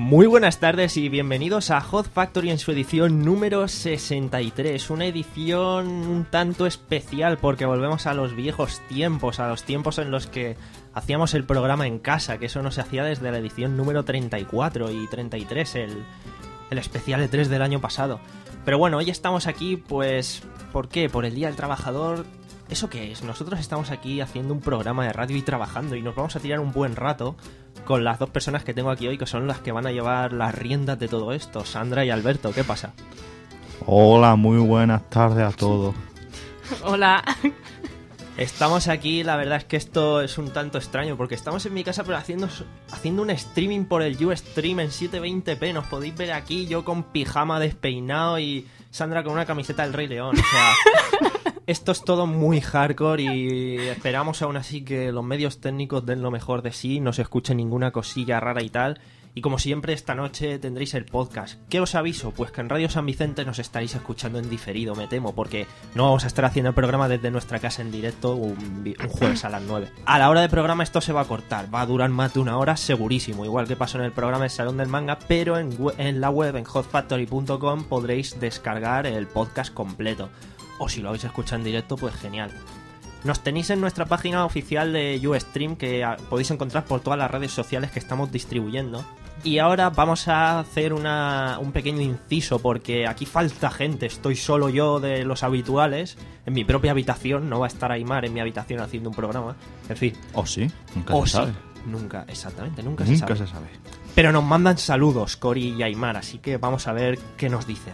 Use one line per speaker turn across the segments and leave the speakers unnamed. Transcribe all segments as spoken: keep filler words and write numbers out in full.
Muy buenas tardes y bienvenidos a Hot Factory en su edición número sesenta y tres. Una edición un tanto especial porque volvemos a los viejos tiempos, a los tiempos en los que hacíamos el programa en casa, que eso no se hacía desde la edición número treinta y cuatro y treinta y tres, el, el especial E tres del año pasado. Pero bueno, hoy estamos aquí, pues, ¿por qué? Por el Día del Trabajador. ¿Eso qué es? Nosotros estamos aquí haciendo un programa de radio y trabajando y nos vamos a tirar un buen rato con las dos personas que tengo aquí hoy, que son las que van a llevar las riendas de todo esto, Sandra y Alberto. ¿Qué pasa?
Hola, muy buenas tardes a todos.
Hola.
Estamos aquí, la verdad es que esto es un tanto extraño, porque estamos en mi casa pero haciendo, haciendo un streaming por el Ustream en setecientos veinte p. Nos podéis ver aquí, yo con pijama despeinado y Sandra con una camiseta del Rey León. O sea, esto es todo muy hardcore y esperamos aún así que los medios técnicos den lo mejor de sí, no se escuche ninguna cosilla rara y tal. Y como siempre, esta noche tendréis el podcast. ¿Qué os aviso? Pues que en Radio San Vicente nos estaréis escuchando en diferido, me temo, porque no vamos a estar haciendo el programa desde nuestra casa en directo un, un jueves a las nueve. A la hora de programa esto se va a cortar, va a durar más de una hora segurísimo, igual que pasó en el programa El Salón del Manga, pero en, en la web, en hot factory punto com, podréis descargar el podcast completo. O si lo habéis escuchado en directo, pues genial. Nos tenéis en nuestra página oficial de Ustream, que podéis encontrar por todas las redes sociales que estamos distribuyendo. Y ahora vamos a hacer una, un pequeño inciso, porque aquí falta gente. Estoy solo yo de los habituales, en mi propia habitación. No va a estar Aymar en mi habitación haciendo un programa. En fin.
¿O sí? Nunca
o
se
sí.
sabe.
Nunca, exactamente, nunca,
Nunca
se sabe.
se sabe.
Pero nos mandan saludos, Cori y Aymar, así que vamos a ver qué nos dicen.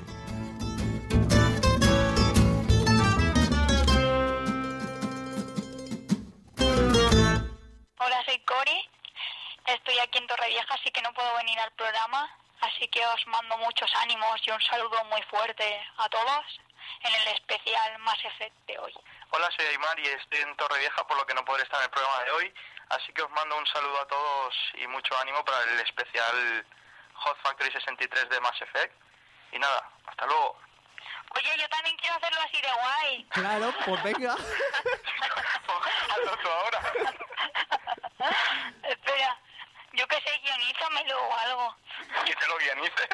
Hola, soy Cori. Estoy aquí en Torrevieja, así que no puedo venir al programa. Así que os mando muchos ánimos y un saludo muy fuerte a todos en el especial Mass Effect de hoy.
Hola, soy Aymar y estoy en Torrevieja, por lo que no podré estar en el programa de hoy. Así que os mando un saludo a todos y mucho ánimo para el especial Hot Factory sesenta y tres de Mass Effect. Y nada, hasta luego.
Oye, yo también quiero hacerlo así de guay.
Claro, pues venga.
Hazlo tú ahora.
Espera, yo que sé, guionízamelo o algo.
Que te lo guionice.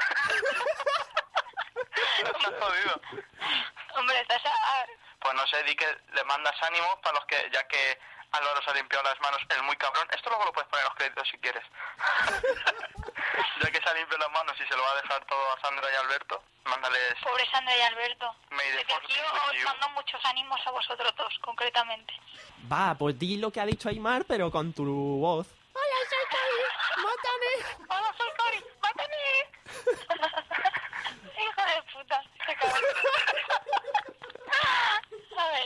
Estás jodido.
Hombre, estás a...
Pues no sé, di que le mandas ánimos para los que, ya que Álvaro se ha limpiado las manos, el muy cabrón. Esto luego lo puedes poner en los créditos si quieres. Ya que se ha limpiado las manos y se lo va a dejar todo a Sandra y Alberto, mándales...
Pobre Sandra y Alberto.
May the
Desde
force
aquí
be with
os
you.
mando muchos ánimos a vosotros dos, concretamente.
Va, pues di lo que ha dicho Aymar, pero con tu voz.
Hola, soy Cori. ¡Mátame! Hola, soy Cori. ¡Mátame! Hijo de puta. Se acabó. A ver.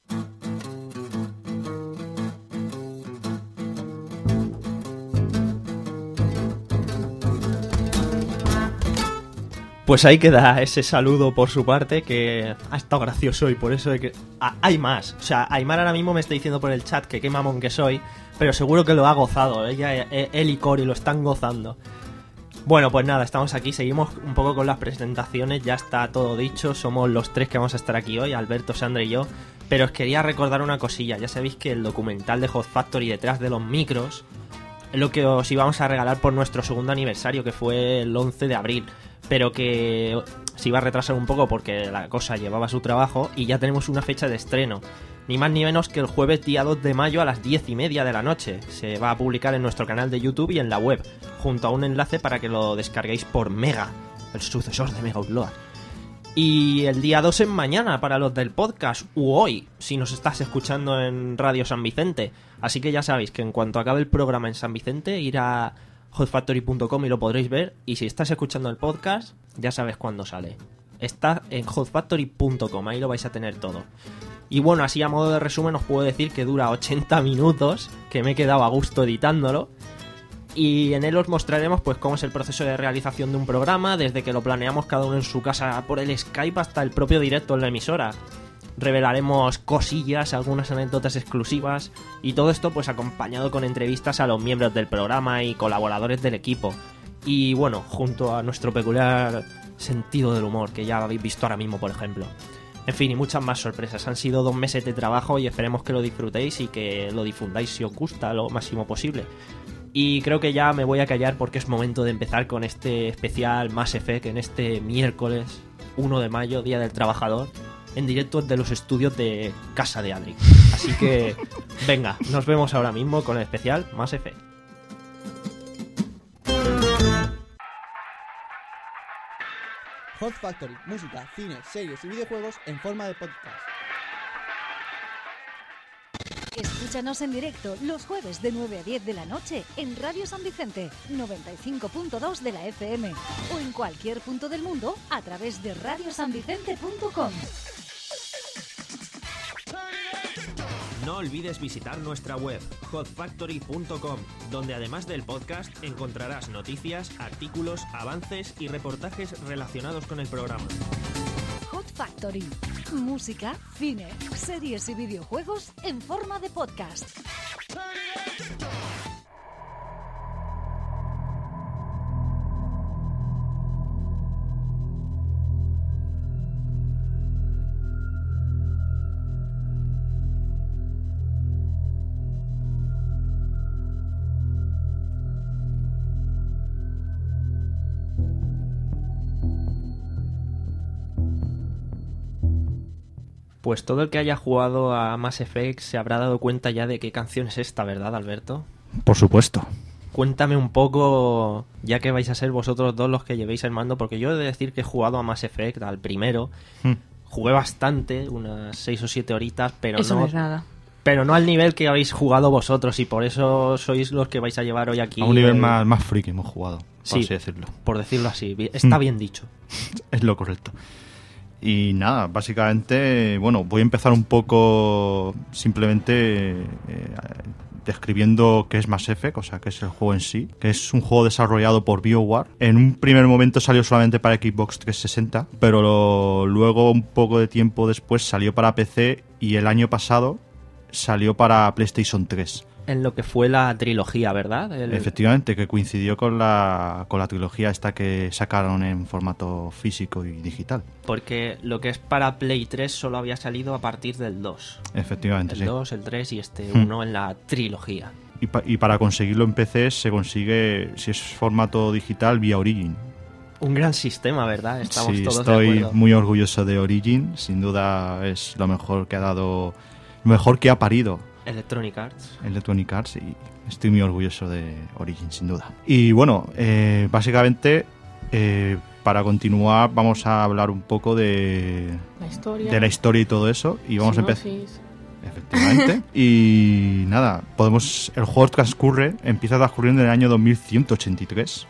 Pues ahí queda ese saludo por su parte, que ha estado gracioso y por eso de que... Ah, hay más. O sea, Aymar ahora mismo me está diciendo por el chat que qué mamón que soy, pero seguro que lo ha gozado. Ella, él y Cori lo están gozando. Bueno, pues nada, estamos aquí, seguimos un poco con las presentaciones, ya está todo dicho, somos los tres que vamos a estar aquí hoy, Alberto, Sandra y yo, pero os quería recordar una cosilla, ya sabéis que el documental de Hot Factory detrás de los micros es lo que os íbamos a regalar por nuestro segundo aniversario, que fue el once de abril, pero que se iba a retrasar un poco porque la cosa llevaba su trabajo y ya tenemos una fecha de estreno. Ni más ni menos que el jueves día dos de mayo a las diez y media de la noche. Se va a publicar en nuestro canal de YouTube y en la web, junto a un enlace para que lo descarguéis por Mega, el sucesor de Mega Upload. Y el día dos es mañana para los del podcast, u hoy, si nos estás escuchando en Radio San Vicente. Así que ya sabéis que en cuanto acabe el programa en San Vicente, ir a hot factory punto com y lo podréis ver. Y si estás escuchando el podcast, ya sabes cuándo sale. Está en hot factory punto com, ahí lo vais a tener todo. Y bueno, así a modo de resumen os puedo decir que dura ochenta minutos, que me he quedado a gusto editándolo. Y en él os mostraremos pues cómo es el proceso de realización de un programa, desde que lo planeamos cada uno en su casa por el Skype hasta el propio directo en la emisora. Revelaremos cosillas, algunas anécdotas exclusivas y todo esto pues acompañado con entrevistas a los miembros del programa y colaboradores del equipo. Y bueno, junto a nuestro peculiar sentido del humor que ya habéis visto ahora mismo, por ejemplo. En fin, y muchas más sorpresas. Han sido dos meses de trabajo y esperemos que lo disfrutéis y que lo difundáis si os gusta lo máximo posible. Y creo que ya me voy a callar porque es momento de empezar con este especial Mass Effect en este miércoles uno de mayo, Día del Trabajador, en directo de los estudios de Casa de Adri. Así que, venga, nos vemos ahora mismo con el especial Mass Effect.
Hot Factory, música, cine, series y videojuegos en forma de podcast.
Escúchanos en directo los jueves de nueve a diez de la noche en Radio San Vicente, noventa y cinco punto dos de la F M o en cualquier punto del mundo a través de radio san vicente punto com.
No olvides visitar nuestra web hot factory punto com, donde además del podcast encontrarás noticias, artículos, avances y reportajes relacionados con el programa.
Hot Factory, música, cine, series y videojuegos en forma de podcast.
Pues todo el que haya jugado a Mass Effect se habrá dado cuenta ya de qué canción es esta, ¿verdad, Alberto?
Por supuesto.
Cuéntame un poco, ya que vais a ser vosotros dos los que llevéis el mando, porque yo he de decir que he jugado a Mass Effect, al primero. Hmm. Jugué bastante, unas seis o siete horitas, pero
Eso
no...
no es nada.
Pero no al nivel que habéis jugado vosotros, y por eso sois los que vais a llevar hoy aquí.
A un nivel
el...
más, más friki hemos jugado, por
sí,
así decirlo.
Por decirlo así, está
hmm.
bien dicho.
Es lo correcto. Y nada, básicamente, bueno, voy a empezar un poco simplemente eh, describiendo qué es Mass Effect, o sea, qué es el juego en sí, que es un juego desarrollado por BioWare. En un primer momento salió solamente para Xbox trescientos sesenta, pero lo, luego, un poco de tiempo después, salió para P C y el año pasado salió para PlayStation tres.
En lo que fue la trilogía, ¿verdad? El...
Efectivamente, que coincidió con la, con la trilogía esta que sacaron en formato físico y digital.
Porque lo que es para Play tres solo había salido a partir del dos.
Efectivamente,
el
sí.
El dos, el tres y este
hmm.
uno en la trilogía.
Y, pa- y para conseguirlo en P C se consigue, si es formato digital, vía Origin.
Un gran sistema, ¿verdad? Estamos
sí,
todos
estoy
de acuerdo.
muy orgulloso de Origin. Sin duda es lo mejor que ha dado, lo mejor que ha parido
Electronic Arts.
Electronic Arts, y estoy muy orgulloso de Origin, sin duda. Y bueno, eh, básicamente, eh, para continuar, vamos a hablar un poco de
la historia,
de la historia y todo eso. Y vamos
Sinosis.
a empezar. Efectivamente. Y nada, podemos. El juego transcurre, empieza transcurriendo en el año dos mil ciento ochenta y tres.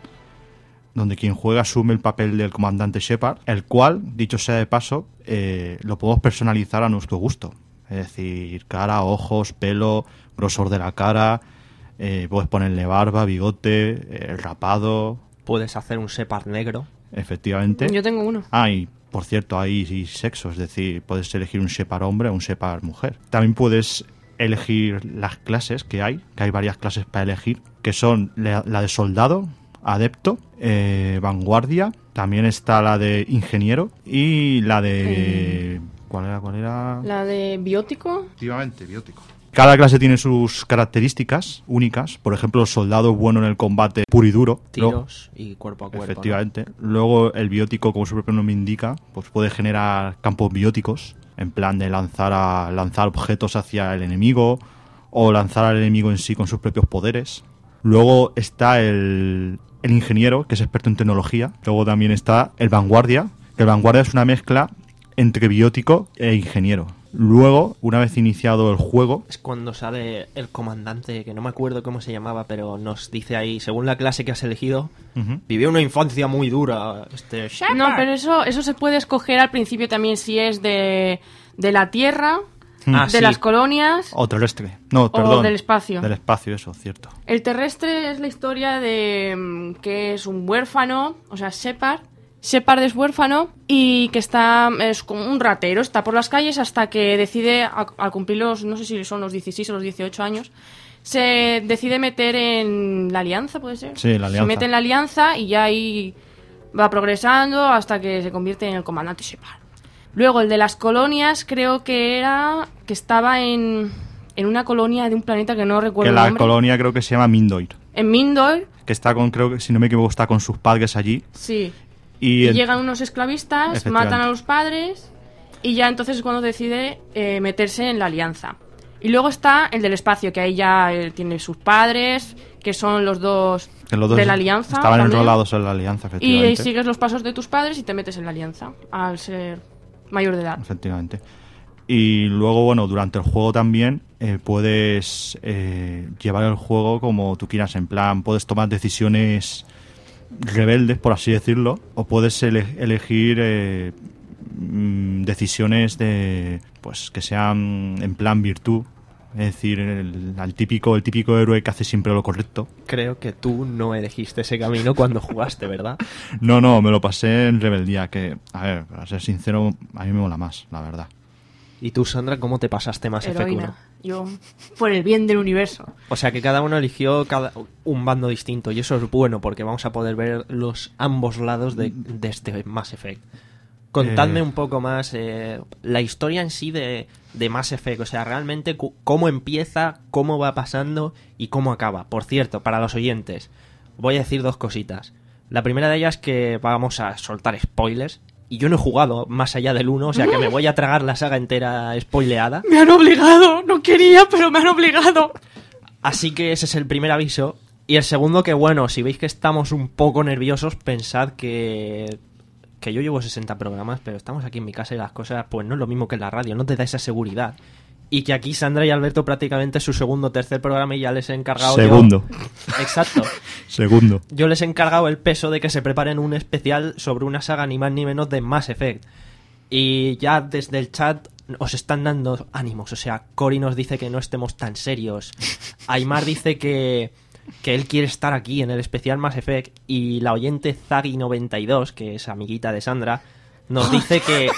Donde quien juega asume el papel del comandante Shepard, el cual, dicho sea de paso, eh, lo podemos personalizar a nuestro gusto. Es decir, cara, ojos, pelo, grosor de la cara, eh, puedes ponerle barba, bigote, eh, rapado.
Puedes hacer un Shepard negro.
Efectivamente.
Yo tengo uno.
Ah, y por cierto, hay sexo, es decir, puedes elegir un Shepard hombre o un Shepard mujer. También puedes elegir las clases que hay, que hay varias clases para elegir, que son la, la de soldado, adepto, eh, vanguardia, también está la de ingeniero y la de... Eh... ¿Cuál era? ¿Cuál era?
La de biótico.
Efectivamente, biótico. Cada clase tiene sus características únicas. Por ejemplo, el soldado es bueno en el combate puro y duro.
Tiros Luego, y cuerpo a cuerpo.
Efectivamente. ¿No? Luego, el biótico, como su propio nombre indica, pues puede generar campos bióticos, en plan de lanzar a lanzar objetos hacia el enemigo o lanzar al enemigo en sí con sus propios poderes. Luego está el, el ingeniero, que es experto en tecnología. Luego también está el vanguardia, que el vanguardia es una mezcla entre biótico e ingeniero. Luego, una vez iniciado el juego...
Es cuando sale el comandante, que no me acuerdo cómo se llamaba, pero nos dice ahí, según la clase que has elegido, uh-huh. vivió una infancia muy dura. Este Shepard.
No, pero eso eso se puede escoger al principio también si es de, de la Tierra, ah, de sí. las colonias...
O terrestre. No, perdón.
O del espacio.
Del espacio, eso, cierto.
El terrestre es la historia de que es un huérfano, o sea, Shepard, Shepard es huérfano y que está es como un ratero, está por las calles hasta que decide, al cumplir los, no sé si son los dieciséis o los dieciocho años, se decide meter en la Alianza, ¿puede ser?
Sí, la Alianza.
Se mete en la Alianza y ya ahí va progresando hasta que se convierte en el comandante Shepard. Luego el de las colonias creo que era que estaba en, en una colonia de un planeta que no recuerdo
Que
el
la
nombre.
colonia creo que se llama Mindoir.
En Mindoir,
Que está con, creo que si no me equivoco, está con sus padres allí.
sí.
Y,
Y
el-
llegan unos esclavistas,
Efectivamente.
matan a los padres y ya entonces es cuando decide eh, meterse en la alianza. Y luego está el del espacio, que ahí ya eh, tiene sus padres, que son los dos,
que los dos
de la alianza.
estaban
también.
enrolados en la alianza,
Y
efectivamente.
sigues los pasos de tus padres y te metes en la alianza al ser mayor de edad.
Efectivamente. Y luego, bueno, durante el juego también eh, puedes eh, llevar el juego como tú quieras. En plan, puedes tomar decisiones rebeldes, por así decirlo, o puedes ele- elegir eh, mm, decisiones de pues que sean en plan virtud. Es decir, el, el típico el típico héroe que hace siempre lo correcto.
Creo que tú no elegiste ese camino cuando jugaste, ¿verdad?
No, no, me lo pasé en rebeldía, que, a ver, para ser sincero, a mí me mola más, la verdad.
¿Y tú, Sandra, cómo te pasaste Mass Effect uno?
Heroína. Yo, por el bien del universo.
O sea que cada uno eligió cada, un bando distinto y eso es bueno porque vamos a poder ver los ambos lados de, de este Mass Effect. Contadme
Eh.
un poco más eh, la historia en sí de, de Mass Effect, o sea, realmente cu- cómo empieza, cómo va pasando y cómo acaba. Por cierto, para los oyentes, voy a decir dos cositas. La primera de ellas es que vamos a soltar spoilers y yo no he jugado más allá del uno, o sea que me voy a tragar la saga entera spoileada.
Me han obligado, no quería, pero me han obligado.
Así que ese es el primer aviso. Y el segundo que, bueno, si veis que estamos un poco nerviosos, pensad que... Que yo llevo sesenta programas, pero estamos aquí en mi casa y las cosas, pues no es lo mismo que en la radio, no te da esa seguridad. Y que aquí Sandra y Alberto prácticamente es su segundo o tercer programa y ya les he encargado yo-
Segundo.
Exacto.
Segundo.
Yo les he encargado el peso de que se preparen un especial sobre una saga ni más ni menos de Mass Effect. Y ya desde el chat os están dando ánimos. O sea, Cory nos dice que no estemos tan serios. Aymar dice que, que él quiere estar aquí en el especial Mass Effect. Y la oyente Zagi noventa y dos, que es amiguita de Sandra, nos dice que...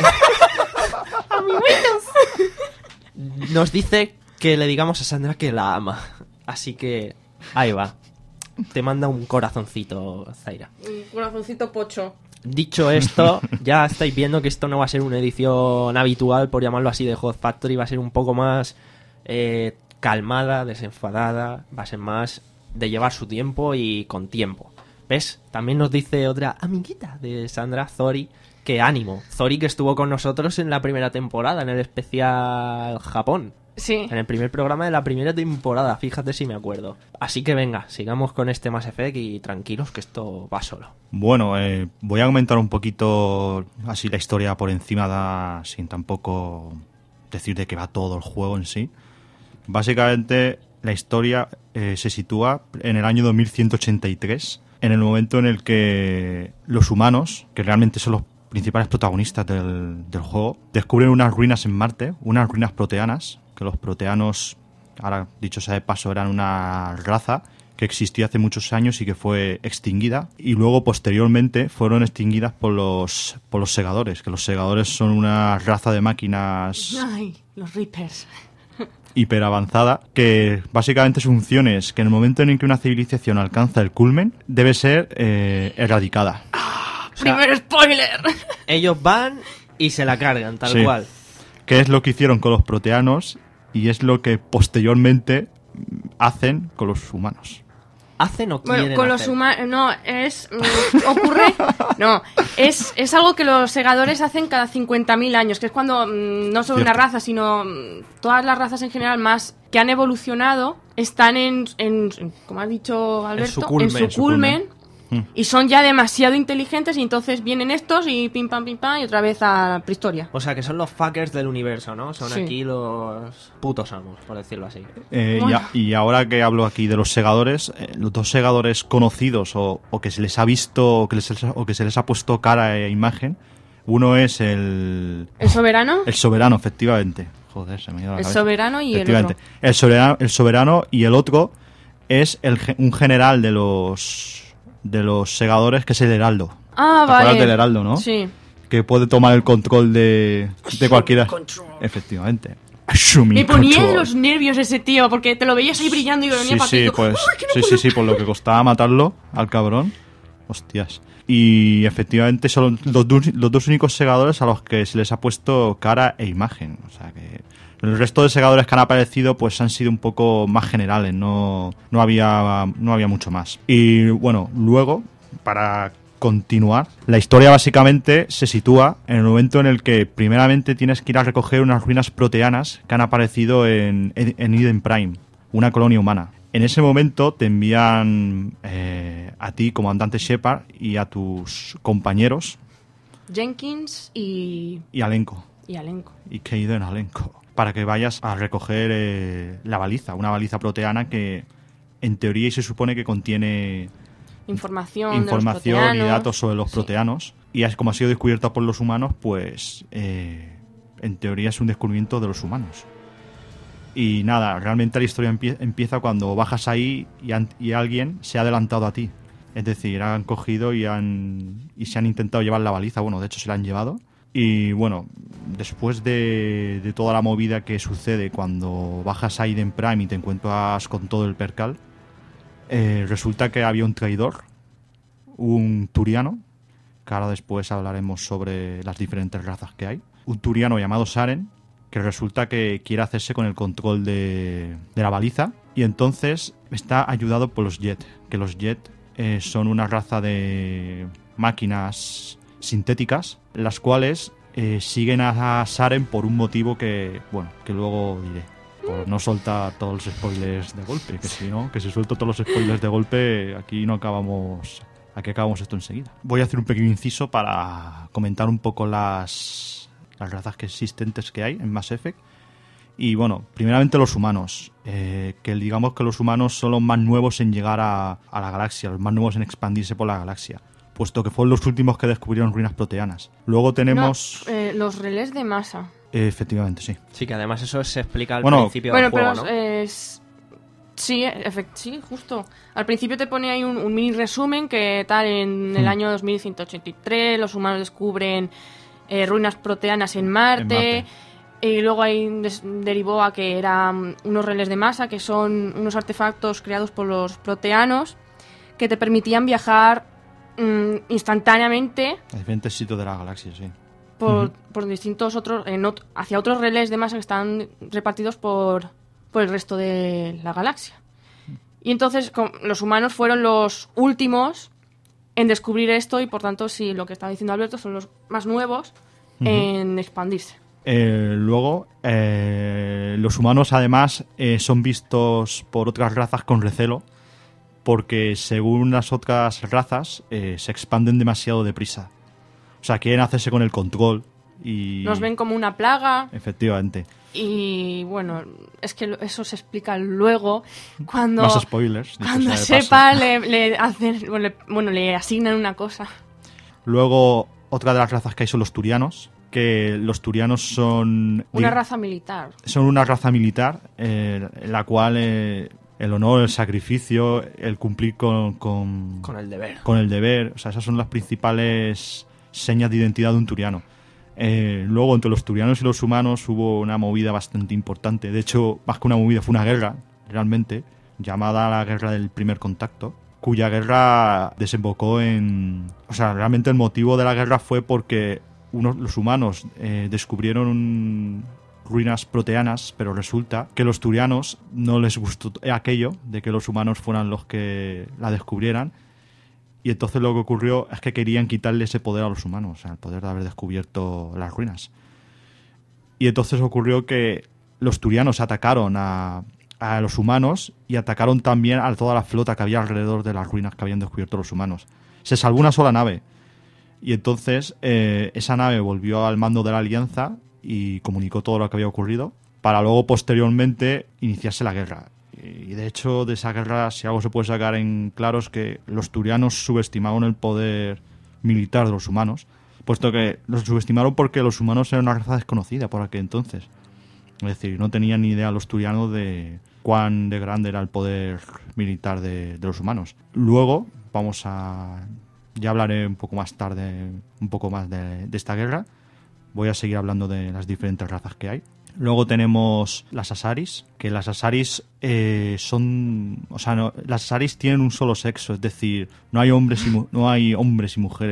Nos dice que le digamos a Sandra que la ama. Así que ahí va. Te manda un corazoncito, Zaira.
Un corazoncito pocho.
Dicho esto, ya estáis viendo que esto no va a ser una edición habitual, por llamarlo así, de Hot Factory. Va a ser un poco más eh, calmada, desenfadada. Va a ser más de llevar su tiempo y con tiempo. ¿Ves? También nos dice otra amiguita de Sandra, Zori, que ánimo. Zori, que estuvo con nosotros en la primera temporada, en el especial Japón.
Sí.
En el primer programa de la primera temporada, fíjate si me acuerdo. Así que venga, sigamos con este Mass Effect y tranquilos que esto va solo.
Bueno, eh, voy a comentar un poquito así la historia por encima, da, sin tampoco decir de qué va todo el juego en sí. Básicamente, la historia eh, se sitúa en el año dos mil ciento ochenta y tres, en el momento en el que los humanos, que realmente son los principales protagonistas del, del juego, descubren unas ruinas en Marte, unas ruinas proteanas, que los proteanos, ahora dicho sea de paso, eran una raza que existió hace muchos años y que fue extinguida, y luego posteriormente fueron extinguidas por los por los segadores, que los segadores son una raza de máquinas
Ay, los Reapers.
hiperavanzada, que básicamente su función es que en el momento en el que una civilización alcanza el culmen, debe ser eh, erradicada.
O sea,
¡Primer spoiler!
ellos van y se la cargan, tal
Sí.
cual.
Que es lo que hicieron con los proteanos y es lo que posteriormente hacen con los humanos.
¿Hacen o quieren
Bueno, con los
hacer?
humanos... No, es... mm, ocurre... No, es, es algo que los segadores hacen cada cincuenta mil años, que es cuando mm, no solo una
Cierto.
raza, sino mm, todas las razas en general más que han evolucionado están en, en, en- como ha dicho Alberto,
su culmen,
en su
en su
culmen,
Mm.
y son ya demasiado inteligentes y entonces vienen estos y pim pam pim pam y otra vez a prehistoria.
O sea, que son los fuckers del universo, ¿no? Son
Sí.
aquí los putos amos, por decirlo así.
Eh, y,
Bueno.
a- y ahora que hablo aquí de los segadores, eh, los dos segadores conocidos o, o que se les ha visto o que, les, o que se les ha puesto cara e imagen, uno es el,
¿El soberano?
el soberano, efectivamente. Joder, se me ha ido la
El
cabeza.
soberano y el
Efectivamente.
otro.
El soberano, el soberano y el otro es el, ge- un general de los de los segadores que es el heraldo.
Ah,
¿Te acuerdas
vale.
del heraldo, no?
Sí.
Que puede tomar el control de, de cualquiera. Efectivamente. Assuming
Me ponía de
control.
los nervios ese tío, porque te lo veías ahí brillando y venía
Sí,
para
sí, pues, sí, sí, sí, por lo que costaba matarlo al cabrón. Hostias. Y efectivamente son los, dos- los dos únicos segadores a los que se les ha puesto cara e imagen. O sea que El resto de segadores que han aparecido pues han sido un poco más generales, no, no, había, no había mucho más. Y bueno, luego, para continuar, la historia básicamente se sitúa en el momento en el que primeramente tienes que ir a recoger unas ruinas proteanas que han aparecido en, en Eden Prime, una colonia humana. En ese momento te envían eh, a ti, comandante Shepard, y a tus compañeros
Jenkins y...
Y Alenko.
Y Alenko.
Y Kaiden Alenko. Para que vayas a recoger eh, la baliza, una baliza proteana que en teoría se supone que contiene
información,
información
de los
y datos sobre los
sí.
proteanos. Y es como ha sido descubierta por los humanos, pues eh, en teoría es un descubrimiento de los humanos. Y nada, realmente la historia empie- empieza cuando bajas ahí y, an- y alguien se ha adelantado a ti. Es decir, han cogido y, han, y se han intentado llevar la baliza. Bueno, de hecho se la han llevado. Y bueno, después de, de toda la movida que sucede cuando bajas a Eden Prime y te encuentras con todo el percal, eh, resulta que había un traidor, un turiano, que ahora después hablaremos sobre las diferentes razas que hay. Un turiano llamado Saren, que resulta que quiere hacerse con el control de, de la baliza, y entonces está ayudado por los Jet, que los Jet eh, son una raza de máquinas sintéticas, las cuales eh, siguen a Saren por un motivo que, bueno, que luego diré, por no soltar todos los spoilers de golpe, que si no, que si suelto todos los spoilers de golpe, aquí no acabamos, aquí acabamos esto enseguida. Voy a hacer un pequeño inciso para comentar un poco las, las razas que existentes que hay en Mass Effect. Y bueno, primeramente los humanos, eh, que digamos que los humanos son los más nuevos en llegar a, a la galaxia, los más nuevos en expandirse por la galaxia, puesto que fueron los últimos que descubrieron ruinas proteanas. Luego tenemos...
No, eh, los relés de masa.
Eh, efectivamente, sí.
Sí, que además eso se explica al
Bueno,
principio
bueno,
del juego,
pero
¿no?
es... Sí, efect- sí, justo. Al principio te pone ahí un, un mini resumen que tal, en el
Hmm.
año dos mil ciento ochenta y tres los humanos descubren eh, ruinas proteanas en Marte,
En Marte.
y luego ahí des- derivó a que eran unos relés de masa, que son unos artefactos creados por los proteanos que te permitían viajar mm, instantáneamente
A diferentes sitios de la galaxia, sí.
por,
Ujú.
por distintos otros en ot- hacia otros relés de masa que están repartidos por, por el resto de la galaxia. Y entonces com- los humanos fueron los últimos en descubrir esto, y por tanto, sí, lo que estaba diciendo Alberto, son los más nuevos
Ujú.
en expandirse.
Eh, luego, eh, los humanos además eh, son vistos por otras razas con recelo, porque según las otras razas eh, se expanden demasiado deprisa. O sea, quieren hacerse con el control y...
Nos ven como una plaga,
Efectivamente.
y bueno, es que lo- eso se explica luego cuando,
Más spoilers. dicho
cuando
sea de
sepa
paso.
le, le hacen, bueno, le, bueno, le asignan una cosa.
Luego, otra de las razas que hay son los turianos, que los turianos son...
Una
dig-
raza militar.
Son una raza militar eh, en la cual eh, el honor, el sacrificio, el cumplir con, con,
Con el deber.
con el deber, o sea, esas son las principales señas de identidad de un turiano. Eh, luego, entre los turianos y los humanos hubo una movida bastante importante. De hecho, más que una movida, fue una guerra, realmente, llamada la Guerra del Primer Contacto, cuya guerra desembocó en... O sea, realmente el motivo de la guerra fue porque unos, los humanos eh, descubrieron un- ruinas proteanas, pero resulta que los turianos no les gustó aquello de que los humanos fueran los que la descubrieran, y entonces lo que ocurrió es que querían quitarle ese poder a los humanos, o sea, el poder de haber descubierto las ruinas. Y entonces ocurrió que los turianos atacaron a, a los humanos y atacaron también a toda la flota que había alrededor de las ruinas que habían descubierto los humanos. Se salvó una sola nave, y entonces eh, esa nave volvió al mando de la Alianza y comunicó todo lo que había ocurrido, para luego posteriormente iniciarse la guerra. Y de hecho, de esa guerra, si algo se puede sacar en claro, es que los turianos subestimaron el poder militar de los humanos, puesto que los subestimaron porque los humanos eran una raza desconocida por aquel entonces. Es decir, no tenían ni idea los turianos de cuán de grande era el poder militar de, de los humanos. Luego, vamos a... Ya hablaré un poco más tarde, un poco más de, de esta guerra. Voy a seguir hablando de las diferentes razas que hay. Luego tenemos las Asaris, que las Asaris eh, son... O sea, no, las Asaris tienen un solo sexo, es decir, no hay hombres y, mu- no hay hombres y mujeres.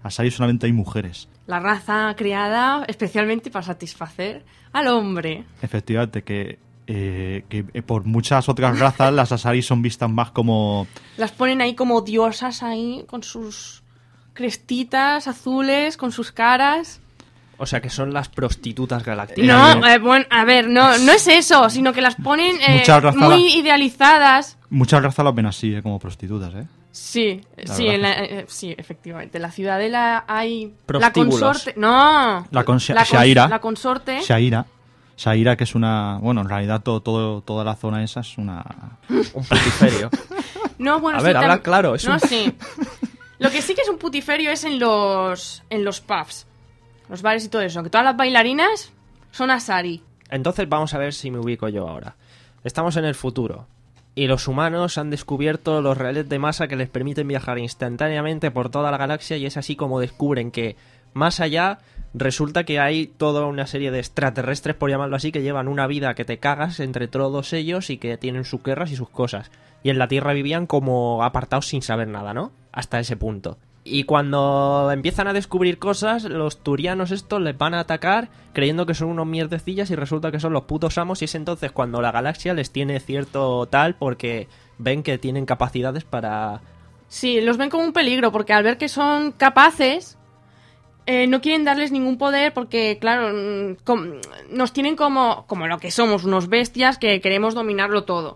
Asari solamente hay mujeres.
La raza creada especialmente para satisfacer al hombre.
Efectivamente, que, eh, que por muchas otras razas las Asari son vistas más como...
Las ponen ahí como diosas ahí, con sus crestitas azules, con sus caras.
O sea, que son las prostitutas galácticas.
No, eh, bueno, a ver, no, no es eso, sino que las ponen eh,
Muchas razas
muy
la-
idealizadas.
Muchas razas las ven así, eh, como prostitutas, ¿eh?
Sí,
La
sí,
verdad
en la-
que
eh, sí, efectivamente. En la ciudadela hay la
Prostíbulos.
consorte. No,
La conse-
la, cons-
Shaira.
la consorte.
Shaira. Shaira, que es una... Bueno, en realidad todo, todo, toda la zona esa es una...
Un putiferio.
No, bueno,
A
sí,
ver,
tam-
habla claro, es
no,
un-
sí. Lo que sí que es un putiferio es en los en los pubs, los bares y todo eso. Que todas las bailarinas son Asari.
Entonces vamos a ver si me ubico yo ahora. Estamos en el futuro y los humanos han descubierto los relés de masa que les permiten viajar instantáneamente por toda la galaxia, y es así como descubren que más allá resulta que hay toda una serie de extraterrestres, por llamarlo así, que llevan una vida que te cagas entre todos ellos y que tienen sus guerras y sus cosas. Y en la Tierra vivían como apartados sin saber nada, ¿no? Hasta ese punto. Y cuando empiezan a descubrir cosas, los turianos estos les van a atacar creyendo que son unos mierdecillas y resulta que son los putos amos, y es entonces cuando la galaxia les tiene cierto tal porque ven que tienen capacidades para...
Sí, los ven como un peligro porque al ver que son capaces eh, no quieren darles ningún poder porque, claro, mm, com- nos tienen como, como lo que somos, unos bestias que queremos dominarlo todo.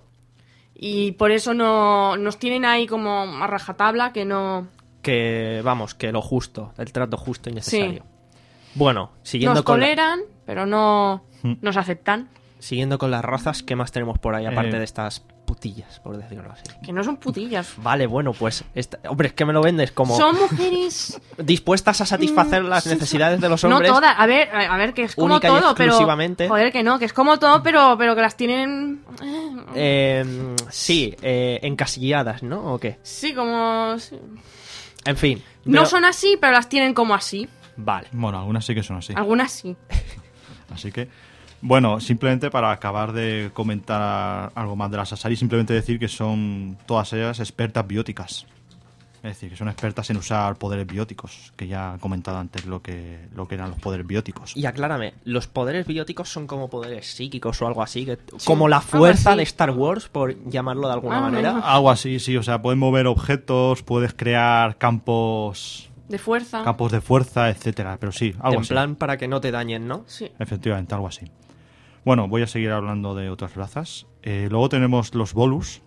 Y por eso no nos tienen ahí como a rajatabla que no...
que, vamos, que lo justo, el trato justo y necesario. Bueno, siguiendo
Nos
con, la-
toleran, pero no nos aceptan.
siguiendo con las razas, ¿qué más tenemos por ahí aparte
Eh.
de estas putillas, por decirlo así?
Que no son putillas.
Vale, bueno, pues... esta- Hombre, es que me lo vendes como...
Son mujeres...
dispuestas a satisfacer
Mm,
las
sí,
necesidades de los hombres.
No todas, a ver, a a ver, que es como
Única y
todo, pero...
exclusivamente.
Joder, que no, que es como todo, pero, pero que las tienen...
Eh, sí, eh, encasilladas, ¿no? ¿O qué?
Sí, como... sí.
En fin.
No
pero-
son así, pero las tienen como así.
Vale.
Bueno, algunas sí que son así.
Algunas sí.
Así que, bueno, simplemente para acabar de comentar algo más de las Asari, simplemente decir que son todas ellas expertas bióticas. Es decir, que son expertas en usar poderes bióticos, que ya he comentado antes lo que, lo que eran los poderes bióticos.
Y aclárame, ¿los poderes bióticos son como poderes psíquicos o algo así? Que, como la
algo
fuerza
así.
de Star Wars, por llamarlo de alguna
Ah,
manera.
bueno.
Algo así, sí, o sea, puedes mover objetos, puedes crear campos,
De fuerza.
campos de fuerza, etcétera, pero sí, algo
En
así.
plan para que no te dañen, ¿no?
Sí.
Efectivamente, algo así. Bueno, voy a seguir hablando de otras razas. Eh, luego tenemos los Volus.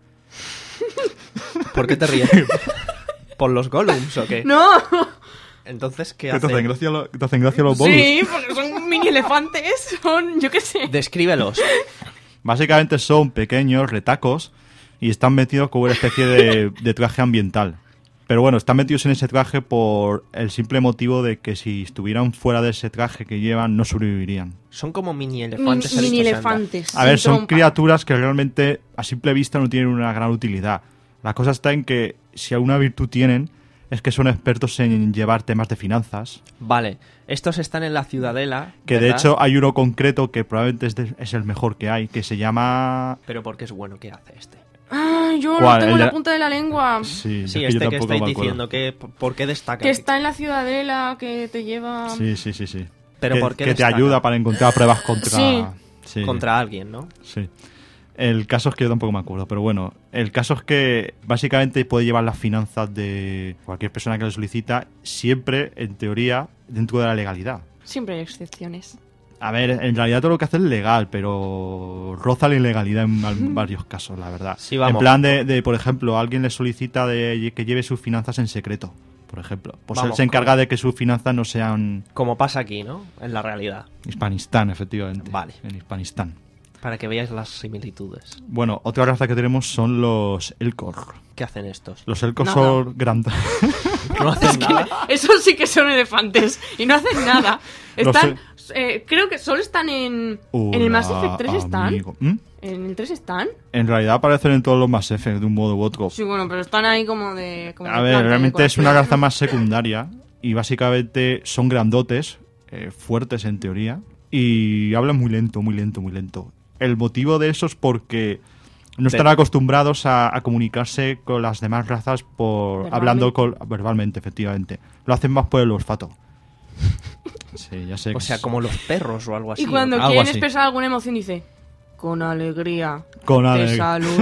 ¿Por qué te ríes? ¿Por los golems o qué?
¡No!
Entonces, ¿qué
¿Qué te hacen
hacen?
gracia, lo- te hacen gracia los Volus?
Sí, porque son mini elefantes. Son, yo qué sé.
Descríbelos.
Básicamente son pequeños retacos y están metidos como una especie de, de traje ambiental. Pero bueno, están metidos en ese traje por el simple motivo de que si estuvieran fuera de ese traje que llevan, no sobrevivirían.
Son como mini
Mini,
elefantes.
mini
Alicia
elefantes.
A ver,
sin
son
trompa.
criaturas que realmente a simple vista no tienen una gran utilidad. La cosa está en que si alguna virtud tienen es que son expertos en llevar temas de finanzas.
Santa. Vale, estos están en la ciudadela.
Que de
¿verdad?
hecho hay uno concreto que probablemente es, de- es el mejor que hay, que se llama...
Pero porque es bueno, ¿qué hace este?
Ah, yo
¿Cuál?
lo tengo
¿El
en
de
la
la-
punta de la lengua.
Sí, es
Sí,
que yo
este que
tampoco
estáis
me acuerdo.
diciendo, que, ¿por qué destaca?
Que está en la ciudadela, que te lleva...
Sí, sí, sí, sí.
Pero
que,
¿por qué
que te
destaca?
ayuda para encontrar pruebas contra...
Sí.
Sí,
Contra alguien, ¿no?
sí. El caso es que yo tampoco me acuerdo, pero bueno, el caso es que básicamente puede llevar las finanzas de cualquier persona que lo solicita, siempre, en teoría, dentro de la legalidad.
Siempre hay excepciones.
A ver, en realidad todo lo que hace es legal, pero roza la ilegalidad en al- varios casos, la verdad.
Sí, vamos.
En plan de, de, por ejemplo, alguien le solicita de que lleve sus finanzas en secreto, por ejemplo. Pues él
Vamos,
se encarga
como-
de que sus finanzas no sean
Como pasa aquí, ¿no? En la realidad.
Hispanistán, efectivamente.
Vale.
En Hispanistán.
Para que veáis las similitudes.
Bueno, otra raza que tenemos son los Elcor.
¿Qué hacen estos?
Los Elcor
Nada.
son grandes.
No hacen nada.
Esos sí que son elefantes y no hacen nada.
Lo
Están... eh, creo que solo están en... en el Mass Effect tres están.
¿Mm?
¿En el tres están?
En realidad aparecen en todos los Mass Effect de un modo u otro.
Sí, bueno, pero están ahí como de... como
A
de
ver,
planta,
realmente
de
es una
decoración.
raza más secundaria y básicamente son grandotes, eh, fuertes en teoría, y hablan muy lento, muy lento, muy lento. El motivo de eso es porque no están acostumbrados a, a comunicarse con las demás razas por
Verbalmente.
hablando con, verbalmente, efectivamente. Lo hacen más por el olfato. Sí, ya sé.
O
que
sea,
es-
como los perros o algo así.
Y cuando
algo
quieren
así.
expresar alguna emoción dice, con alegría,
Con
te
alegría.
saludo.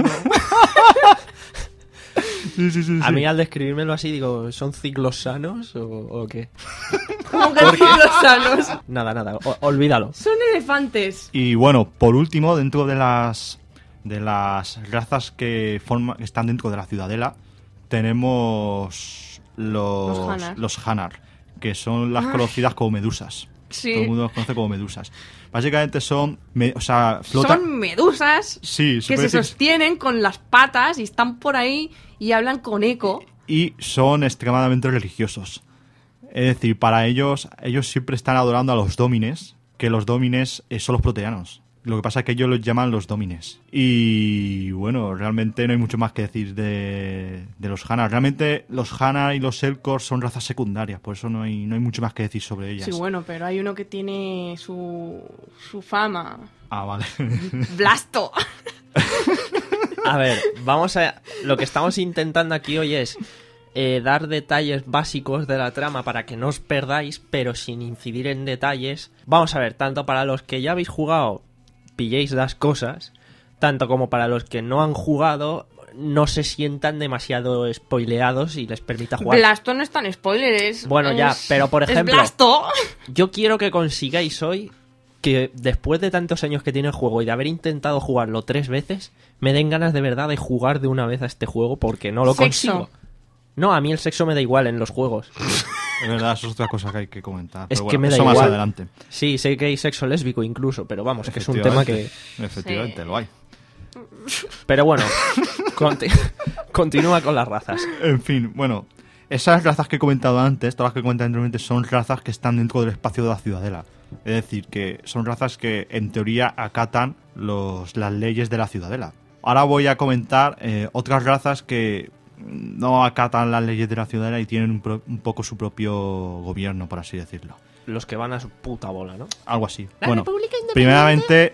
Sí, sí, sí,
A
sí.
mí al describírmelo así digo, ¿son ciclos sanos o, o qué?
Como que los sanos.
Nada, nada, o- olvídalo.
Son elefantes.
Y bueno, por último, dentro de las de las razas que forman que están dentro de la ciudadela, tenemos los
Los Hanar.
los Hanar, que son las
Ay.
conocidas como medusas.
Sí.
Todo el mundo los conoce como medusas. Básicamente son, me- o sea, flotan.
Son medusas
Sí, se
que
puede
se
decir-
sostienen con las patas y están por ahí y hablan con eco.
y son extremadamente religiosos. Es decir, para ellos, ellos siempre están adorando a los dómines, que los dómines eh, son los proteanos. Lo que pasa es que ellos los llaman los dómines. Y bueno, realmente no hay mucho más que decir de, de los Hanar. Realmente los Hanar y los Elcor son razas secundarias, por eso no hay, no hay mucho más que decir sobre ellas.
Sí, bueno, pero hay uno que tiene su, su fama.
Ah, vale.
Blasto.
A ver, vamos a... Lo que estamos intentando aquí hoy es eh, dar detalles básicos de la trama para que no os perdáis, pero sin incidir en detalles. Vamos a ver, tanto para los que ya habéis jugado, pilléis las cosas, tanto como para los que no han jugado, no se sientan demasiado spoileados y les permita jugar.
Blasto no es tan spoiler, es...
Bueno, ya,
es-
pero por
es
ejemplo-
Blasto.
Yo quiero que consigáis hoy que después de tantos años que tiene el juego y de haber intentado jugarlo tres veces, me den ganas de verdad de jugar de una vez a este juego porque no lo
Sexo.
consigo. No, a mí el sexo me da igual en los juegos.
Es verdad, eso es otra cosa que hay que comentar.
Es
Pero
que
bueno,
me da
eso más
igual.
adelante.
Sí, sé que hay sexo lésbico incluso, pero vamos, que es un tema que...
Efectivamente. Efectivamente,
Sí.
lo hay.
Pero bueno, conti- continúa con las razas.
En fin, bueno, esas razas que he comentado antes, todas las que he comentado anteriormente, son razas que están dentro del espacio de la ciudadela. Es decir, que son razas que en teoría acatan los, las leyes de la ciudadela. Ahora voy a comentar eh, otras razas que no acatan las leyes de la ciudadela y tienen un, pro- un poco su propio gobierno, por así decirlo.
Los que van a su puta bola, ¿no?
Algo así. Bueno, primeramente,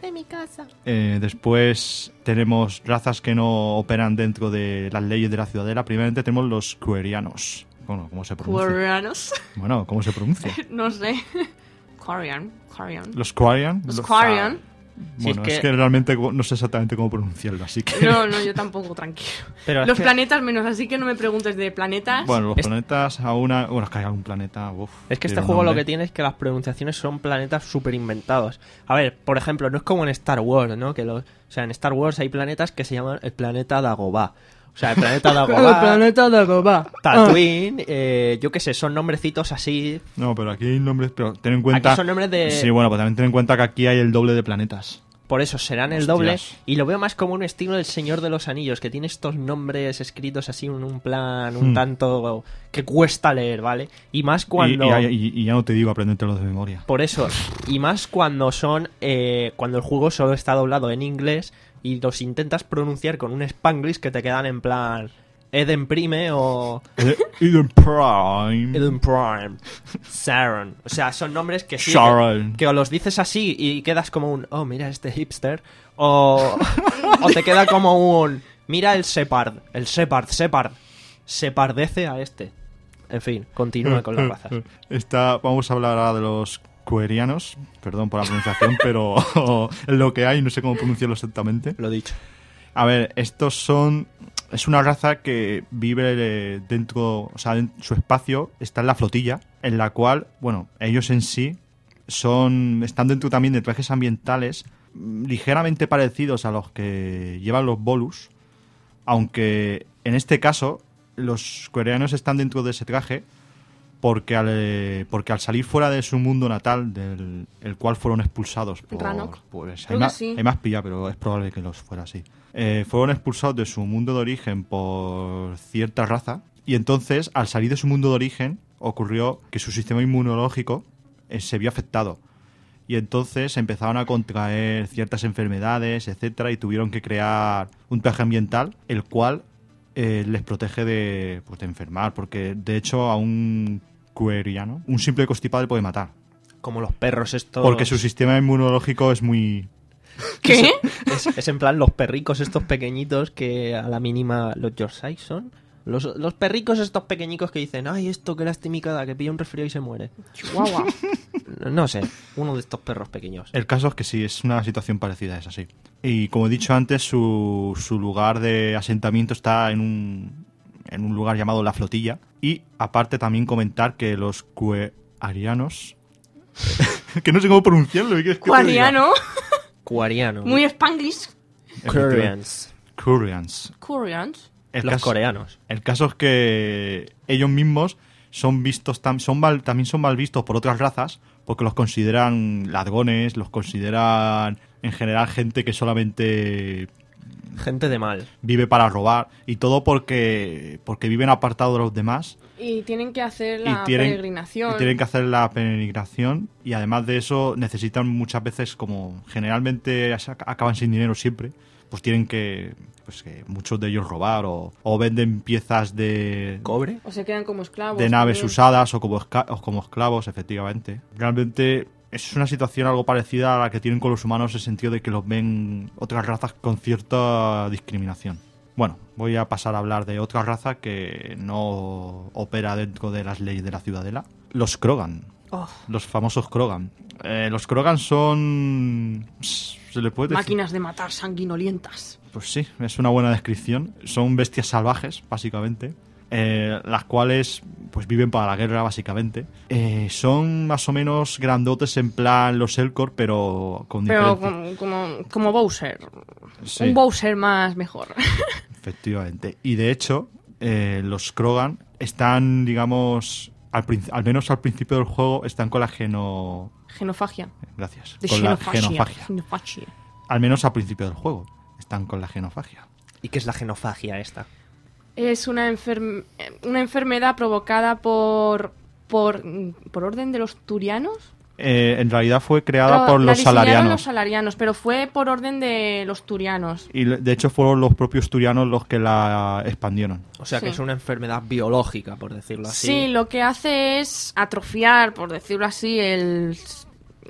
eh, después tenemos razas que no operan dentro de las leyes de la ciudadela. Primeramente tenemos los Querianos. Bueno, ¿cómo se pronuncia?
Coreanos.
Bueno, ¿cómo se pronuncia?
No sé. Korean. Korean.
Los Quarian.
Los Quarian.
Si
Bueno,
es
es,
que-
que... realmente no sé exactamente cómo pronunciarlo, así que...
No, no, yo tampoco, tranquilo.
Pero es
Los
que-
planetas menos, así que no me preguntes de planetas.
Bueno, los
Es-
planetas a una... Bueno, es que hay algún planeta... Uf,
Es que este
tiene un
juego lo
nombre.
que tiene es que las pronunciaciones son planetas súper inventados. A ver, por ejemplo, no es como en Star Wars, ¿no? Que los, o sea, en Star Wars hay planetas que se llaman el planeta Dagobah. O sea, el planeta Dagobah,
de Dagobah.
Tatooine, eh, yo qué sé, son nombrecitos así.
No, pero aquí hay nombres... Pero ten en cuenta...
Aquí son nombres de...
Sí, bueno, pues también ten en cuenta que aquí hay el doble de planetas.
Por eso serán el
Hostias.
doble. Y lo veo más como un estilo del Señor de los Anillos, que tiene estos nombres escritos así en un plan un
Hmm.
tanto que cuesta leer, ¿vale? Y más
Y-
cuando...
Y, y- y ya no te digo aprendértelos de memoria.
Por eso, y más cuando son eh, cuando el juego solo está doblado en inglés y los intentas pronunciar con un spanglish que te quedan en plan Eden Prime o
Eh, Eden Prime.
Eden Prime, Sharon. O sea, son nombres que sí,
Sharon.
que, que o los dices así y quedas como un, oh, mira este hipster, o, o te queda como un, mira el Separd, el Separd, Separd, separdece a este. En fin, continúa con las razas.
Está, vamos a hablar ahora de los Querianos. Perdón por la pronunciación, pero es lo que hay, no sé cómo pronunciarlo exactamente.
Lo dicho.
A ver, estos son... Es una raza que vive eh, dentro... O sea, en su espacio está en la flotilla, en la cual, bueno, ellos en sí son están dentro también de trajes ambientales mm, ligeramente parecidos a los que llevan los Volus, aunque en este caso los coreanos están dentro de ese traje porque al, eh, porque al salir fuera de su mundo natal, del el cual fueron expulsados por...
Rannoch.
Pues,
Creo
hay,
que
más,
sí.
hay más pilla, pero es probable que los fuera así. Eh, fueron expulsados de su mundo de origen por cierta raza y entonces al salir de su mundo de origen ocurrió que su sistema inmunológico eh, se vio afectado y entonces empezaron a contraer ciertas enfermedades, etcétera, y tuvieron que crear un traje ambiental el cual eh, les protege de, pues, de enfermar, porque de hecho a un queriano un simple constipado le puede matar
Como los perros estos...
porque su sistema inmunológico es muy
¿Qué?
Es, es en plan los perricos estos pequeñitos que a la mínima... ¿Los Yorkshire son? Los, los perricos estos pequeñicos que dicen, ay, esto qué lastimicada, que pilla un resfriado y se muere.
Chihuahua.
No, no sé, uno de estos perros pequeños.
El caso es que sí, es una situación parecida, es así. Y como he dicho antes, su, su lugar de asentamiento está en un, en un lugar llamado La Flotilla. Y aparte también comentar que los cuarianos... que no sé cómo pronunciarlo. ¿Qué es que te diga?
Cuariano.
Cuariano.
Muy spanglish.
Koreans.
Koreans.
Koreans.
El
Los
caso,
coreanos.
El caso es que ellos mismos son vistos tam, son mal, también son mal vistos por otras razas porque los consideran ladrones, los consideran en general gente que solamente
Gente de mal.
vive para robar y todo porque porque viven apartados de los demás
Y tienen que hacer la
y tienen,
peregrinación.
y tienen que hacer la peregrinación y además de eso necesitan muchas veces, como generalmente acaban sin dinero siempre, pues tienen que, pues que muchos de ellos robar o, o venden piezas de
¿Cobre?
O se quedan como esclavos.
de naves
también.
usadas o como, esca- o como esclavos, efectivamente. Realmente es una situación algo parecida a la que tienen con los humanos en el sentido de que los ven otras razas con cierta discriminación. Bueno, voy a pasar a hablar de otra raza que no opera dentro de las leyes de la Ciudadela. Los Krogan.
Oh,
Los famosos Krogan. Eh, los Krogan son... ¿Se le puede decir?
máquinas de matar sanguinolientas.
Pues sí, es una buena descripción. Son bestias salvajes, básicamente. Eh, las cuales pues viven para la guerra, básicamente. Eh, son más o menos grandotes en plan los Elcor, pero con
Pero
diferencia.
como, como, como Bowser.
Sí.
Un Bowser más mejor.
Efectivamente. Y de hecho, eh, los Krogan están, digamos, al, prin- al menos al principio del juego, están con la geno...
Genofagia.
Gracias.
De
con la
xenofagia.
genofagia.
Genofagia.
Al menos al principio del juego. Están con la genofagia.
¿Y qué es la genofagia esta?
Es una, enferm- una enfermedad provocada por, por... ¿Por orden de los turianos?
Eh, en realidad fue creada
Lo-
por
la
los
diseñaron
salarianos.
los salarianos, pero fue por orden de los turianos.
Y de hecho fueron los propios turianos los que la expandieron.
O sea, que
Sí.
es una enfermedad biológica, por decirlo así.
Sí, lo que hace es atrofiar, por decirlo así, el s-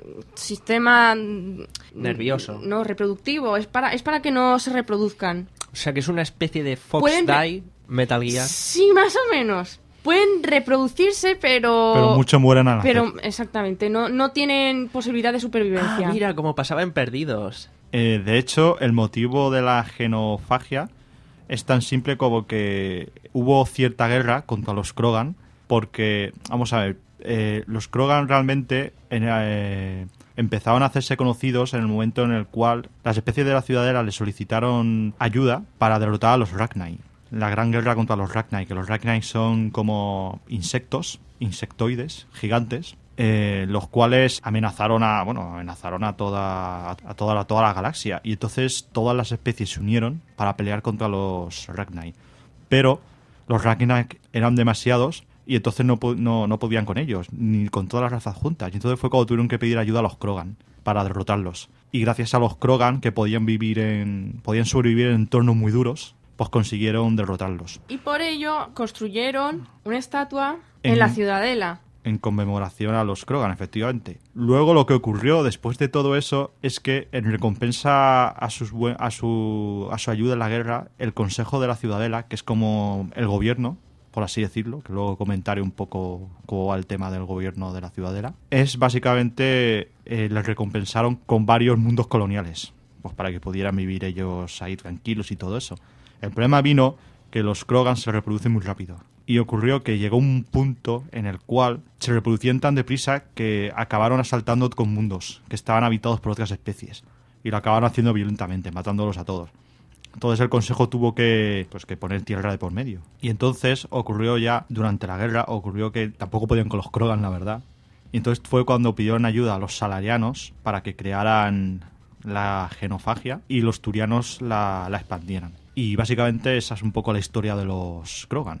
sistema mm,
Nervioso.
no reproductivo. Es para, es para que no se reproduzcan.
O sea, que es una especie de Fox
Pueden-
Die Metal Gear.
Sí, más o menos. Pueden reproducirse, pero...
Pero muchos mueren al nacer.
Pero, exactamente, no, no tienen posibilidad de supervivencia.
Ah, mira, como pasaba en Perdidos.
Eh, de hecho, el motivo de la genofagia es tan simple como que hubo cierta guerra contra los Krogan, porque, vamos a ver, eh, los Krogan realmente en, eh, empezaron a hacerse conocidos en el momento en el cual las especies de la Ciudadela le solicitaron ayuda para derrotar a los Rachni. La gran guerra contra los Rachni, que los Rachni son como insectos, insectoides, gigantes, eh, los cuales amenazaron a, bueno, amenazaron a toda, a toda la, toda la galaxia. Y entonces todas las especies se unieron para pelear contra los Rachni. Pero los Rachni eran demasiados y entonces no, po- no, no podían con ellos, ni con todas las razas juntas. Y entonces fue cuando tuvieron que pedir ayuda a los Krogan para derrotarlos. Y gracias a los Krogan, que podían vivir en, podían sobrevivir en entornos muy duros, pues consiguieron derrotarlos.
Y por ello construyeron una estatua en,
En-
la Ciudadela.
En conmemoración a los Krogan, efectivamente. Luego lo que ocurrió después de todo eso es que en recompensa a, sus buen- a, su, a su ayuda en la guerra, el Consejo de la Ciudadela, que es como el gobierno, por así decirlo, que luego comentaré un poco cómo va el tema del gobierno de la Ciudadela, es básicamente, eh, les recompensaron con varios mundos coloniales, pues para que pudieran vivir ellos ahí tranquilos y todo eso. El problema vino que los Krogan se reproducen muy rápido. Y ocurrió que llegó un punto en el cual se reproducían tan deprisa que acabaron asaltando con mundos que estaban habitados por otras especies. Y lo acabaron haciendo violentamente, matándolos a todos. Entonces el Consejo tuvo que, pues, que poner tierra de por medio. Y entonces ocurrió ya, durante la guerra, ocurrió que tampoco podían con los Krogan, la verdad. Y entonces fue cuando pidieron ayuda a los salarianos para que crearan la genofagia y los turianos la, la expandieran. Y básicamente esa es un poco la historia de los Krogan.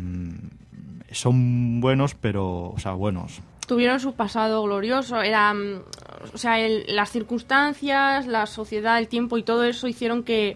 Mm, son buenos, pero... O sea, buenos.
Tuvieron su pasado glorioso. Era, mm, o sea, el- las circunstancias, la sociedad, el tiempo y todo eso hicieron que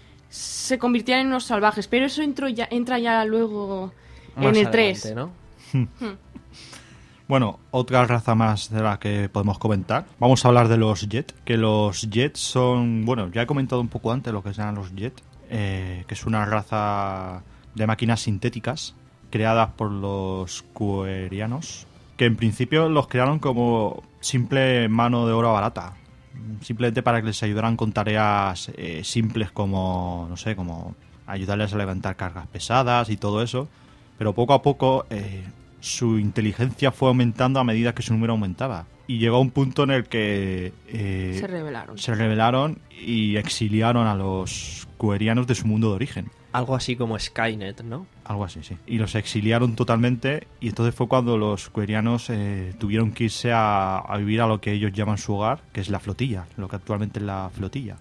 se convirtieran en unos salvajes. Pero eso entró ya, entra ya luego
Más
en el
adelante,
tres.
¿no?
Bueno, otra raza más de la que podemos comentar. Vamos a hablar de los Jet, que los Jet son... Bueno, ya he comentado un poco antes lo que sean los Jet, eh, que es una raza de máquinas sintéticas creadas por los Querianos, que en principio los crearon como simple mano de obra barata, simplemente para que les ayudaran con tareas eh, simples como, no sé, como ayudarles a levantar cargas pesadas y todo eso, pero poco a poco eh, su inteligencia fue aumentando a medida que su número aumentaba. Y llegó a un punto en el que eh,
Se rebelaron.
se rebelaron y exiliaron a los Querianos de su mundo de origen.
Algo así como Skynet, ¿no?
Algo así, sí. Y los exiliaron totalmente y entonces fue cuando los Querianos eh, tuvieron que irse a, a vivir a lo que ellos llaman su hogar, que es la flotilla, lo que actualmente es la flotilla.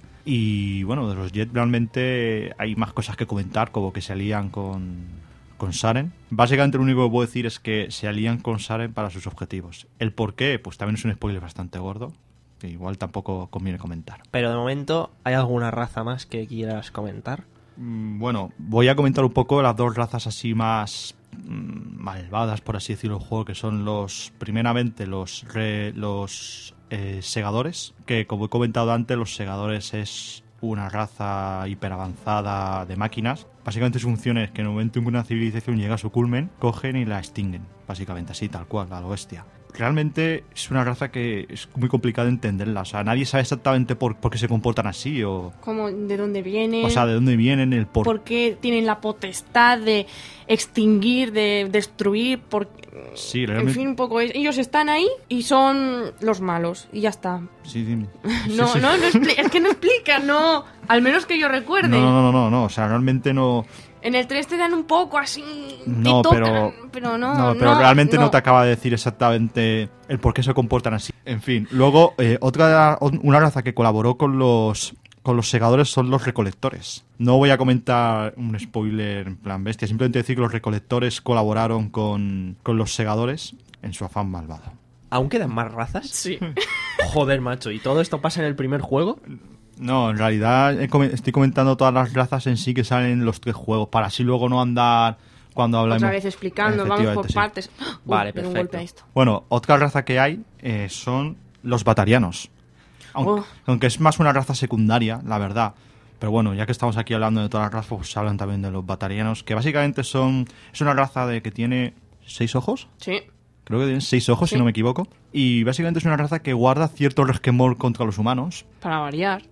Y bueno, de los Jet realmente hay más cosas que comentar, como que se alían con, con Saren. Básicamente lo único que puedo decir es que se alían con Saren para sus objetivos. El por qué, pues también es un spoiler bastante gordo, que igual tampoco conviene comentar.
Pero de momento, ¿hay alguna raza más que quieras comentar?
Bueno, voy a comentar un poco las dos razas así más mmm, malvadas, por así decirlo, del juego, que son los, primeramente, los re, los eh, segadores, que como he comentado antes, los segadores es una raza hiperavanzada de máquinas. Básicamente su función es que en el momento en que una civilización llega a su culmen, cogen y la extinguen, básicamente así, tal cual, a lo bestia. Realmente es una raza que es muy complicada de entenderla, o sea, nadie sabe exactamente por, por qué se comportan así o...
Como de dónde vienen.
O sea, de dónde vienen, el por...
por qué tienen la potestad de extinguir, de destruir, por...
Sí, realmente...
En fin, un poco... Ellos están ahí y son los malos, y ya está.
Sí, dime.
No,
Sí, sí.
no, no expli- es que no explica, no. Al menos que yo recuerde.
No, no, no, no, no, o sea, realmente no...
En el tres te dan un poco así...
No,
te tocan,
pero...
pero no,
No, pero
no,
realmente no.
no
te acaba de decir exactamente el por qué se comportan así. En fin, luego, eh, otra una raza que colaboró con los... Con los segadores son los recolectores. No voy a comentar un spoiler en plan bestia, simplemente decir que los recolectores colaboraron con, con los segadores en su afán malvado.
¿Aún quedan más razas?
Sí.
Joder, macho, ¿y todo esto pasa en el primer juego?
No, en realidad he com- estoy comentando todas las razas en sí que salen en los tres juegos, para así luego no andar cuando hablamos.
Otra vez explicando, vamos por
Efectivamente, sí.
partes. Uy,
Vale,
me da un
perfecto.
golpe a esto.
Bueno, otra raza que hay eh, son los batarianos. Aunque,
Oh.
aunque es más una raza secundaria, la verdad. Pero bueno, ya que estamos aquí hablando de todas las razas, pues hablan también de los batarianos, que básicamente son... Es una raza de que tiene seis ojos.
Sí.
Creo que tiene seis ojos,
Sí.
si no me equivoco. Y básicamente es una raza que guarda cierto resquemor contra los humanos.
Para variar.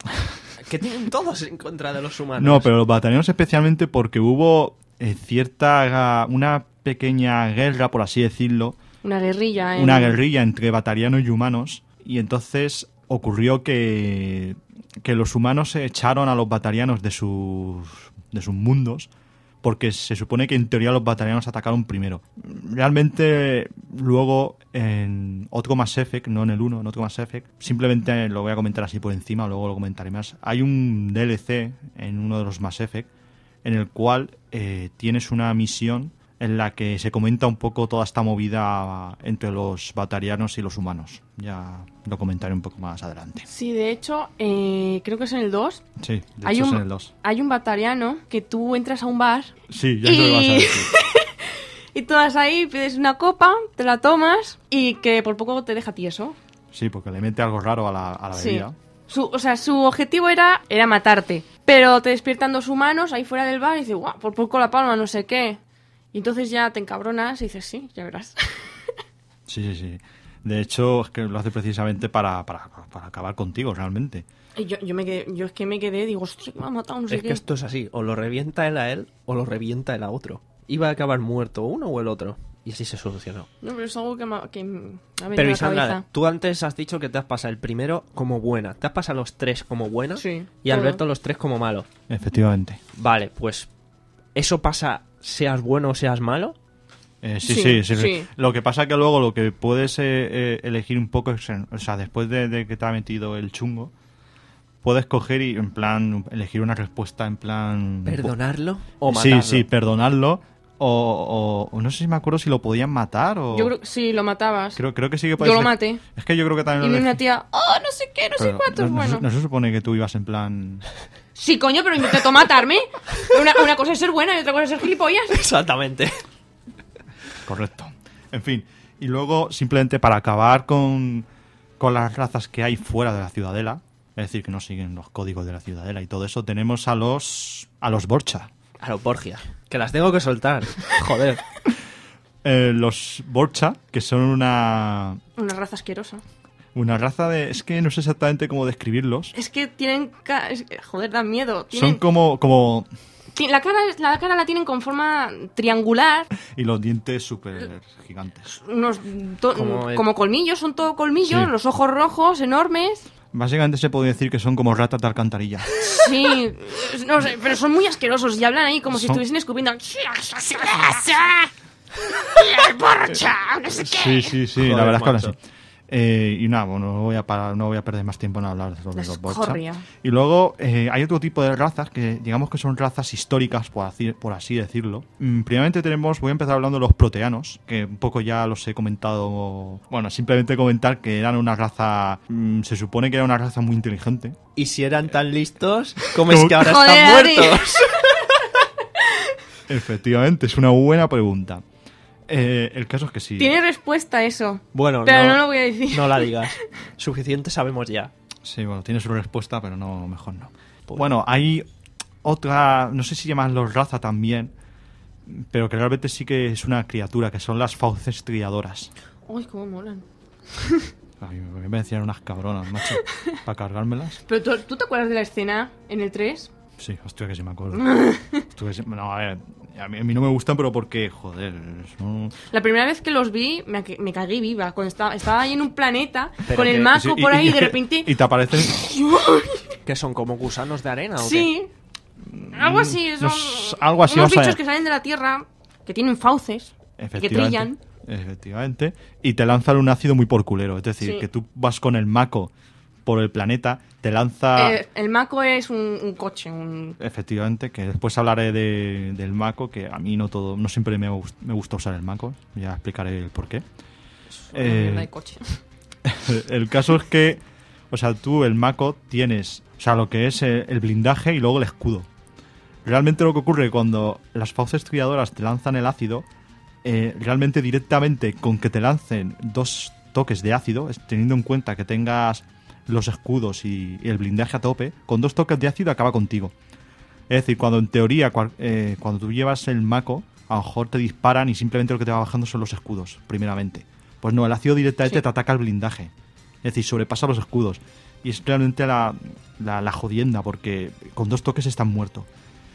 Que tienen todos en contra de los humanos.
No, pero los batarianos especialmente porque hubo eh, cierta... Una pequeña guerra, por así decirlo.
Una guerrilla. En...
Una guerrilla entre batarianos y humanos. Y entonces ocurrió que, que los humanos se echaron a los batarianos de sus, de sus mundos, porque se supone que en teoría los batarianos atacaron primero. Realmente luego en otro Mass Effect, no en el uno, en otro Mass Effect, simplemente lo voy a comentar así por encima, luego lo comentaré más. Hay un D L C en uno de los Mass Effect en el cual eh, tienes una misión en la que se comenta un poco toda esta movida entre los batarianos y los humanos. Ya lo comentaré un poco más adelante.
Sí, de hecho, eh, creo que es en el dos.
Sí, de
Hay
hecho
un,
es en el dos.
hay un batariano que tú entras a un bar
Sí, ya sé lo que vas a
y...
decir.
y tú vas ahí, pides una copa, te la tomas y que por poco te deja tieso.
Sí, porque le mete algo raro a la, a la
Sí.
bebida.
Su, o sea, su objetivo era, era matarte. Pero te despiertan dos humanos ahí fuera del bar y dices, guau, por poco la palma, no sé qué. Y entonces ya te encabronas y dices, sí, ya verás.
Sí, sí, sí. De hecho, es que lo hace precisamente para, para, para acabar contigo, realmente.
Y yo, yo, me quedé, yo es que me quedé, digo, hostia, que me ha matado, no sé
Es
qué.
que esto es así, o lo revienta él a él, o lo revienta él a otro. Iba a acabar muerto uno o el otro. Y así se solucionó.
No, pero es algo que me, ha- que me ha venido
Pero
a la
Isandra,
cabeza.
tú antes has dicho que te has pasado el primero como buena. ¿Te has pasado los tres como buena?
Sí,
Y
todo.
Alberto los tres como malo.
Efectivamente.
Vale, pues ¿eso pasa seas bueno o seas malo?
Eh, sí,
Sí,
sí, sí,
sí.
Lo que pasa que luego lo que puedes eh, eh, elegir un poco es, en- o sea, después de, de que te ha metido el chungo, puedes coger y en plan elegir una respuesta en plan...
¿Perdonarlo o
Sí,
matarlo?
sí, perdonarlo. O, o- o no sé si me acuerdo si lo podían matar o...
Yo creo que sí, lo matabas.
Creo, creo que sí que
Yo
puedes...
lo maté.
Es que yo creo que también
Y
lo
viene una
elegí.
tía, oh, no sé qué, no sé
Pero
cuánto.
no, no
bueno.
se- no se supone que tú ibas en plan...
Sí, coño, pero intentó matarme. Una, una cosa es ser buena y otra cosa es ser gilipollas.
Exactamente.
Correcto. En fin. Y luego, simplemente para acabar con, con las razas que hay fuera de la ciudadela, es decir, que no siguen los códigos de la ciudadela y todo eso, tenemos a los a los Borcha.
A los Borgia. Que las tengo que soltar. Joder.
Eh, los Borcha, que son una...
Una raza asquerosa.
Una raza de... Es que no sé exactamente cómo describirlos.
Es que tienen... Ca... es... Joder, dan miedo. Tienen...
Son como... como...
La cara, la cara la tienen con forma triangular.
Y los dientes súper gigantes.
Unos to-
Como el-
como colmillos, son todo colmillos.
Sí.
Los ojos rojos, enormes.
Básicamente se podría decir que son como ratas de alcantarilla.
Sí, no sé, pero son muy asquerosos y hablan ahí como si
Son-
estuviesen escupiendo.
Sí, sí, sí, la
Joder,
verdad es que hablan
macho.
así. Eh, y nada, bueno, no voy a parar, no voy a perder más tiempo en hablar sobre
La
los Borcha.
escorria.
Y luego eh, hay otro tipo de razas que digamos que son razas históricas, por así, por así decirlo. Mm, primeramente tenemos, voy a empezar hablando de los proteanos, que un poco ya los he comentado. Bueno, simplemente comentar que eran una raza, mm, se supone que era una raza muy inteligente.
Y si eran tan listos, ¿cómo es
¿Cómo?
que ahora
Joder,
están
Adri.
muertos?
Efectivamente, es una buena pregunta. Eh, el caso es que sí.
Tiene respuesta a eso.
Bueno,
Pero
no,
no lo voy a decir.
No la digas. Suficiente sabemos ya.
Sí, bueno, tiene su respuesta, pero no, mejor no.
Pues-
Bueno, hay otra, no sé si llaman los raza también, pero que realmente sí que es una criatura, que son las fauces triadoras.
Uy, cómo molan.
Ay, me parecían unas cabronas, macho, para cargármelas.
Pero ¿tú, ¿tú te acuerdas de la escena en el tres?
Sí, hostia, que sí me acuerdo. Hostia, que sí- no, a ver, a mí, a mí no me gustan, pero porque, joder, son...
La primera vez que los vi, me, me cagué viva. Cuando estaba, estaba ahí en un planeta,
Pero
con el
que-
maco
Sí,
por
y-
ahí,
y
y de
es que-
repente...
Y te aparecen...
¿Que son como gusanos de arena o qué?
Sí. Algo así.
no
Son
es- algo así,
unos
vamos a
bichos
ver.
que salen de la tierra, que tienen fauces, que
Efectivamente,
trillan.
efectivamente. Y te lanzan un ácido muy porculero. Es decir,
Sí.
que tú vas con el maco por el planeta, te lanza...
Eh, el maco es un, un coche, un...
Efectivamente, que después hablaré de, del maco, que a mí no todo no siempre me, gust- me gusta usar el maco. Ya explicaré el porqué.
una
Eh,
mierda de coche.
El caso es que, o sea, tú el maco tienes, o sea, lo que es el, el blindaje y luego el escudo. Realmente lo que ocurre cuando las fauces triadoras te lanzan el ácido, eh, realmente directamente con que te lancen dos toques de ácido, es- teniendo en cuenta que tengas los escudos y, y el blindaje a tope, con dos toques de ácido acaba contigo. Es decir, cuando en teoría, cual- eh, cuando tú llevas el maco, a lo mejor te disparan y simplemente lo que te va bajando son los escudos, primeramente. Pues no, el ácido directamente
Sí.
te ataca el blindaje. Es decir, sobrepasa los escudos. Y es realmente la, la, la jodienda, porque con dos toques están muertos.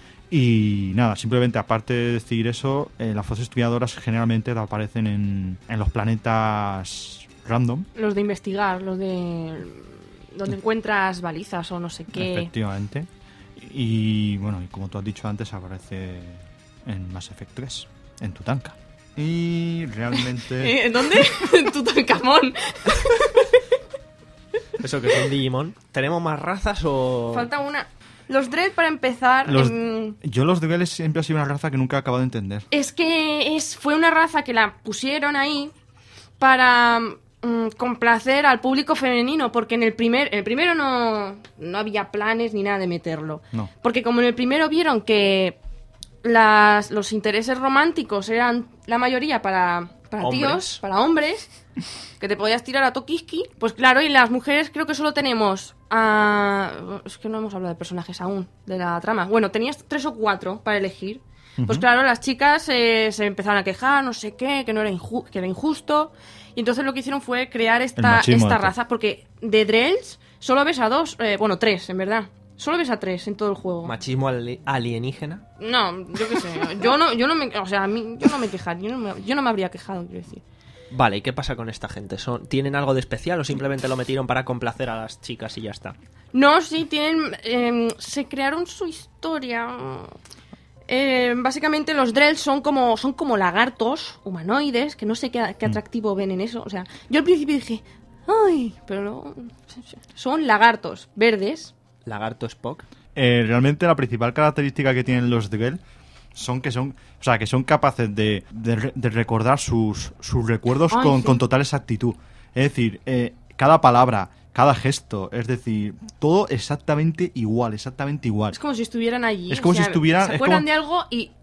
Y nada, simplemente aparte de decir eso, eh, las fauces triadoras generalmente te aparecen en, en los planetas random.
Los de investigar, los de... donde encuentras balizas o no sé qué.
Efectivamente. Y bueno, y como tú has dicho antes, aparece en Mass Effect tres, en Tutanka. Y realmente...
¿Eh? ¿Dónde? En Tutankamón.
Eso que son Digimon. ¿Tenemos más razas o...?
Falta una. Los Dread, para empezar,
los-
em,
Yo los Dreles siempre ha sido una raza que nunca he acabado de entender.
es que es, fue una raza que la pusieron ahí para mm, complacer al público femenino, porque en el primer, en el primero no, no había planes ni nada de meterlo.
No.
Porque como en el primero vieron que las, los intereses románticos eran la mayoría para, para
Hombres.
tíos, para hombres, que te podías tirar a Tokiski, pues claro, y las mujeres creo que solo tenemos a... Es que no hemos hablado de personajes aún, de la trama. Bueno, tenías tres o cuatro para elegir. Pues claro, las chicas eh, se empezaron a quejar, no sé qué, que no era, inju- que era injusto. Y entonces lo que hicieron fue crear
El
esta,
machismo
esta
de todo.
raza, porque de Drells solo ves a dos, eh, bueno, tres, en verdad. Solo ves a tres en todo el juego.
Machismo ali- alienígena.
No, yo qué sé. Yo no, yo no me, o sea, a mí, yo no me quejaría, yo no me, yo no me habría quejado, quiero decir.
Vale, ¿y qué pasa con esta gente? ¿Son, ¿Tienen algo de especial o simplemente lo metieron para complacer a las chicas y ya está?
No, sí, tienen, eh, se crearon su historia. Eh, básicamente los Drells son como, son como lagartos humanoides, que no sé qué, qué atractivo ven en eso. O sea, yo al principio dije, ay, pero no, son lagartos verdes.
Lagarto Spock.
Eh, realmente la principal característica que tienen los Drell son que son, o sea, que son capaces de, de, re- de recordar sus, sus recuerdos
Ay,
con,
sí.
con total exactitud. Es decir, eh, cada palabra, cada gesto, es decir, todo exactamente igual, exactamente igual.
Es como si estuvieran allí.
Es como
o sea,
si estuvieran-
Se
es
acuerdan
como-
de algo y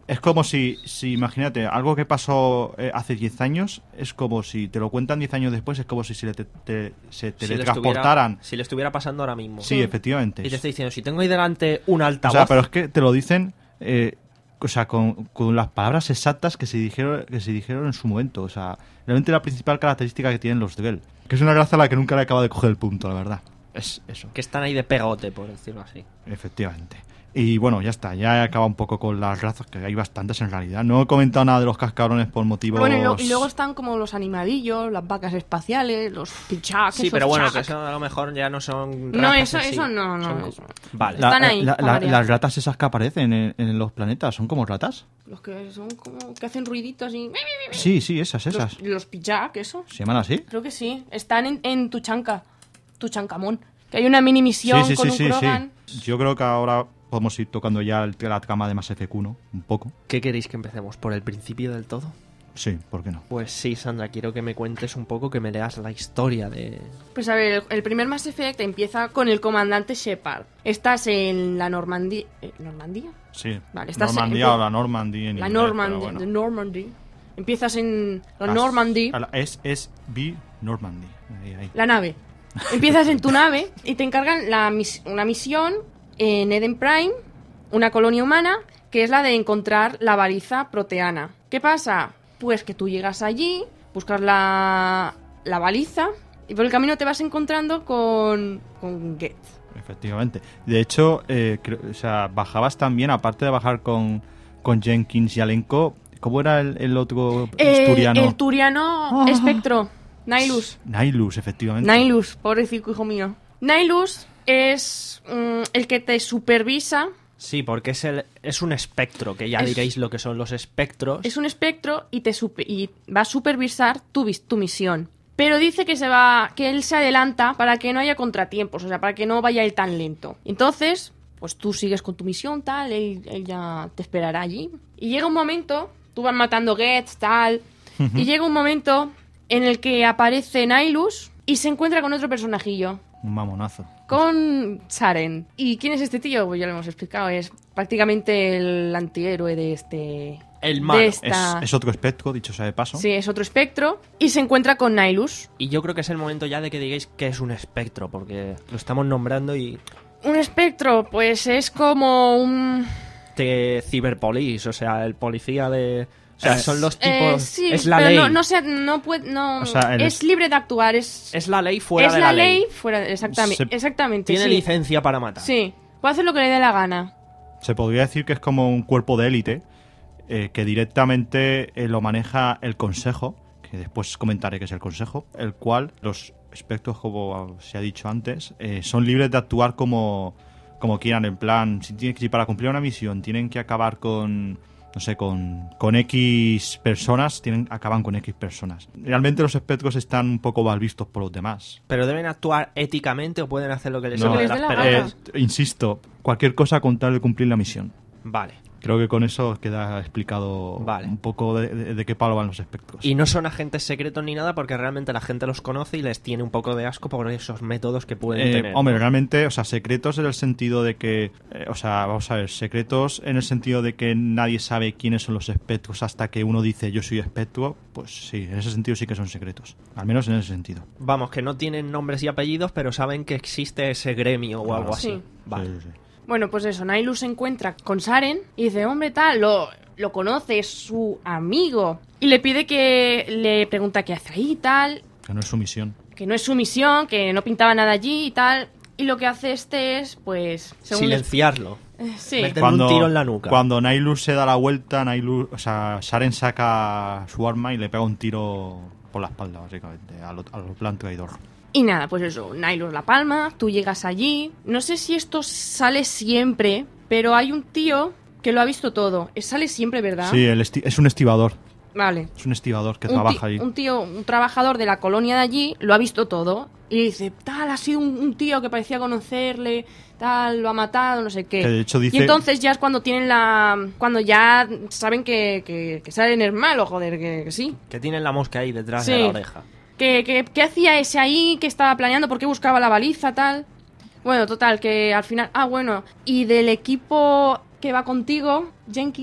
Es como si, si imagínate, algo que pasó eh, hace diez años, es como si te lo cuentan diez años después, es como si se, le te, te, se
Si le
teletransportaran.
estuviera- Si le estuviera pasando ahora mismo.
Sí, efectivamente.
Y te estoy diciendo, si tengo ahí delante un
O
altavoz...
sea, pero es que te lo dicen, eh, o sea, con, con las palabras exactas que se dijeron que se dijeron en su momento. O sea, realmente la principal característica que tienen los Drell. Que es una gracia a la que nunca le acaba de coger el punto, la verdad. Es eso.
que están ahí de pegote, por decirlo así.
Efectivamente. Y bueno, ya está. Ya he acabado un poco con las razas, que hay bastantes en realidad. No he comentado nada de los cascarones por motivos...
Bueno, y, lo- y luego están como los animadillos, las vacas espaciales, los pichacks.
Sí,
esos
pero bueno,
chac.
que eso a lo mejor ya no son
No,
razas
eso,
en sí.
eso no, no.
Son-
eso.
Vale.
La-
Están ahí,
la-
para
la-
variar.
las ratas esas que aparecen en, en los planetas, ¿son como ratas?
Los que son como que hacen ruiditos y...
Sí, sí, esas, esas.
Los, los pichacks, eso.
¿Se llaman así?
Creo que sí. Están en, en Tuchanka. Tuchancamón. Que hay una mini misión
Sí, sí,
con
sí,
un
sí,
Krogan.
sí. Yo creo que ahora podemos ir tocando ya el, la trama de Mass Effect uno, un poco.
¿Qué queréis que empecemos? ¿Por el principio del todo?
Sí, ¿por qué no?
Pues sí, Sandra, quiero que me cuentes un poco, que me leas la historia de...
Pues a ver, el, el primer Mass Effect empieza con el comandante Shepard. Estás en la Normandía... ¿eh? ¿Normandía?
Sí.
Vale, estás en-
Normandía o la Normandy en
La
inglés,
Normandía.
pero bueno.
The Normandy. Empiezas en la
Las-
Normandy.
a la- Es, es B Normandy. Ahí, ahí.
La nave. Empiezas en tu nave y te encargan la mis- una misión en Eden Prime, una colonia humana, que es la de encontrar la baliza proteana. ¿Qué pasa? Pues que tú llegas allí, buscas la, la baliza y por el camino te vas encontrando con, con Geth.
Efectivamente. De hecho, eh, creo- o sea, bajabas también, aparte de bajar con, con Jenkins y Alenko, ¿cómo era el, el otro
Eh,
turiano?
el turiano Espectro, Nihilus.
Nihilus, efectivamente.
Nihilus, pobrecito hijo mío. Nihilus es mm, el que te supervisa.
Sí, porque es, el, es un espectro, que ya
Es-
diréis lo que son los espectros.
Es un espectro y te supe- y va a supervisar tu, vis- tu misión. Pero dice que se va, que él se adelanta para que no haya contratiempos, o sea, para que no vaya él tan lento. Entonces, pues tú sigues con tu misión, tal, él, él ya te esperará allí. Y llega un momento, tú vas matando Geth, tal, y llega un momento en el que aparece Nihilus y se encuentra con otro personajillo.
Un mamonazo.
Con Saren. ¿Y quién es este tío? Pues ya lo hemos explicado. Es prácticamente el antihéroe de este...
El malo.
de
Es,
esta...
es otro espectro, dicho sea de paso.
Sí, es otro espectro. Y se encuentra con Nihilus.
Y yo creo que es el momento ya de que digáis que es un espectro, porque lo estamos nombrando y...
Un espectro, pues es como un...
de Cyberpolice, o sea, el policía de... O sea,
Eh,
son los
Eh,
tipos...
sí,
es la
pero
ley.
no, no, se- no puede... No,
O sea, el-
es libre de actuar, es...
Es la ley fuera
es
de
la,
la,
ley, fuera de- exactamente,
Se-
exactamente.
Tiene
sí.
licencia para matar.
Sí, puede hacer lo que le dé la gana.
Se podría decir que es como un cuerpo de élite eh, que directamente eh, lo maneja el Consejo, que después comentaré que es el Consejo, el cual los espectros, como se ha dicho antes, eh, son libres de actuar como, como quieran. En plan, si, tiene- si para cumplir una misión tienen que acabar con... no sé, con, con X personas, tienen, acaban con X personas. Realmente los espectros están un poco mal vistos por los demás.
Pero deben actuar éticamente o pueden hacer lo que les
No,
salga de
les dé
las
la
pelotas.
gana.
Eh, insisto, cualquier cosa con tal de cumplir la misión.
Vale.
Creo que con eso queda explicado
Vale.
un poco de, de- de qué palo van los espectros.
Y no son agentes secretos ni nada porque realmente la gente los conoce y les tiene un poco de asco por esos métodos que pueden
Eh,
tener.
hombre, realmente, o sea, secretos en el sentido de que, eh, o sea, vamos a ver, secretos en el sentido de que nadie sabe quiénes son los espectros hasta que uno dice yo soy espectro, pues sí, en ese sentido sí que son secretos. Al menos en ese sentido.
Vamos, que no tienen nombres y apellidos, pero saben que existe ese gremio o
Claro.
algo así.
Sí.
Vale.
Sí, sí, sí.
Bueno, pues eso, Nihilus se encuentra con Saren y dice, hombre, tal, lo, lo conoce, es su amigo. Y le pide que le pregunta qué hace ahí y tal,
Que no es su misión.
que no es su misión, que no pintaba nada allí y tal. Y lo que hace este es, pues... según
Silenciarlo.
les- Sí.
Meter- un tiro en la nuca.
Cuando Nihilus se da la vuelta, Nihilus, o sea, Saren saca su arma y le pega un tiro por la espalda, básicamente, a lo, a lo plan traidor.
Y nada, pues eso, Nihilus la palma, tú llegas allí. No sé si esto sale siempre, pero hay un tío que lo ha visto todo. Sale siempre, ¿verdad?
Sí, el esti- es un estibador.
Vale.
Es un estibador que
Un,
trabaja
ti-
ahí.
un tío, un trabajador de la colonia de allí, lo ha visto todo. Y dice, tal, ha sido un, un tío que parecía conocerle, tal, lo ha matado, no sé qué.
Que de hecho dice-
Y entonces ya es cuando tienen la... Cuando ya saben que, que, que Saren es malo, joder, que, que sí.
Que tienen la mosca ahí detrás
Sí.
de la oreja.
¿Qué, qué, qué hacía ese ahí? ¿Qué estaba planeando? ¿Por qué buscaba la baliza, tal? Bueno, total, que al final... Ah, bueno. Y del equipo que va contigo, Jenkins,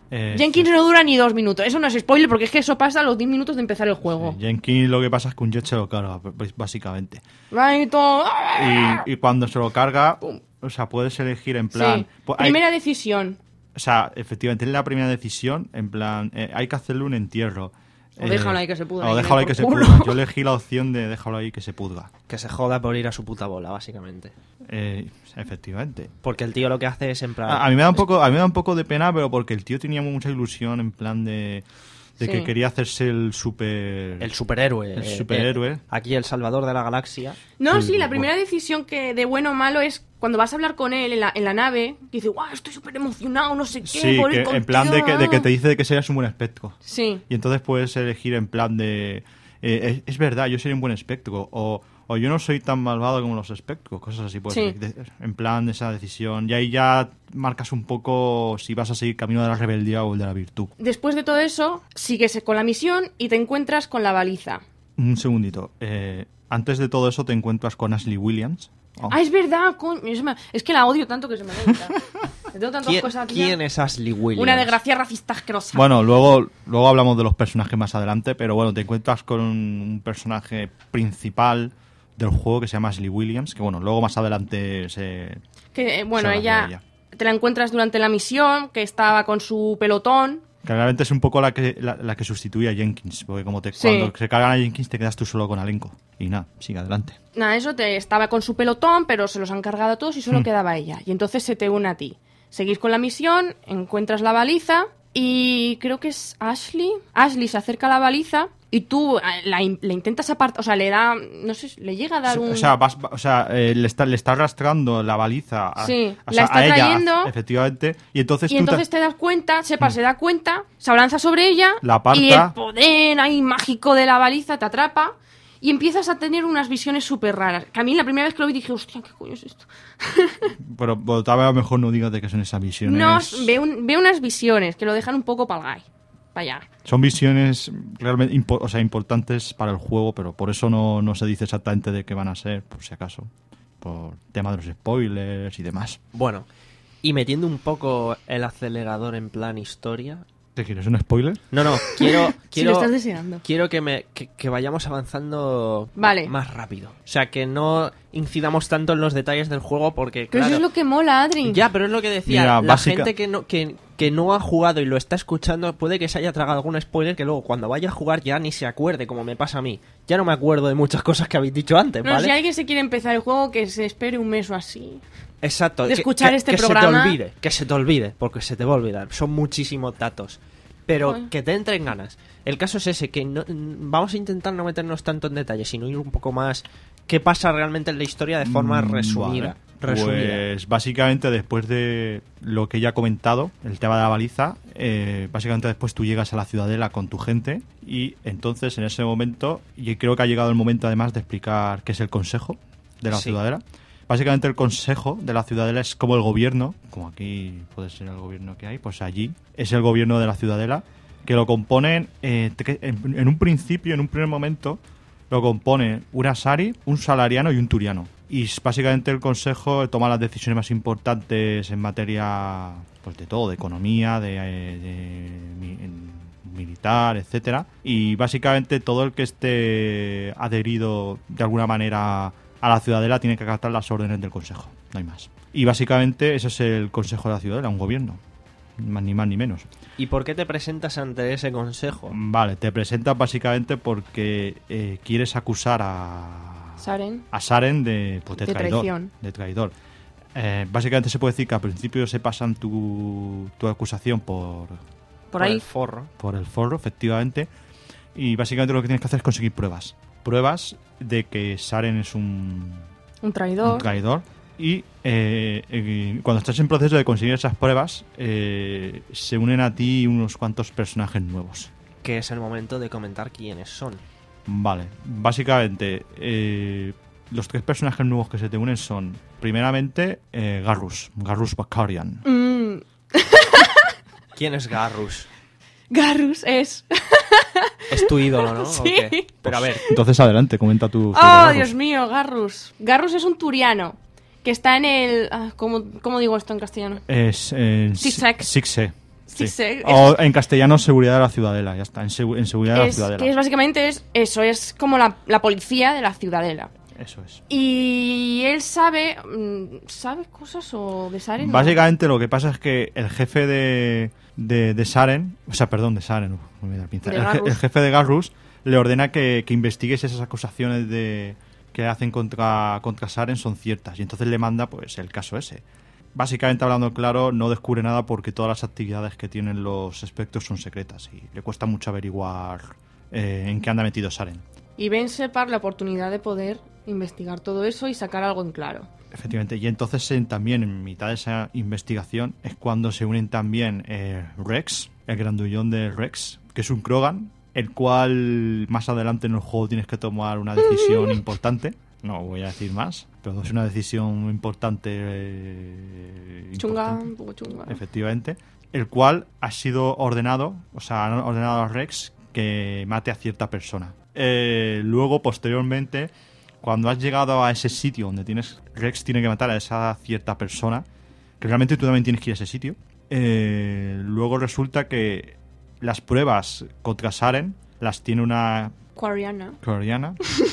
Eh,
Jenkins
sí.
no dura ni dos minutos. Eso no es spoiler porque es que eso pasa a los diez minutos de empezar el juego.
Sí, Jenkins lo que pasa es que un jet se lo carga, b- básicamente.
Va y todo...
Y, y cuando se lo carga, o sea, puedes elegir en plan...
Sí.
pues hay-
Primera decisión.
O sea, efectivamente, es la primera decisión, en plan, eh, hay que hacerle un entierro.
O déjalo ahí que se pudra,
O
y
déjalo
me
ahí
por
que se
culo.
pudra. Yo elegí la opción de déjalo ahí que se pudra.
Que se joda por ir a su puta bola, básicamente.
Eh, efectivamente.
Porque el tío lo que hace es en plan...
A, a mí me da un poco, a mí me da un poco de pena, pero porque el tío tenía mucha ilusión en plan de, de
Sí.
que quería hacerse el super...
El superhéroe.
El
eh,
superhéroe.
eh, aquí el salvador de la galaxia.
No,
Sí,
sí, la
bueno.
primera decisión que de bueno o malo es cuando vas a hablar con él en la, en la nave, que dice, guau, estoy súper emocionado, no sé qué,
Sí,
por ir
que, en plan de que,
contigo".
de que te dice de que seas un buen espectro.
Sí.
Y entonces puedes elegir en plan de... eh, es, es verdad, yo soy un buen espectro. O, o yo no soy tan malvado como los espectros. Cosas así. Pues,
Sí.
de- en plan de esa decisión. Y ahí ya marcas un poco si vas a seguir camino de la rebeldía o el de la virtud.
Después de todo eso, sigues con la misión y te encuentras con la baliza.
Un segundito. Eh, antes de todo eso te encuentras con Ashley Williams. Oh.
Ah, es verdad, coño. Es, ma- es que la odio tanto que se me nota. Le tengo tantas
¿Quién,
cosas aquí.
quién es Ashley Williams?
Una desgracia racista asquerosa.
Bueno, luego, luego hablamos de los personajes más adelante, pero bueno, te encuentras con un personaje principal del juego que se llama Ashley Williams, que bueno, luego más adelante se...
Que, eh, bueno,
se habla
ella,
de ella.
te la encuentras durante la misión, que estaba con su pelotón.
Que realmente es un poco la que, la, la que sustituye a Jenkins, porque como te,
Sí.
cuando se cargan a Jenkins te quedas tú solo con Alenko. Y nada, sigue adelante.
Nada, eso te estaba con su pelotón, pero se los han cargado a todos y solo
Hmm.
quedaba ella. Y entonces se te une a ti. Seguís con la misión, encuentras la baliza y creo que es Ashley. Ashley se acerca a la baliza y tú eh, la, in- le intentas apartar, o sea, le da, no sé, le llega a dar un...
O sea, vas, o sea eh, le, está, le está arrastrando la baliza a,
Sí,
o
la
sea,
está
a ella,
trayendo.
efectivamente. Y entonces
y
tú
entonces
te...
te das cuenta, Shepard se da cuenta, se abalanza sobre ella
La aparta.
y el poder ahí mágico de la baliza te atrapa y empiezas a tener unas visiones súper raras. Que a mí la primera vez que lo vi dije, hostia, ¿qué coño es esto?
Pero, pero tal vez mejor no digas de que son esas visiones.
No, ve, un- ve unas visiones que lo dejan un poco palgay. Vaya.
Son visiones realmente impo- o sea, importantes para el juego, pero por eso no, no se dice exactamente de qué van a ser, por si acaso. Por tema de los spoilers y demás.
Bueno, y metiendo un poco el acelerador en plan historia...
¿Te quieres un spoiler?
No, no, quiero...
Si
quiero
lo estás deseando.
Quiero que, me, que, que vayamos avanzando
Vale.
más rápido. O sea, que no incidamos tanto en los detalles del juego porque,
Pero
claro...
eso es lo que mola, Adri.
Ya, pero es lo que decía.
Mira,
la
básica-
gente que no, que, que no ha jugado y lo está escuchando puede que se haya tragado algún spoiler que luego cuando vaya a jugar ya ni se acuerde, como me pasa a mí. Ya no me acuerdo de muchas cosas que habéis dicho antes,
No,
¿vale?
si alguien se quiere empezar el juego, que se espere un mes o así.
Exacto.
de
que-
escuchar
que-
este
que
programa.
se te olvide, que se te olvide, porque se te va a olvidar. Son muchísimos datos. Pero
Joder.
que te entren ganas. El caso es ese, que no- vamos a intentar no meternos tanto en detalles, sino ir un poco más qué pasa realmente en la historia de forma
Mm,
resumida.
vale.
resumida.
Pues básicamente después de lo que ya he comentado, el tema de la baliza, eh, básicamente después tú llegas a la ciudadela con tu gente y entonces en ese momento, y creo que ha llegado el momento además de explicar qué es el consejo de la
Sí.
ciudadela. Básicamente el consejo de la ciudadela es como el gobierno, como aquí puede ser el gobierno que hay, pues allí es el gobierno de la ciudadela, que lo componen, eh, te- en, en un principio, en un primer momento, lo componen un Asari, un Salariano y un Turiano. Y s- básicamente el consejo toma las decisiones más importantes en materia pues de todo, de economía, de, eh, de mi- en- militar, etcétera. Y básicamente todo el que esté adherido de alguna manera a la ciudadela tiene que acatar las órdenes del consejo, no hay más. Y básicamente ese es el consejo de la ciudadela, un gobierno, más- ni más ni menos.
¿Y por qué te presentas ante ese consejo?
Vale, te presentas básicamente porque eh, quieres acusar a,
Saren.
a Saren de, pues, de
De
traidor.
traición.
De traidor. Eh, básicamente se puede decir que al principio se pasan tu, tu acusación por,
Por ahí.
el forro.
por el forro, efectivamente. Y básicamente lo que tienes que hacer es conseguir pruebas. Pruebas de que Saren es un,
Un traidor.
un traidor. Y eh, eh, cuando estás en proceso de conseguir esas pruebas, eh, se unen a ti unos cuantos personajes nuevos.
Que es el momento de comentar quiénes son.
Vale, básicamente eh, los tres personajes nuevos que se te unen son, primeramente, eh, Garrus, Garrus Bakarian.
Mm,
¿Quién es Garrus?
Garrus es...
Es tu ídolo, ¿no? ¿O
Sí.
qué? Pero a ver,
Entonces, adelante, comenta tú. sobre
¡Oh,
Garrus.
Dios mío! Garrus. Garrus es un turiano que está en el... ah, ¿cómo, cómo digo esto en castellano?
Es eh,
Zigzag.
Zigzag.
Sí, sé.
O en castellano, seguridad de la ciudadela, ya está, en, segu- en seguridad de la
Es,
ciudadela.
que es básicamente es eso, es como la, la policía de la ciudadela.
Eso es.
Y él sabe... mm, ¿Sabe cosas o de Saren?
Básicamente lo que pasa es que el jefe de, de, de Saren, o sea, perdón, de Saren, uf, no me da pinza.
De
El, je-
Garrus.
el jefe de Garrus le ordena que, que investigues esas acusaciones de que hacen contra, contra Saren son ciertas, y entonces le manda pues el caso ese. Básicamente, hablando claro, no descubre nada porque todas las actividades que tienen los espectros son secretas y le cuesta mucho averiguar eh, en qué anda metido Saren.
Y ven Shepard la oportunidad de poder investigar todo eso y sacar algo en claro.
Efectivamente, y entonces en- también en mitad de esa investigación es cuando se unen también eh, Rex, el grandullón de Rex, que es un Krogan, el cual más adelante en el juego tienes que tomar una decisión importante. No voy a decir más, pero es una decisión importante. Eh,
Chunga,
importante,
un poco chunga.
efectivamente, el cual ha sido ordenado, o sea, han ordenado a Rex que mate a cierta persona. Eh, luego, posteriormente, cuando has llegado a ese sitio donde tienes Rex tiene que matar a esa cierta persona, que realmente tú también tienes que ir a ese sitio, eh, luego resulta que las pruebas contra Saren las tiene una
Quariana.
coreana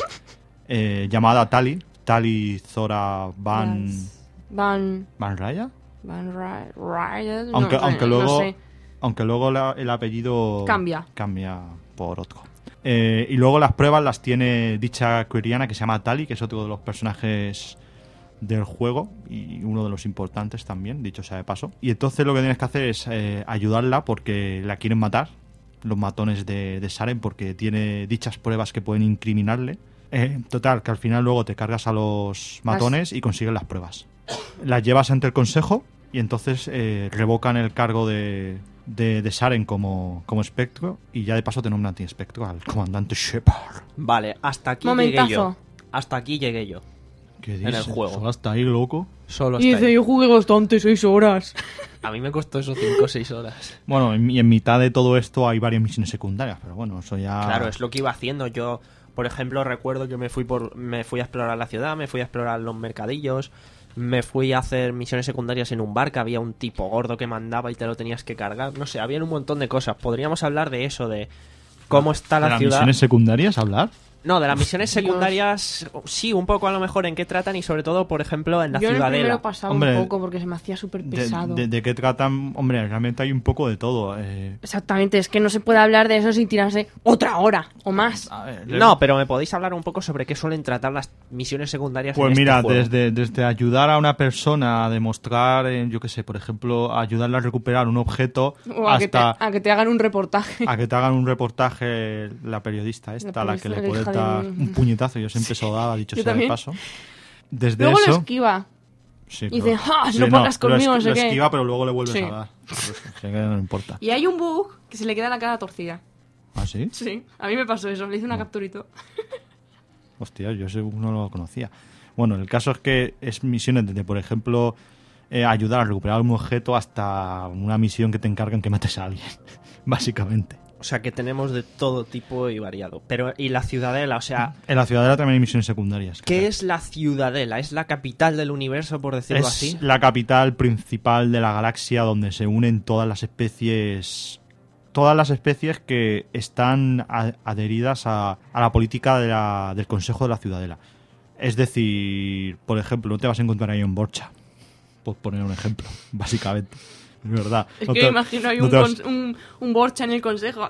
eh, llamada Tali, Tali Zora Van
Las- Van...
Van Raya,
Van Ry- Ryan... no,
aunque
no,
aunque
no
luego
sé.
aunque luego la- el apellido
Cambia.
cambia por otro. Eh, y luego las pruebas las tiene dicha coreana que se llama Tali, que es otro de los personajes del juego y uno de los importantes también, dicho sea de paso. Y entonces lo que tienes que hacer es eh, ayudarla porque la quieren matar, los matones de, de Saren, porque tiene dichas pruebas que pueden incriminarle. Eh, total, que al final luego te cargas a los matones y consigues las pruebas. Las llevas ante el consejo y entonces eh, revocan el cargo de, de, de Saren como, como espectro y ya de paso te nombran a ti espectro, al comandante Shepard.
Vale, hasta aquí
Momentazo.
llegué yo. Hasta aquí llegué yo.
¿Qué
En el juego.
¿Solo hasta ahí, loco?
Solo
Y
hasta
dice,
ahí.
yo jugué bastante, seis horas.
A mí me costó eso cinco o seis horas.
Bueno, en, y en mitad de todo esto hay varias misiones secundarias, pero bueno, eso ya...
Claro, es lo que iba haciendo. Yo, por ejemplo, recuerdo que me fui por me fui a explorar la ciudad, me fui a explorar los mercadillos, me fui a hacer misiones secundarias en un bar, que había un tipo gordo que mandaba y te lo tenías que cargar. No sé, había un montón de cosas. Podríamos hablar de eso, de cómo está
¿De
la
las
ciudad.
misiones secundarias hablar?
No, de las misiones
Dios.
secundarias, sí, un poco a lo mejor en qué tratan y sobre todo, por ejemplo, en la
Yo en el
ciudadela.
primero pasaba
Hombre,
un poco porque se me hacía súper
De,
pesado.
de- de qué tratan? Hombre, realmente hay un poco de todo. Eh,
Exactamente, es que no se puede hablar de eso sin tirarse otra hora o más.
a ver,
No, pero me podéis hablar un poco sobre qué suelen tratar las misiones secundarias
Pues
en
mira,
este juego.
desde, desde ayudar a una persona a demostrar, eh, yo qué sé, por ejemplo, ayudarle a recuperar un objeto
O a, que te,
hasta
a que te hagan un reportaje.
a que te hagan un reportaje la periodista esta,
La
la, que le
periodista,
puede
hija de-
dar un puñetazo. Yo siempre se lo daba, dicho
Yo
sea de
también.
paso. Desde
Luego
eso...
lo esquiva.
Sí,
Y
pero-
dice, "Ah,
sí,
no pongas
lo
conmigo,
esqui-
no sé
lo
qué".
esquiva, pero luego le vuelves
Sí.
a dar. Pues, o sea, que no importa.
Y hay un bug que se le queda la cara torcida.
¿Ah, sí?
Sí, a mí me pasó eso, le hice una capturito.
Hostia, yo ese no lo conocía. Bueno, el caso es que es misiones desde, por ejemplo, eh, ayudar a recuperar un objeto hasta una misión que te encargan que mates a alguien, básicamente.
O sea, que tenemos de todo tipo y variado. Pero, ¿y la ciudadela? O sea,
En la ciudadela también hay misiones secundarias.
¿qué es la ciudadela? ¿Es la capital del universo, por decirlo
Es
así?
la capital principal de la galaxia donde se unen todas las especies... Todas las especies que están a- adheridas a, a la política de la- del Consejo de la Ciudadela. Es decir, por ejemplo, no te vas a encontrar ahí un Borcha, por poner un ejemplo, básicamente. Es verdad.
Es
No
que
te-
me imagino ahí
no
un,
te vas-
cons- un, un Borcha en el consejo.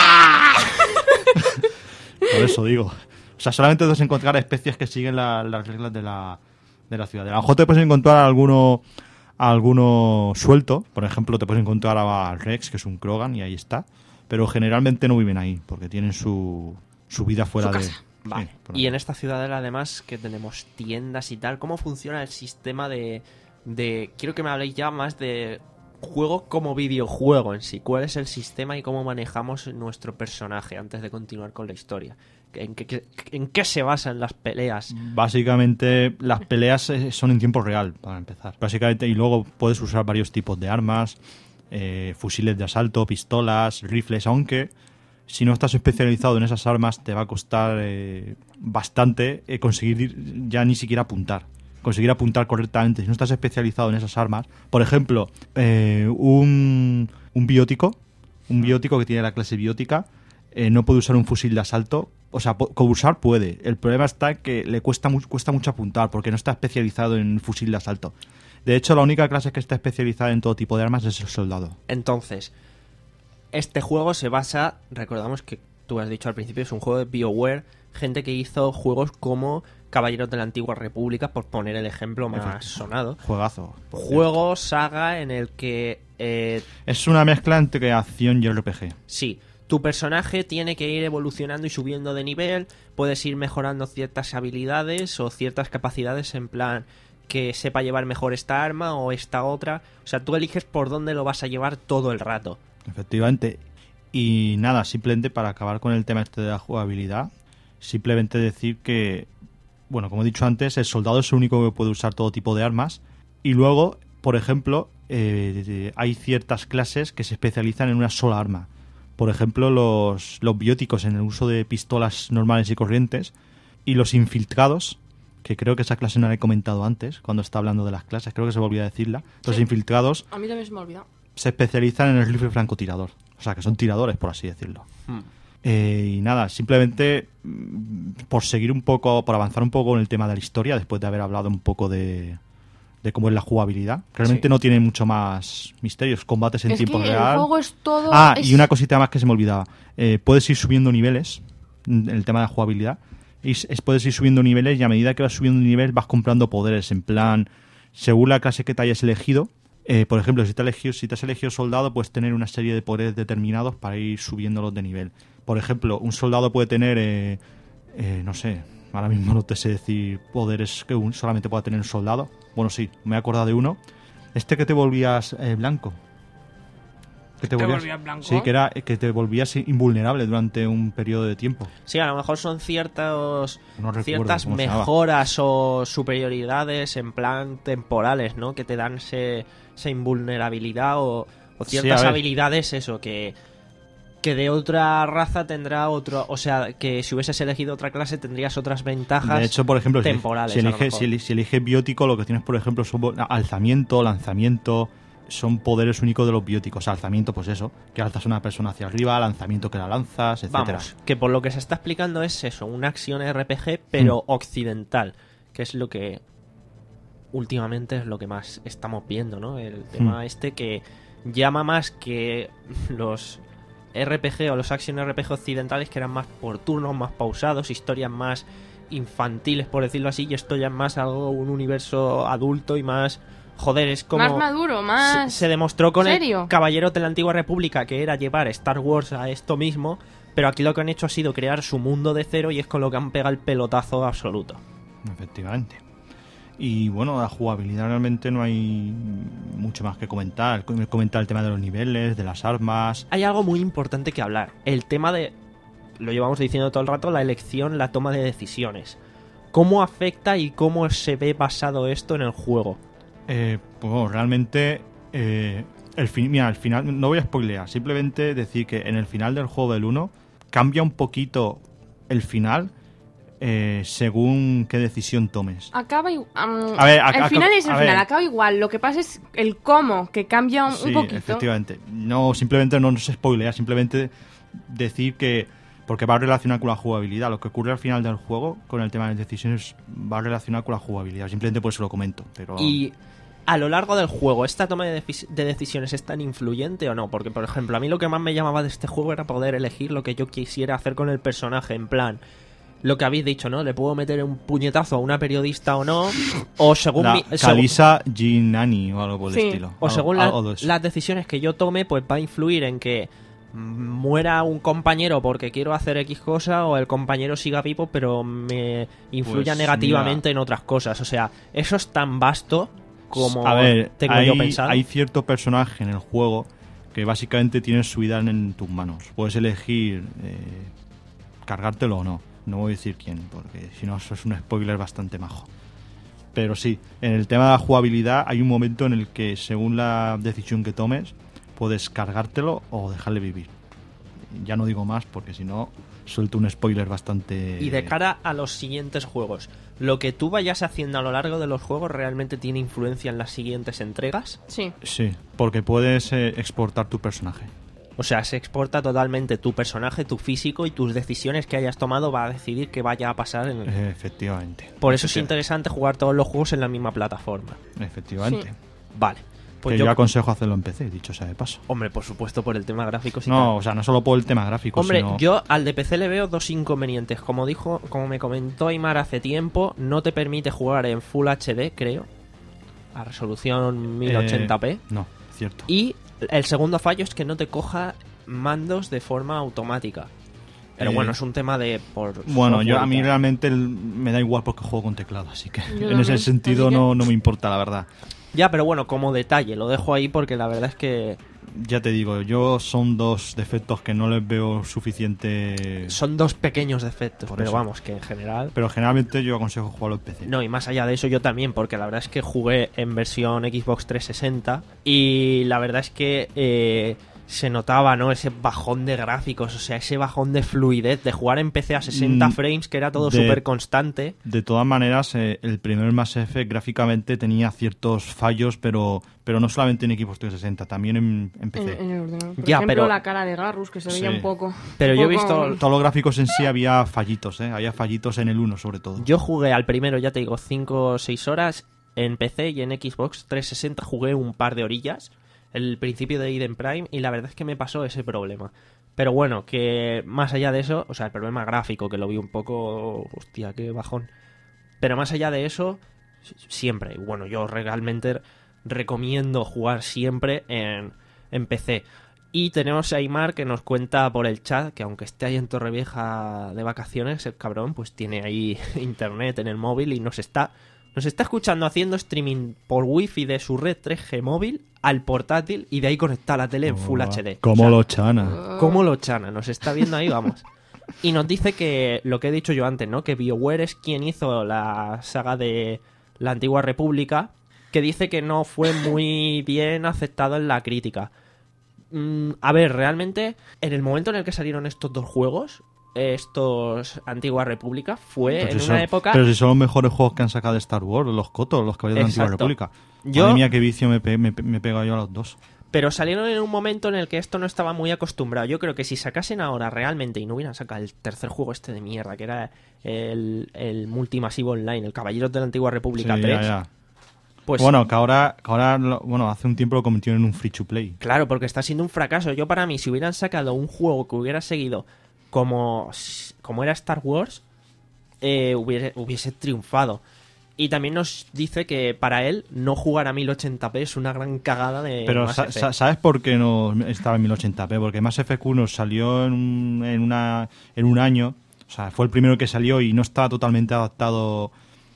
Por eso digo. O sea, solamente debes encontrar especies que siguen la- las reglas de la, de la ciudad. A lo mejor te puedes encontrar alguno, alguno suelto. Por ejemplo, te puedes encontrar a Rex, que es un Krogan, y ahí está. Pero generalmente no viven ahí, porque tienen su, su vida fuera
Su
de...
casa.
Vale.
Sí, por ahí.
Y en esta ciudadela, además, que tenemos tiendas y tal, ¿cómo funciona el sistema de, de... Quiero que me habléis ya más de juego como videojuego en sí. ¿Cuál es el sistema y cómo manejamos nuestro personaje antes de continuar con la historia? ¿En qué, qué- en qué se basan las peleas?
Básicamente, las peleas eh, son en tiempo real, para empezar. Básicamente, y luego puedes usar varios tipos de armas, eh, fusiles de asalto, pistolas, rifles, aunque si no estás especializado en esas armas te va a costar eh, bastante eh, conseguir ya ni siquiera apuntar. conseguir apuntar correctamente, si no estás especializado en esas armas, por ejemplo, eh, un, un biótico, un biótico que tiene la clase biótica, eh, no puede usar un fusil de asalto. O sea, po- usar puede. El problema está que le cuesta, mu- cuesta mucho apuntar porque no está especializado en fusil de asalto. De hecho, la única clase que está especializada en todo tipo de armas es el soldado.
Entonces, este juego se basa, recordamos que tú has dicho al principio, es un juego de BioWare, gente que hizo juegos como Caballeros de la Antigua República, por poner el ejemplo más
Efectivo.
sonado.
Juegazo.
Juego, saga, en el que... Eh,
Es una mezcla entre acción y R P G.
sí, tu personaje tiene que ir evolucionando y subiendo de nivel, puedes ir mejorando ciertas habilidades o ciertas capacidades en plan que sepa llevar mejor esta arma o esta otra. O sea, tú eliges por dónde lo vas a llevar todo el rato.
Efectivamente. Y nada, simplemente para acabar con el tema este de la jugabilidad, simplemente decir que, bueno, como he dicho antes, el soldado es el único que puede usar todo tipo de armas. Y luego, por ejemplo, eh, hay ciertas clases que se especializan en una sola arma. Por ejemplo, los, los bióticos en el uso de pistolas normales y corrientes, y los infiltrados, que creo que esa clase no la he comentado antes, cuando estaba hablando de las clases, creo que se me olvidó decirla. Los
Sí.
infiltrados
A mí también se me ha olvidado.
se especializan en el rifle francotirador. O sea, que son tiradores, por así decirlo.
Hmm.
Eh, y nada, simplemente mm, por seguir un poco, por avanzar un poco en el tema de la historia, después de haber hablado un poco de, de cómo es la jugabilidad. Realmente
Sí.
no tiene mucho más misterios. Combates en
Es
tiempo
que
real.
el juego es todo...
Ah,
es-
y una cosita más que se me olvidaba. Eh, puedes ir subiendo niveles en el tema de la jugabilidad. Y s- es- puedes ir subiendo niveles y a medida que vas subiendo nivel vas comprando poderes. En plan, según la clase que te hayas elegido, eh, por ejemplo, si te, has elegido, si te has elegido soldado, puedes tener una serie de poderes determinados para ir subiéndolos de nivel. Por ejemplo, un soldado puede tener, eh, eh, no sé, ahora mismo no te sé decir poderes que un, solamente pueda tener un soldado. Bueno, sí, me he acordado de uno. Este que te volvías eh, blanco. Que
¿Te volvías blanco?
Sí, que era que te volvías invulnerable durante un periodo de tiempo.
Sí, a lo mejor son ciertos,
No recuerdo
ciertas
cómo se llamaba.
mejoras o superioridades en plan temporales, ¿no? Que te dan ese, esa invulnerabilidad o, o
Sí,
ciertas
a ver.
habilidades, eso, que, que de otra raza tendrá otro... O sea, que si hubieses elegido otra clase tendrías otras ventajas
De hecho, por ejemplo, si,
temporales.
si
a lo
eliges
mejor.
si, eli- si eliges biótico, lo que tienes, por ejemplo, son bo- alzamiento, lanzamiento, son poderes únicos de los bióticos. Alzamiento, pues eso, que alzas a una persona hacia arriba, lanzamiento que la lanzas, etcétera.
Vamos, que por lo que se está explicando es eso, una acción R P G, pero
Mm.
occidental, que es lo que últimamente es lo que más estamos viendo, ¿no? El tema
Mm.
este que llama más que los R P G o los action R P G occidentales, que eran más por turnos, más pausados, historias más infantiles, por decirlo así, y esto ya es más algo, un universo adulto y más... Joder, es como...
Más maduro, más...
Se, se demostró con
¿Serio?
el Caballero de la Antigua República que era llevar Star Wars a esto mismo, pero aquí lo que han hecho ha sido crear su mundo de cero y es con lo que han pegado el pelotazo absoluto.
Efectivamente. Y bueno, la jugabilidad realmente no hay mucho más que comentar. Comentar el tema de los niveles, de las armas.
Hay algo muy importante que hablar. El tema de... Lo llevamos diciendo todo el rato, la elección, la toma de decisiones. ¿Cómo afecta y cómo se ve basado esto en el juego?
Eh, pues bueno, realmente eh, el fin, mira, al final no voy a spoilear, simplemente decir que en el final del juego del uno cambia un poquito el final eh, según qué decisión tomes.
Acaba igual.
A ver, ac-
el
ac-
final es el
a
final,
ver.
acaba igual. Lo que pasa es el cómo, que cambia un, un
Sí,
poquito.
efectivamente. No, simplemente no se spoilea, simplemente decir que porque va a relacionar con la jugabilidad. Lo que ocurre al final del juego con el tema de las decisiones va a relacionar con la jugabilidad. Simplemente por eso lo comento. Pero
Y a lo largo del juego, ¿esta toma de, defi- de decisiones es tan influyente o no? Porque, por ejemplo, a mí lo que más me llamaba de este juego era poder elegir lo que yo quisiera hacer con el personaje. En plan, lo que habéis dicho, ¿no? ¿Le puedo meter un puñetazo a una periodista o no? O según
la
mi... según-
Kalisa Jinani o algo por
Sí.
el estilo.
O
Algo-
según la-
algo de eso.
las decisiones que yo tome, pues va a influir en que mm, muera un compañero porque quiero hacer X cosa o el compañero siga vivo pero me influya
Pues,
negativamente
mira.
en otras cosas. O sea, eso es tan vasto como
A ver,
tengo
hay,
yo pensado.
hay cierto personaje en el juego que básicamente tiene su vida en, en tus manos. Puedes elegir eh, cargártelo o no. No voy a decir quién, porque si no, eso es un spoiler bastante majo. Pero sí, en el tema de la jugabilidad hay un momento en el que, según la decisión que tomes, puedes cargártelo o dejarle vivir. ya no digo más porque si no suelto un spoiler bastante...
Y de cara a los siguientes juegos, ¿lo que tú vayas haciendo a lo largo de los juegos realmente tiene influencia en las siguientes entregas?
Sí.
Sí, porque puedes eh, exportar tu personaje.
O sea, se exporta totalmente tu personaje, tu físico y tus decisiones que hayas tomado va a decidir qué vaya a pasar en el...
Efectivamente.
Por eso es interesante jugar todos los juegos en la misma plataforma.
Efectivamente.
Sí.
Vale. Pues
que
yo...
yo aconsejo hacerlo en P C, dicho sea de paso.
Hombre, por supuesto, por el tema gráfico. Sí,
no,
claro.
o sea, no solo por el tema gráfico,
Hombre,
sino...
yo al de P C le veo dos inconvenientes. Como dijo, como me comentó Aymar hace tiempo, no te permite jugar en Full H D, creo. A resolución mil ochenta p.
Eh, no, cierto.
Y el segundo fallo es que no te coja mandos de forma automática. Pero
Eh,
bueno, es un tema de... por
Bueno, yo
software
a
y
mí
tal.
realmente el- me da igual porque juego con teclado, así que
Yo
en ese
también,
sentido
así que-
no, no me importa, la verdad.
Ya, pero bueno, como detalle, lo dejo ahí porque la verdad es que
Ya te digo, yo son dos defectos que no les veo suficiente...
son dos pequeños defectos.
Por
Pero
eso.
vamos, que en general...
Pero generalmente yo aconsejo jugarlo en P C.
No, y más allá de eso yo también, porque la verdad es que jugué en versión Xbox trescientos sesenta y la verdad es que eh, se notaba, ¿no? Ese bajón de gráficos, o sea, ese bajón de fluidez, de jugar en P C a sesenta
Mm,
frames, que era todo
de-
súper constante.
De todas maneras, eh, el primer Mass Effect gráficamente tenía ciertos fallos, pero pero no solamente en Xbox trescientos sesenta, también en, en P
En,
C.
en el ordenador. Por
Ya,
ejemplo,
pero-
la cara de Garrus, que se veía
Sí.
un poco...
Pero
un
yo he
poco-
visto-
Todos los gráficos en sí había fallitos, ¿eh? Había fallitos en el uno, sobre todo.
Yo jugué al primero, ya te digo, cinco o seis horas en P C y en Xbox trescientos sesenta jugué un par de orillas, el principio de Eden Prime, y la verdad es que me pasó ese problema. Pero bueno, que más allá de eso, o sea, el problema gráfico, que lo vi un poco... Hostia, qué bajón. Pero más allá de eso, siempre, bueno, yo realmente recomiendo jugar siempre en, en P C. Y tenemos a Aymar que nos cuenta por el chat que aunque esté ahí en Torrevieja de vacaciones, el cabrón pues tiene ahí internet en el móvil y nos está nos está escuchando haciendo streaming por wifi de su red tres G móvil al portátil y de ahí conectar la tele en Full H D.
Como
O sea,
lo chana.
¿Cómo lo chana? Nos está viendo ahí, vamos. Y nos dice que lo que he dicho yo antes, ¿no? Que BioWare es quien hizo la saga de la Antigua República, que dice que no fue muy bien aceptado en la crítica. Mm, a ver, realmente, en el momento en el que salieron estos dos juegos, estos Antigua República, fue
Pero
en
si
una
son-
época...
Pero si son los mejores juegos que han sacado de Star Wars, los Cotos, los Caballeros de la Antigua
Exacto.
República.
Yo-
Madre mía, qué vicio me, pe- me, me he pegado yo a los dos.
Pero salieron en un momento en el que esto no estaba muy acostumbrado. Yo creo que si sacasen ahora realmente y no hubieran sacado el tercer juego este de mierda, que era el, el multimasivo online, el Caballeros de la Antigua República
Sí,
tres,
ya, ya.
pues
Bueno, que ahora, que ahora lo- bueno, hace un tiempo lo convirtieron en un free to play.
claro, porque está siendo un fracaso. Yo para mí, si hubieran sacado un juego que hubiera seguido como, como era Star Wars, eh, hubiese, hubiese triunfado. Y también nos dice que para él no jugar a mil ochenta p es una gran cagada de
Pero
Mass
sa-
Effect.
sa- ¿sabes por qué no estaba en mil ochenta p? Porque Mass Effect uno salió en un, en, una, en un año, o sea, fue el primero que salió y no estaba totalmente adaptado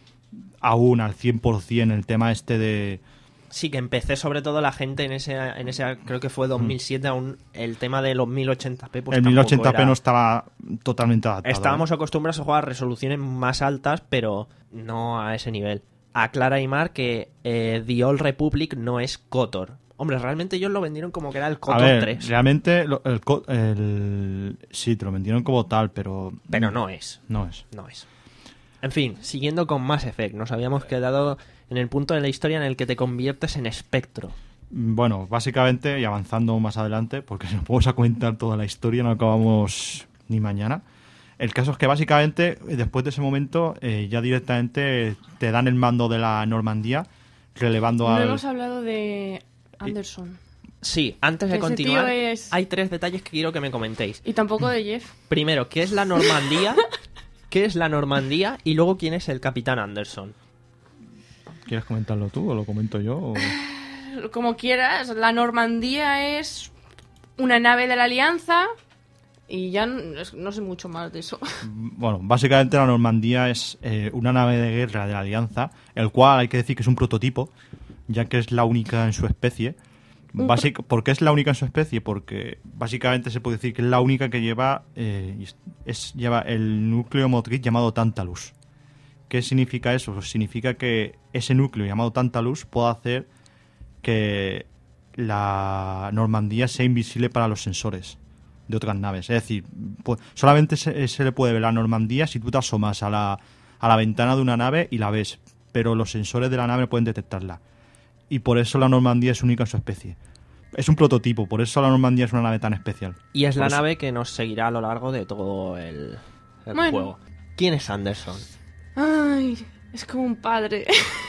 aún al cien por ciento el tema este de...
Sí, que empecé sobre todo la gente en ese, en ese creo que fue dos mil siete, aún el tema de los mil ochenta p. Pues
el
tampoco
mil ochenta p
era-
no estaba totalmente adaptado.
Estábamos
¿eh?
acostumbrados a jugar a resoluciones más altas, pero no a ese nivel. Aclara Aymar que eh, The Old Republic no es KOTOR. Hombre, realmente ellos lo vendieron como que era el
A
KOTOR
ver,
tres,
realmente lo- el, co- el- sí, te lo vendieron como tal, pero...
pero no es.
No es.
No es. En fin, siguiendo con Mass Effect, nos habíamos quedado en el punto de la historia en el que te conviertes en espectro.
Bueno, básicamente, y avanzando más adelante, porque si nos podemos a comentar toda la historia, no acabamos ni mañana. El caso es que básicamente, después de ese momento, eh, ya directamente te dan el mando de la Normandía, relevando
No
al...
hemos hablado de Anderson.
Sí, antes de
Ese
continuar,
tío es-
hay tres detalles que quiero que me comentéis.
Y tampoco de Jeff.
Primero, ¿qué es la Normandía? ¿Qué es la Normandía? Y luego, ¿quién es el Capitán Anderson?
¿Quieres comentarlo tú o lo comento yo? o-
Como quieras, la Normandía es una nave de la Alianza y ya no, no sé mucho más de eso.
Bueno, básicamente la Normandía es eh, una nave de guerra de la Alianza, el cual hay que decir que es un prototipo, ya que es la única en su especie. Básic- ¿Por qué es la única en su especie? Porque básicamente se puede decir que es la única que lleva, eh, es, es- lleva el núcleo motriz llamado Tantalus. ¿Qué significa eso? Pues significa que ese núcleo llamado Tantalus puede hacer que la Normandía sea invisible para los sensores. de otras naves. Es decir, pues, solamente se, se le puede ver la Normandía si tú te asomas a la, a la ventana de una nave y la ves, pero los sensores de la nave pueden detectarla. Y por eso la Normandía es única en su especie. Es un prototipo, por eso la Normandía es una nave tan especial.
Y es
por
la
eso.
nave que nos seguirá a lo largo de todo el, el
Bueno.
juego. ¿Quién es Anderson?
Ay, es como un padre.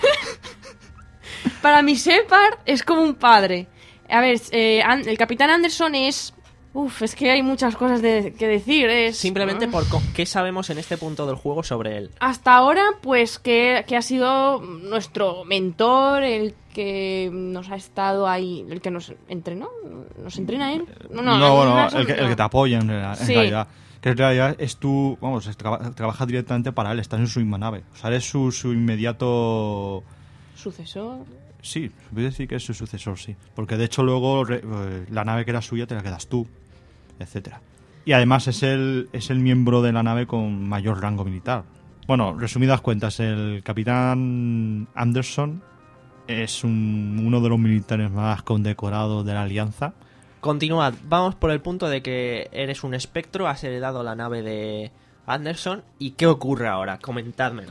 Para mi Shepard es como un padre. A ver, eh, An- el Capitán Anderson es... Uf, es que hay muchas cosas de- que decir. Es...
Simplemente por co- qué sabemos en este punto del juego sobre él.
Hasta ahora, pues que, que ha sido nuestro mentor, el que nos ha estado ahí, el que nos entrenó, nos entrena él. No, no,
No, bueno,
no,
el que, el que te apoya en, real- en
Sí.
realidad. Que en realidad es tú, vamos, es traba- trabaja directamente para él, estás en su misma nave. O sea, eres su, su inmediato...
Sucesor.
Sí, voy a decir que es su sucesor, sí. Porque de hecho luego re- eh, la nave que era suya te la quedas tú, etcétera. Y además es el, es el miembro de la nave con mayor rango militar. Bueno, resumidas cuentas, el Capitán Anderson es un- uno de los militares más condecorados de la Alianza.
Continuad, vamos por el punto de que eres un espectro, has heredado la nave de Anderson. ¿Y qué ocurre ahora? Comentádmelo.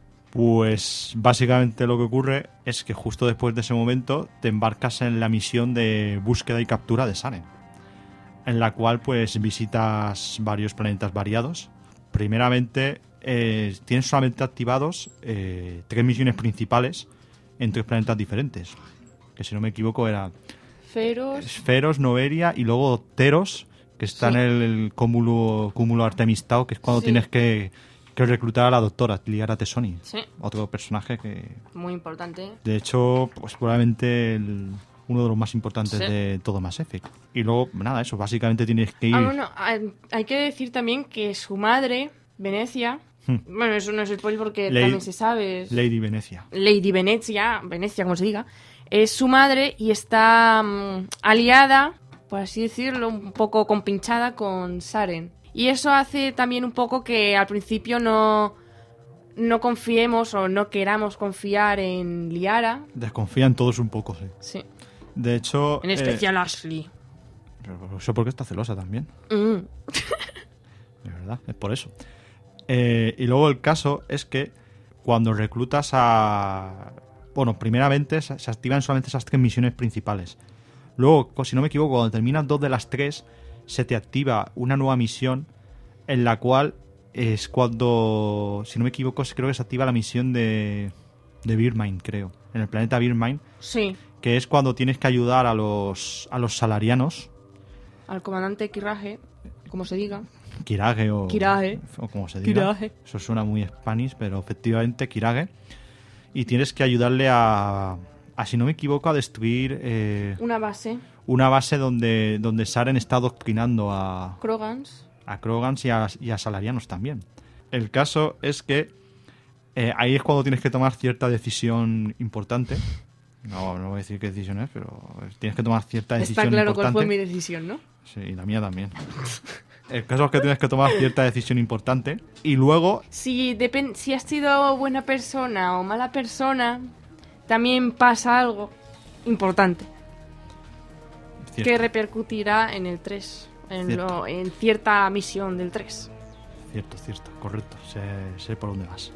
Pues básicamente lo que ocurre es que justo después de ese momento te embarcas en la misión de búsqueda y captura de Saren, en la cual pues visitas varios planetas variados. Primeramente eh, tienes solamente activados eh, tres misiones principales en tres planetas diferentes, que si no me equivoco eran
Feros.
Esferos, Noveria y luego Teros, que está
Sí.
en el, el cúmulo, cúmulo Artemistao, que es cuando
Sí.
tienes que, que reclutar a la doctora, Liara Tesoni.
Sí,
Otro personaje que,
muy importante.
de hecho, pues probablemente el- uno de los más importantes
Sí.
de todo Mass Effect. Y luego, nada, eso, básicamente tienes que ir...
Ah, bueno, hay hay que decir también que su madre, Venecia,
Hmm.
bueno, eso no es spoiler porque
Lady-
también se sabe, es
Lady Venecia.
Lady Venecia, Venecia como se diga, es su madre y está mm, aliada, por así decirlo, un poco compinchada con Saren. Y eso hace también un poco que al principio no, no confiemos o no queramos confiar en Liara.
Desconfían todos un poco, sí.
Sí.
De hecho...
En
eh,
especial Ashley.
pero eso porque está celosa también.
Mm.
De verdad, es por eso. Eh, y luego el caso es que cuando reclutas a... Bueno, primeramente se, se activan solamente esas tres misiones principales. Luego, co- si no me equivoco, cuando terminas dos de las tres, se te activa una nueva misión en la cual es cuando, si no me equivoco, creo que se activa la misión de, de Birmine, creo. En el planeta Birmine,
Sí,
que es cuando tienes que ayudar a los, a los salarianos,
al comandante Kirage, como se diga.
Kirage o,
Kirage.
o como se diga.
Kirage.
Eso suena muy Spanish, pero efectivamente Kirage. Y tienes que ayudarle a, a si no me equivoco, a destruir eh,
Una base,
una base donde, donde Saren está adoctrinando a,
Krogans.
a Krogans y a, y a salarianos también. El caso es que eh, ahí es cuando tienes que tomar cierta decisión importante. No, no voy a decir qué decisión es, pero tienes que tomar cierta decisión
Está claro
importante.
cuál fue mi decisión, ¿no?
Sí, y la mía también. El caso es que tienes que tomar cierta decisión importante y luego
Si, depen- si has sido buena persona o mala persona, también pasa algo importante
cierto,
que repercutirá en el tres, en,
Cierto.
lo- en cierta misión del tres.
cierto, cierto, correcto, sé, sé por dónde vas.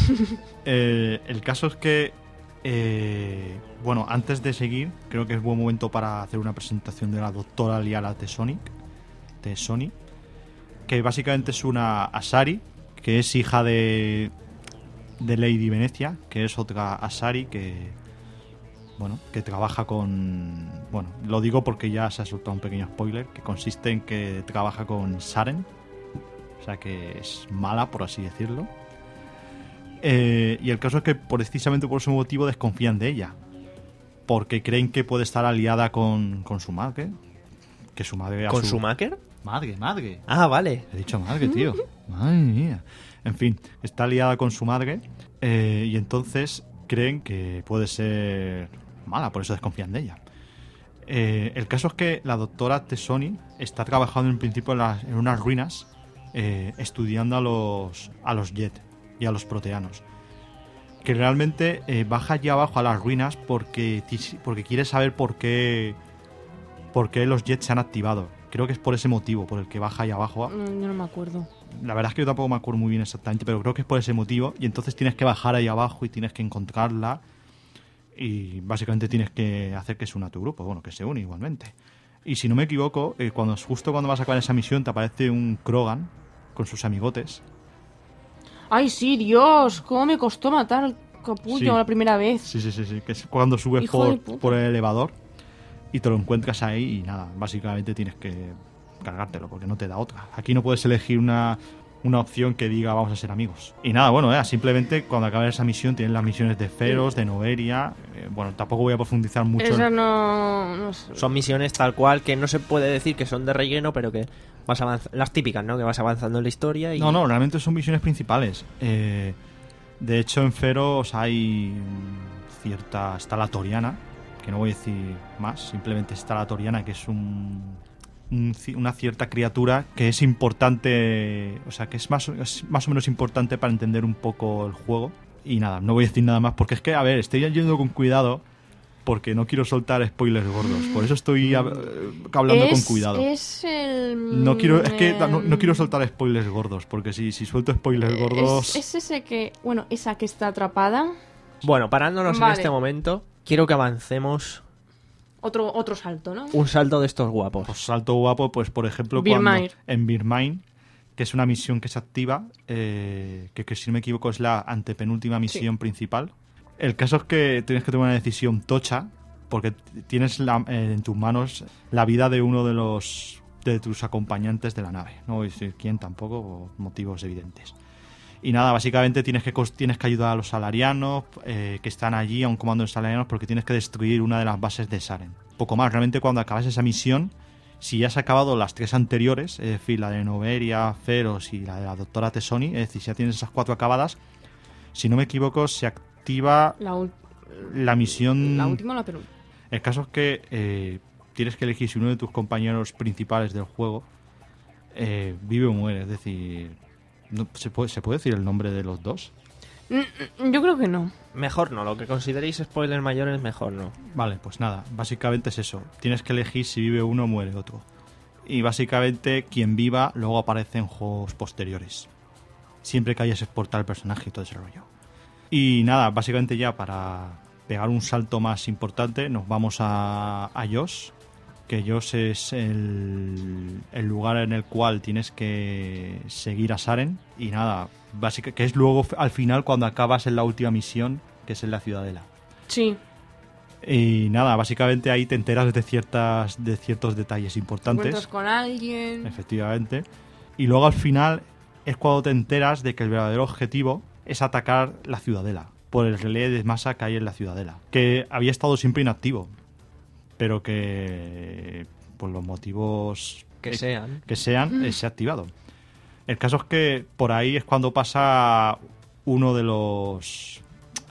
Eh, el caso es que eh, bueno, antes de seguir, creo que es buen momento para hacer una presentación de la doctora Liara Tesoni, Tesoni, que básicamente es una Asari, que es hija de de Lady Venecia, que es otra Asari que bueno, que trabaja con... Bueno, lo digo porque ya se ha soltado un pequeño spoiler, que consiste en que trabaja con Saren, o sea que es mala, por así decirlo. Eh, y el caso es que precisamente por ese motivo desconfían de ella, porque creen que puede estar aliada con, con su madre, que su madre... a
¿Con
su
su Maker?
Madre, madre.
Ah, vale.
He dicho madre, tío. Madre mía. En fin, está aliada con su madre eh, y entonces creen que puede ser mala, por eso desconfían de ella. Eh, el caso es que la doctora Tesoni está trabajando en principio en, las- en unas ruinas eh, estudiando a los, a los Jet y a los proteanos. Que realmente eh, baja allí abajo a las ruinas porque, ti- porque quiere saber por qué, por qué los Jet se han activado. creo que es por ese motivo, por el que baja ahí abajo.
No, yo no me acuerdo.
La verdad es que yo tampoco me acuerdo muy bien exactamente, pero creo que es por ese motivo. Y entonces tienes que bajar ahí abajo y tienes que encontrarla. Y básicamente tienes que hacer que se una a tu grupo. Bueno, que se une igualmente. Y si no me equivoco, eh, cuando justo cuando vas a acabar esa misión te aparece un Krogan con sus amigotes.
Ay, sí, Dios, cómo me costó matar al capullo
Sí.
la primera vez.
Sí, sí, sí, sí. Que es cuando subes
Hijo de
por,
puta.
por el elevador y te lo encuentras ahí y nada, básicamente tienes que cargártelo porque no te da otra. Aquí no puedes elegir una, una opción que diga vamos a ser amigos. Y nada, bueno, eh, simplemente cuando acabes esa misión tienes las misiones de Feros, de Noveria. Eh, bueno, tampoco voy a profundizar mucho.
Esa
en-
no... no sé.
Son misiones tal cual que no se puede decir que son de relleno, pero que vas avanzando. Las típicas, ¿no? Que vas avanzando en la historia y.
No, no, realmente son misiones principales. Eh, de hecho, en Feros hay mm, cierta... Está la Toriana, que no voy a decir más, simplemente está la Toriana, que es un, un ci- una cierta criatura que es importante, o sea, que es más, o- es más o menos importante para entender un poco el juego. Y nada, no voy a decir nada más, porque es que, a ver, estoy yendo con cuidado, porque no quiero soltar spoilers gordos. Por eso estoy hab- hablando con
Es-
cuidado.
Es el...
No quiero, es que
eh,
no, no quiero soltar spoilers gordos, porque si, si suelto spoilers gordos...
Es, es ese que... Bueno, esa que está atrapada.
Bueno, parándonos
Vale.
en este momento, quiero que avancemos
Otro, otro salto, ¿no?
un salto de estos guapos.
Pues salto guapo, pues por ejemplo,
Birmair.
cuando en Birmair, que es una misión que se activa, eh, que, que si no me equivoco es la antepenúltima misión principal. El caso es que tienes que tomar una decisión tocha, porque tienes la- eh, en tus manos la vida de uno de los de tus acompañantes de la nave. No voy a decir quién tampoco, por motivos evidentes. Y nada, básicamente tienes que cos- tienes que ayudar a los salarianos eh, que están allí, a un comando de salarianos, porque tienes que destruir una de las bases de Saren. Poco más, realmente cuando acabas esa misión, si ya has acabado las tres anteriores, es decir, la de Noveria, Feros y la de la doctora Tesoni, es decir, si ya tienes esas cuatro acabadas, si no me equivoco, se activa
La, ul-
la misión...
la última o la penúltima.
El caso es que eh, tienes que elegir si uno de tus compañeros principales del juego eh, vive o muere, es decir... no- ¿se, puede, ¿Se puede decir el nombre de los dos?
Mm, mm, Yo creo que no.
Mejor no, lo que consideréis spoilers mayores, mejor no.
Vale, pues nada, básicamente es eso. Tienes que elegir si vive uno o muere otro. Y básicamente quien viva luego aparece en juegos posteriores. Siempre que hayas exportado el personaje y todo ese rollo. Y nada, básicamente ya para pegar un salto más importante nos vamos a, a Yosh. Que Yosh es el, el lugar en el cual tienes que seguir a Saren. Y nada, básicamente que es luego al final cuando acabas en la última misión, que es en la Ciudadela.
Sí.
Y nada, básicamente ahí te enteras de ciertas de ciertos detalles
Te
importantes,
encuentras con alguien.
efectivamente. Y luego al final es cuando te enteras de que el verdadero objetivo es atacar la ciudadela por el relé de masa que hay en la ciudadela, que había estado siempre inactivo, pero que por los motivos
Que
eh,
sean.
que sean eh, se ha activado. El caso es que por ahí es cuando pasa uno de los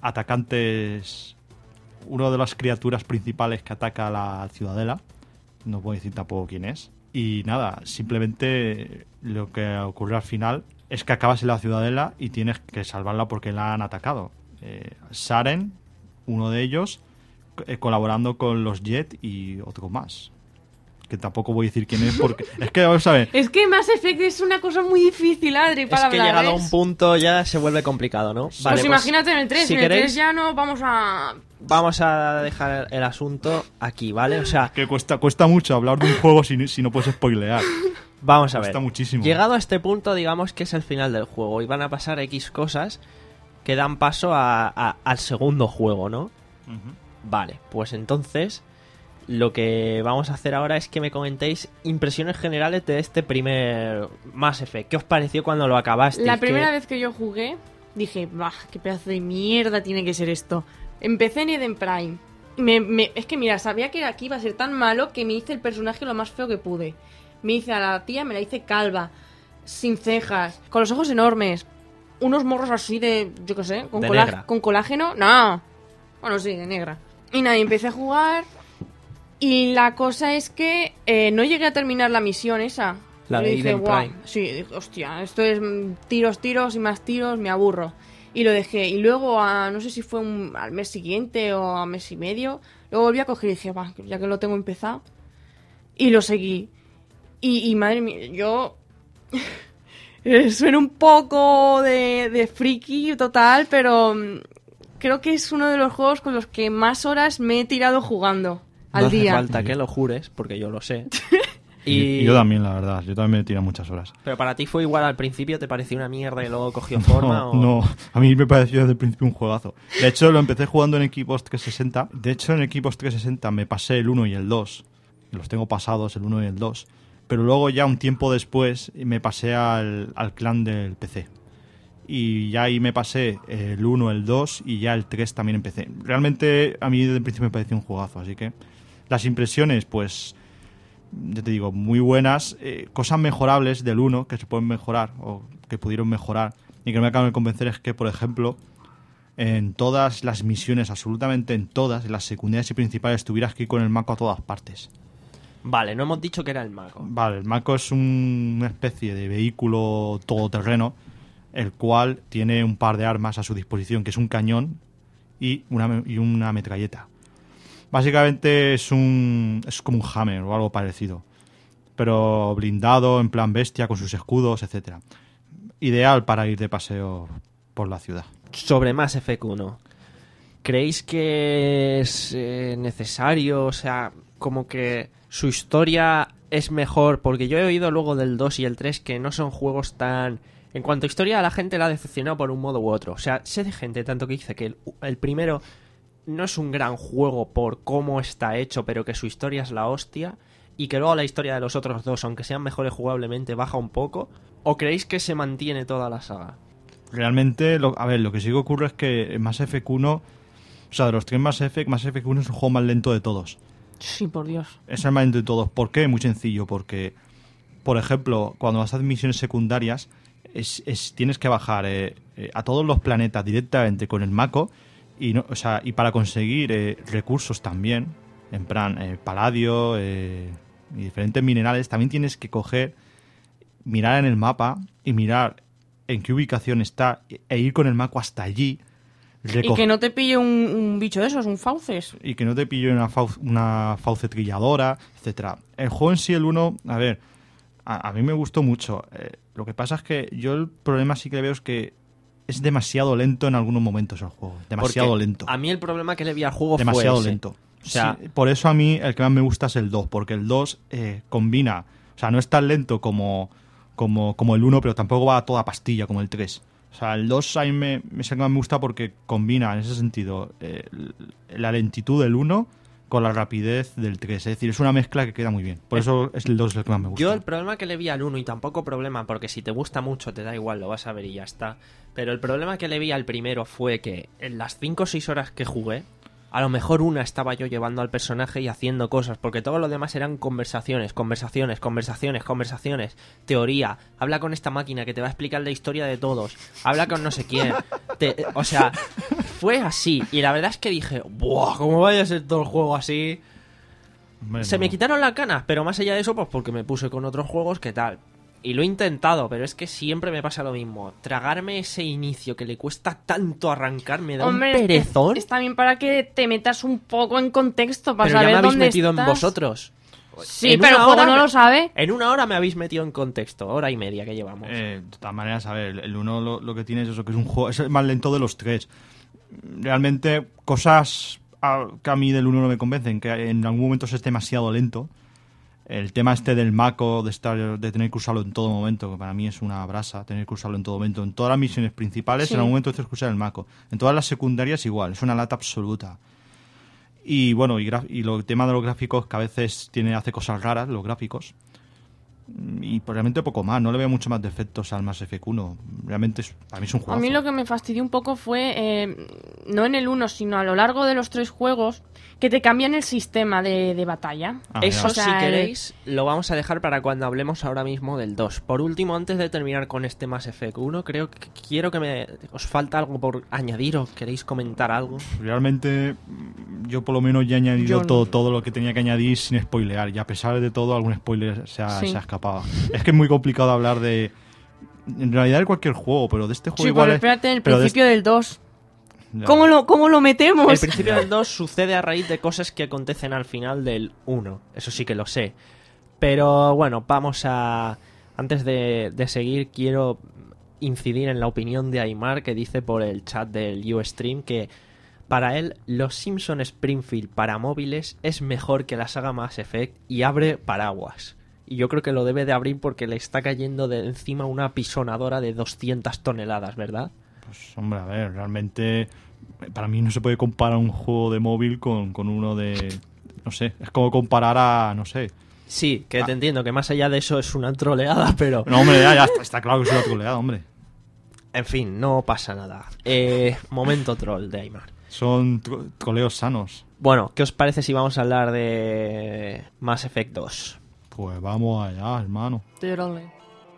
atacantes, uno de las criaturas principales que ataca a la ciudadela. No puedo decir tampoco quién es. Y nada, simplemente lo que ocurre al final es que acabas en la ciudadela y tienes que salvarla porque la han atacado. Eh, Saren, uno de ellos, eh, colaborando con los Jet y otro más. Que tampoco voy a decir quién es porque... es que, vamos a ver,
Es que Mass Effect es una cosa muy difícil, Adri, para
Es que
hablar.
llegado a
¿ves?
un punto ya se vuelve complicado, ¿no?
Pues
Vale,
imagínate en el tres.
si
en el
queréis,
tres ya no vamos a...
vamos a dejar el asunto aquí, ¿vale? O sea,
que cuesta, cuesta mucho hablar de un juego si, si no puedes spoilear.
vamos a ver.
Cuesta muchísimo.
Llegado a este punto, digamos que es el final del juego y van a pasar X cosas que dan paso a- a- al segundo juego, ¿no? Vale, pues entonces lo que vamos a hacer ahora es que me comentéis impresiones generales de este primer Mass Effect. ¿Qué os pareció cuando lo acabasteis?
La
¿Qué-
primera vez que yo jugué, dije, bah, qué pedazo de mierda tiene que ser esto. Empecé en Eden Prime. Me, me- es que mira, sabía que aquí iba a ser tan malo que me hice el personaje lo más feo que pude. Me hice a la tía, me la hice calva, sin cejas, con los ojos enormes, unos morros así de, yo qué sé, con,
De
colá-
negra.
con colágeno. No, bueno, sí, de negra. Y nada, y empecé a jugar. Y la cosa es que eh, no llegué a terminar la misión esa.
La
Yo
de
dije,
Eden
"Guau".
Prime.
Sí, dije, hostia, esto es mm, tiros, tiros y más tiros, me aburro. Y lo dejé. Y luego, a, no sé si fue un, al mes siguiente o a mes y medio, luego volví a coger y dije, va, ya que lo tengo empezado. Y lo seguí. Y, y madre mía, yo... Suena un poco de, de friki total, pero creo que es uno de los juegos con los que más horas me he tirado jugando al
no hace
día.
falta que lo jures, porque yo lo sé.
Y... y yo también, la verdad. Yo también me he tirado muchas horas.
Pero para ti fue igual al principio, ¿te pareció una mierda y luego cogió forma?
No,
o...
no, a mí me pareció desde el principio un juegazo. De hecho, lo empecé jugando en Xbox trescientos sesenta. De hecho, en Xbox trescientos sesenta me pasé el uno y el dos. Los tengo pasados, el uno y el dos. Pero luego ya un tiempo después me pasé al, al clan del P C. Y ya ahí me pasé el uno, el dos y ya el tres también empecé. Realmente a mí desde el principio me pareció un juegazo, así que las impresiones, pues, ya te digo, muy buenas. Eh, cosas mejorables del uno que se pueden mejorar o que pudieron mejorar y que no me acaban de convencer es que, por ejemplo, en todas las misiones, absolutamente en todas, en las secundarias y principales, tuvieras que ir con el Mako a todas partes.
Vale, no hemos dicho que era el Mako.
Vale, el Mako es un, una especie de vehículo todoterreno, el cual tiene un par de armas a su disposición, que es un cañón y una, y una metralleta. Básicamente es un es como un Hammer o algo parecido, pero blindado, en plan bestia, con sus escudos, etcétera. Ideal para ir de paseo por la ciudad.
Sobre Mass Effect uno, ¿creéis que es eh, necesario? O sea, como que su historia es mejor, porque yo he oído luego del dos y el tres que no son juegos tan... En cuanto a historia, a la gente la ha decepcionado por un modo u otro. O sea, sé de gente tanto que dice que el, el primero no es un gran juego por cómo está hecho, pero que su historia es la hostia, y que luego la historia de los otros dos, aunque sean mejores jugablemente, baja un poco. ¿O creéis que se mantiene toda la saga?
Realmente, lo, a ver, lo que sí que ocurre es que Mass Effect uno, o sea, de los tres Mass Effect, Mass Effect uno es el juego más lento de todos.
Sí, por Dios.
Es el más lento de todos. ¿Por qué? Muy sencillo, porque, por ejemplo, cuando vas a hacer misiones secundarias, es, es, tienes que bajar eh, eh, a todos los planetas directamente con el Mako, y, no, o sea, y para conseguir eh, recursos también, en plan eh, paladio eh, y diferentes minerales, también tienes que coger, mirar en el mapa y mirar en qué ubicación está e ir con el Mako hasta allí.
Y que no te pille un, un bicho de esos, un fauces.
Y que no te pille una, fau una fauce trilladora, etcétera. El juego en sí, el uno, a ver, a, a mí me gustó mucho. Eh, lo que pasa es que yo el problema sí que le veo es que es demasiado lento en algunos momentos el juego. Demasiado
porque
lento.
A mí el problema que le vi al juego
demasiado
fue ese.
lento.
O sea,
sí, por eso a mí el que más me gusta es el dos, porque el dos eh, combina, o sea, no es tan lento como, como, como el uno, pero tampoco va a toda pastilla como el tres. O sea, el dos a mí me, es el que más me gusta porque combina, en ese sentido, eh, la lentitud del uno con la rapidez del tres. Es decir, es una mezcla que queda muy bien. Por eso es el dos el que más me gusta.
Yo el problema que le vi al uno, y tampoco problema, porque si te gusta mucho te da igual, lo vas a ver y ya está. Pero el problema que le vi al primero fue que en las cinco o seis horas que jugué, a lo mejor una estaba yo llevando al personaje y haciendo cosas, porque todo lo demás eran conversaciones, conversaciones, conversaciones, conversaciones, teoría, habla con esta máquina que te va a explicar la historia de todos, habla con no sé quién, te, o sea, fue así, y la verdad es que dije, ¡buah! ¿Cómo vaya a ser todo el juego así?
Bueno.
Se me quitaron las ganas, pero más allá de eso, pues porque me puse con otros juegos, ¿qué tal? Y lo he intentado, pero es que siempre me pasa lo mismo. Tragarme ese inicio que le cuesta tanto arrancar me da
Hombre,
un perezón.
Es, es también para que te metas un poco en contexto, para
pero
saber
ya me habéis
dónde
metido
estás.
en vosotros.
Sí,
En
pero el
una
juego
hora
no
me-
lo sabe.
En una hora me habéis metido en contexto, hora y media que llevamos.
Eh, de todas maneras, a ver, el uno lo, lo que tiene es eso, que es un juego, es el más lento de los tres. Realmente, cosas a, que a mí del uno no me convencen, que en algún momento es demasiado lento. El tema este del Mako, de estar de tener que usarlo en todo momento, que para mí es una brasa, tener que usarlo en todo momento. En todas las misiones principales,
Sí.
en algún momento tienes que usar el Mako. En todas las secundarias igual, es una lata absoluta. Y bueno, y, gra- y lo, el tema de los gráficos, que a veces tiene hace cosas raras, los gráficos. Y pues, realmente poco más, no le veo mucho más defectos al Mass Effect uno. Realmente es, para mí es un
A
juego.
mí lo que me fastidió un poco fue, eh, no en el uno, sino a lo largo de los tres juegos, que te cambian el sistema de, de batalla.
Ah,
Eso,
ya.
O sea,
si
el-
queréis, lo vamos a dejar para cuando hablemos ahora mismo del dos. Por último, antes de terminar con este Mass Effect uno, creo que quiero que me... ¿Os falta algo por añadir o queréis comentar algo?
Realmente mm, yo por lo menos ya he añadido
Yo no.
todo, todo lo que tenía que añadir sin spoilear. Y a pesar de todo, algún spoiler se ha,
Sí.
se ha escapado. Es que es muy complicado hablar de... En realidad de cualquier juego, pero de este juego
Sí,
igual
pero
es-
espérate, en el
pero de
principio del dos.
este- ya.
¿Cómo lo, ¿Cómo lo metemos?
El principio del dos sucede a raíz de cosas que acontecen al final del uno. Eso sí que lo sé. Pero bueno, vamos a... Antes de, de seguir, quiero incidir en la opinión de Aymar, que dice por el chat del Ustream que para él Los Simpson Springfield para móviles es mejor que la saga Mass Effect y abre paraguas. Y yo creo que lo debe de abrir porque le está cayendo de encima una pisonadora de doscientas toneladas, ¿verdad?
Pues hombre, a ver, realmente para mí no se puede comparar un juego de móvil con, con uno de... No sé, es como comparar a... no sé...
Sí, que
Ah.
te entiendo, que más allá de eso es una troleada, pero...
No, hombre, ya, ya está, está claro que es una troleada, hombre.
En fin, no pasa nada. Eh, momento troll de Aymar.
Son tro- troleos sanos.
Bueno, ¿qué os parece si vamos a hablar de Mass Effect dos?
Pues vamos allá, hermano.
Tírale.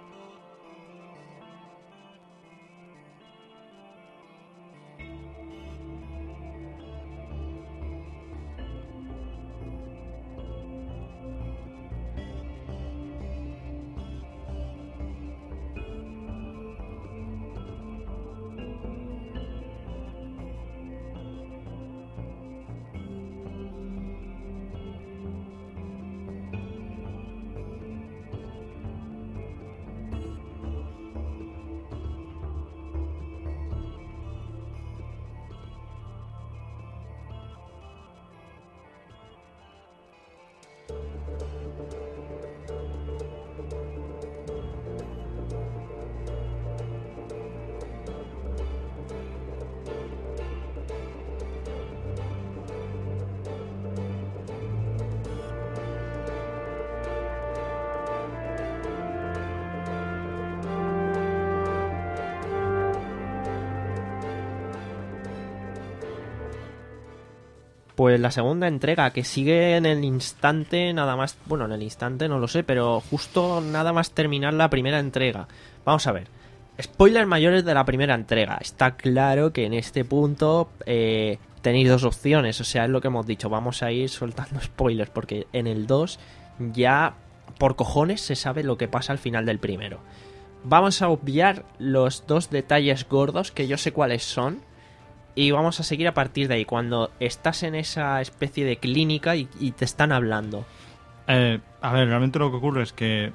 Pues la segunda entrega, que sigue en el instante, nada más... Bueno, en el instante no lo sé, pero justo nada más terminar la primera entrega. Vamos a ver. Spoilers mayores de la primera entrega. Está claro que en este punto eh, tenéis dos opciones. O sea, es lo que hemos dicho. Vamos a ir soltando spoilers, porque en el dos ya por cojones se sabe lo que pasa al final del primero. Vamos a obviar los dos detalles gordos, que yo sé cuáles son. Y vamos a seguir a partir de ahí, cuando estás en esa especie de clínica y, y te están hablando.
Eh, a ver, realmente lo que ocurre es que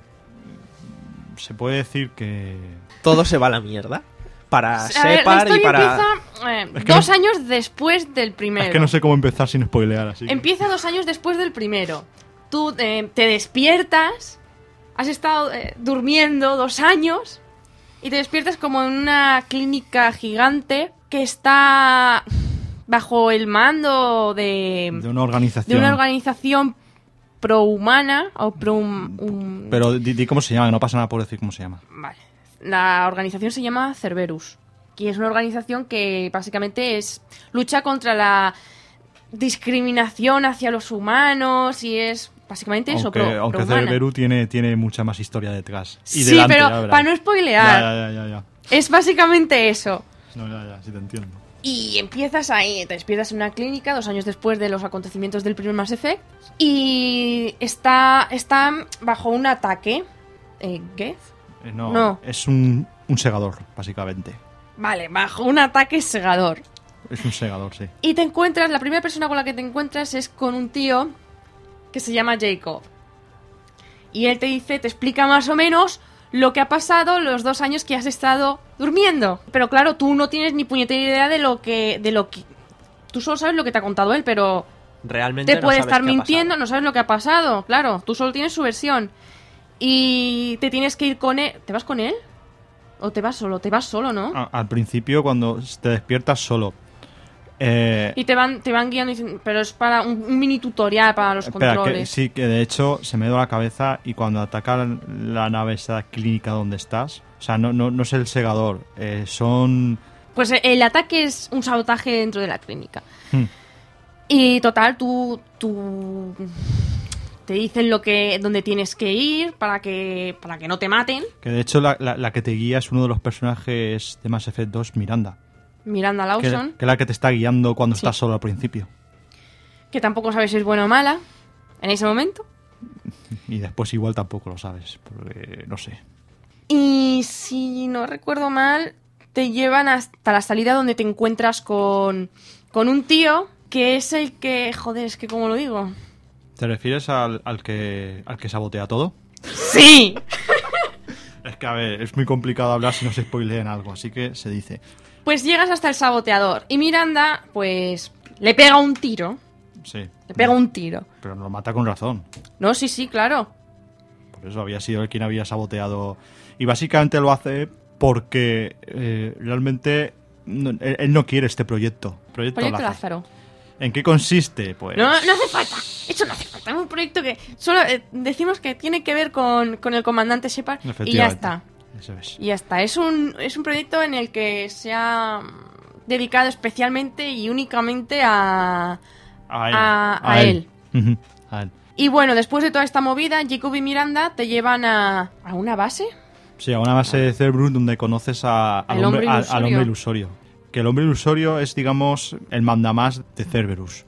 se puede decir que...
Todo se va a la mierda. Para
A ver, la
Shepard y
historia
para...
empieza eh,
Es que
dos
no-
años después del primero.
Es que no sé cómo empezar sin spoilear, así que...
Empieza dos años después del primero. Tú eh, te despiertas, has estado eh, durmiendo dos años y te despiertas como en una clínica gigante que está bajo el mando de,
De una organización.
de una organización prohumana o pro... un-
Pero di, di cómo se llama, que no pasa nada por decir cómo se llama.
Vale. La organización se llama Cerberus, que es una organización que básicamente es lucha contra la discriminación hacia los humanos y es básicamente eso,
Aunque,
pro,
aunque
prohumana.
Cerberus tiene, tiene mucha más historia detrás. Y
Sí,
delante,
pero
ya verás.
para no spoilear,
Ya, ya, ya, ya, ya.
es básicamente eso.
No, ya, ya, sí te entiendo.
Y empiezas ahí, te despiertas en una clínica dos años después de los acontecimientos del primer Mass Effect y está, está bajo un ataque. Eh, ¿Qué?
Eh, no,
No.
es un, un segador, básicamente.
Vale, bajo un ataque segador.
Es un segador, sí.
Y te encuentras, la primera persona con la que te encuentras es con un tío que se llama Jacob. Y él te dice, te explica más o menos lo que ha pasado los dos años que has estado durmiendo. Pero claro, tú no tienes ni puñetera idea de lo que... de lo que tú solo sabes lo que te ha contado él, pero
Realmente
te
no
puede
sabes
estar
qué ha
mintiendo,
pasado.
no sabes lo que ha pasado. Claro, tú solo tienes su versión. Y te tienes que ir con él. ¿Te vas con él? ¿O te vas solo? Te vas solo, ¿no?
A- al principio, cuando te despiertas solo... Eh,
Y te van, te van guiando, diciendo- pero es para un, un mini tutorial para los
espera, que,
controles.
sí, que de hecho se me dio la cabeza y cuando atacan la nave esa clínica donde estás... O sea, no, no, no es el segador, eh, son...
Pues eh, el ataque es un sabotaje dentro de la clínica.
Hmm.
Y total, tú, tú te dicen lo que, dónde tienes que ir para que, para que no te maten.
Que de hecho la, la, la que te guía es uno de los personajes de Mass Effect dos, Miranda.
Miranda
Que,
Lawson,
que es la que te está guiando cuando
Sí.
estás solo al principio.
que tampoco sabes si es buena o mala en ese momento.
Y después igual tampoco lo sabes, porque no sé.
Y si no recuerdo mal, te llevan hasta la salida donde te encuentras con, con un tío que es el que... Joder, es que ¿cómo lo digo?
¿Te refieres al, al que al que sabotea todo?
¡Sí!
Es que, a ver, es muy complicado hablar si no se spoilean algo, así que se dice.
Pues llegas hasta el saboteador y Miranda, pues, le pega un tiro.
Sí.
Le pega un tiro.
Pero lo mata con razón.
No, sí, sí, claro.
Por eso había sido él quien había saboteado. Y básicamente lo hace porque eh, realmente no, él, él no quiere este proyecto. Proyecto,
Proyecto
Lázaro.
Lázaro.
¿En qué consiste? Pues...
No, no hace falta. Eso no hace falta. Es un proyecto que solo eh, decimos que tiene que ver con, con el comandante Shepard y ya está.
Eso es.
Y ya está. Es un, es un proyecto en el que se ha dedicado especialmente y únicamente a...
A él.
A, a
A
él.
él. Ujú, a él.
Y bueno, después de toda esta movida, Jacob y Miranda te llevan a, a una base.
Sí, a una base de Cerberus donde conoces a, al,
El
hombre,
hombre
al-
ilusorio.
al hombre ilusorio. Que el hombre ilusorio es, digamos, el mandamás de Cerberus.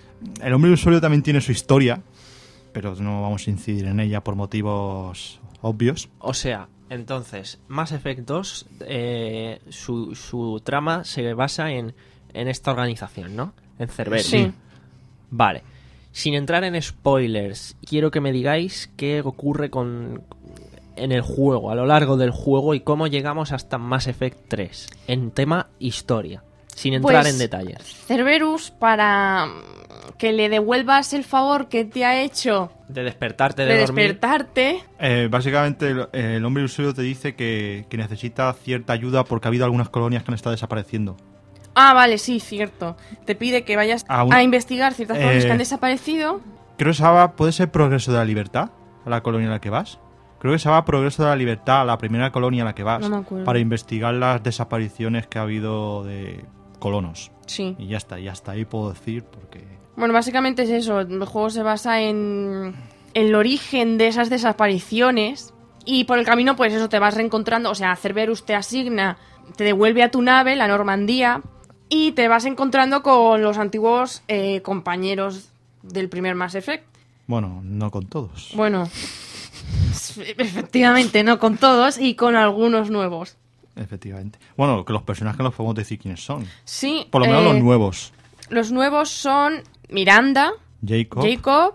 El hombre ilusorio también tiene su historia, pero no vamos a incidir en ella por motivos obvios.
O sea, entonces, Mass Effect dos, eh, su, su trama se basa en, en esta organización, ¿no? En Cerberus.
Sí.
Vale. Sin entrar en spoilers, quiero que me digáis qué ocurre con en el juego, a lo largo del juego, y cómo llegamos hasta Mass Effect tres, en tema historia, sin entrar
Pues,
en detalles.
Cerberus, para que le devuelvas el favor que te ha hecho
De despertarte
de,
de, dormir.
despertarte...
Eh, básicamente, el, el hombre ilusorio te dice que, que necesita cierta ayuda porque ha habido algunas colonias que han estado desapareciendo.
Ah, vale, sí, cierto. Te pide que vayas
A un-
a investigar ciertas colonias
Eh,
que han desaparecido.
Creo que se llama, ¿puede ser Progreso de la Libertad? A la colonia a la que vas. Creo que se llama Progreso de la Libertad, a la primera colonia a la que vas.
No me acuerdo.
Para investigar las desapariciones que ha habido de colonos.
Sí.
Y ya está, y hasta ahí puedo decir porque...
Bueno, básicamente es eso. El juego se basa en el origen de esas desapariciones. Y por el camino, pues eso, te vas reencontrando. O sea, Cerberus te asigna, te devuelve a tu nave, la Normandía, y te vas encontrando con los antiguos eh, compañeros del primer Mass Effect.
Bueno, no con todos.
Bueno, efectivamente, no con todos y con algunos nuevos.
Efectivamente. Bueno, que los personajes los podemos decir quiénes son.
Sí.
Por lo menos
eh,
los nuevos.
Los nuevos son Miranda,
Jacob,
Jacob,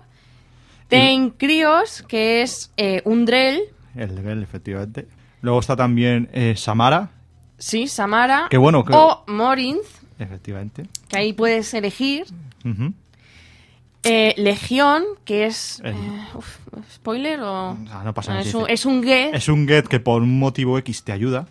Ten Krios, que es eh, un Drell,
el level, efectivamente. Luego está también eh, Samara,
sí, Samara,
que bueno, que...
o Morinth,
efectivamente.
que ahí puedes elegir.
Ujú.
Eh, Legión, que es...
El-
eh, uf, ¿spoiler o...?
Ah, no pasa nada.
es,
sí,
un,
sí.
es un Geth.
Es un get que por un motivo X te ayuda.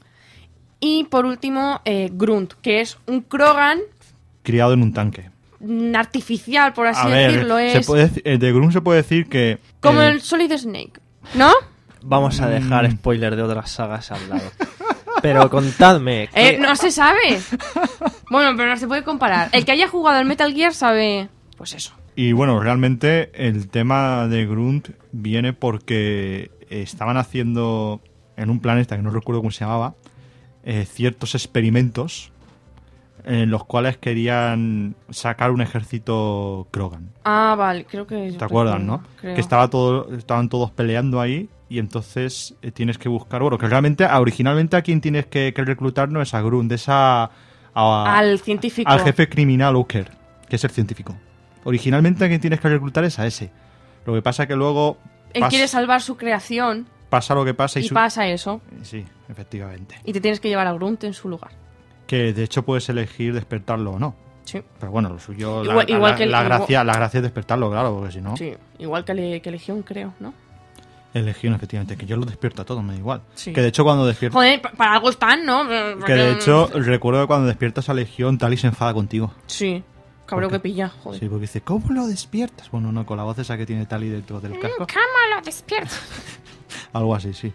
Y por último, eh, Grunt, que es un Krogan
Criado en un tanque.
mm, artificial, por así
A ver,
decirlo.
se
Es
puede deci- eh, de Grunt se puede decir que...
como
eh,
el Solid Snake, ¿no?
Vamos a dejar
Mm.
spoiler de otras sagas al lado. Pero contadme. ¿qué-
Eh, no se sabe. Bueno, pero no se puede comparar. El que haya jugado al Metal Gear sabe... Pues eso.
Y bueno, realmente el tema de Grunt viene porque estaban haciendo en un planeta que no recuerdo cómo se llamaba, eh, ciertos experimentos en los cuales querían sacar un ejército Krogan.
Ah, vale, creo que...
¿Te acuerdas, no?
Creo.
Que estaba todo, estaban todos peleando ahí y entonces eh, tienes que buscar... Bueno, que realmente, ah, originalmente a quien tienes que, que reclutar no es a Grunt, es a... a-
Al científico.
al jefe criminal Oker, que es el científico. Originalmente a quien tienes que reclutar es a ese. Lo que pasa que luego
Él
pas-
quiere salvar su creación
pasa lo que pasa y,
y
su-
pasa eso.
Sí, efectivamente.
Y te tienes que llevar a Grunt en su lugar.
Que de hecho puedes elegir despertarlo o no.
Sí.
Pero bueno, lo suyo, la-
Igual-
la,
igual
la-
que el-
la
igual-
gracia, la gracia es despertarlo, claro, porque si no,
Sí, igual que, le- que Legión, creo, ¿no?
el Legión, efectivamente, que yo lo despierto a todos, me da igual.
Sí.
Que de hecho cuando despierto,
Joder, pa- para algo están, ¿no?
que de hecho recuerdo que cuando despiertas a Legión, Tali se enfada contigo.
Sí, cabrón
¿Por
que pilla, joder.
Sí, porque dice, ¿cómo lo despiertas? Bueno, no, con la voz esa que tiene Tali dentro del casco.
¿Cómo lo despiertas?
Algo así, sí.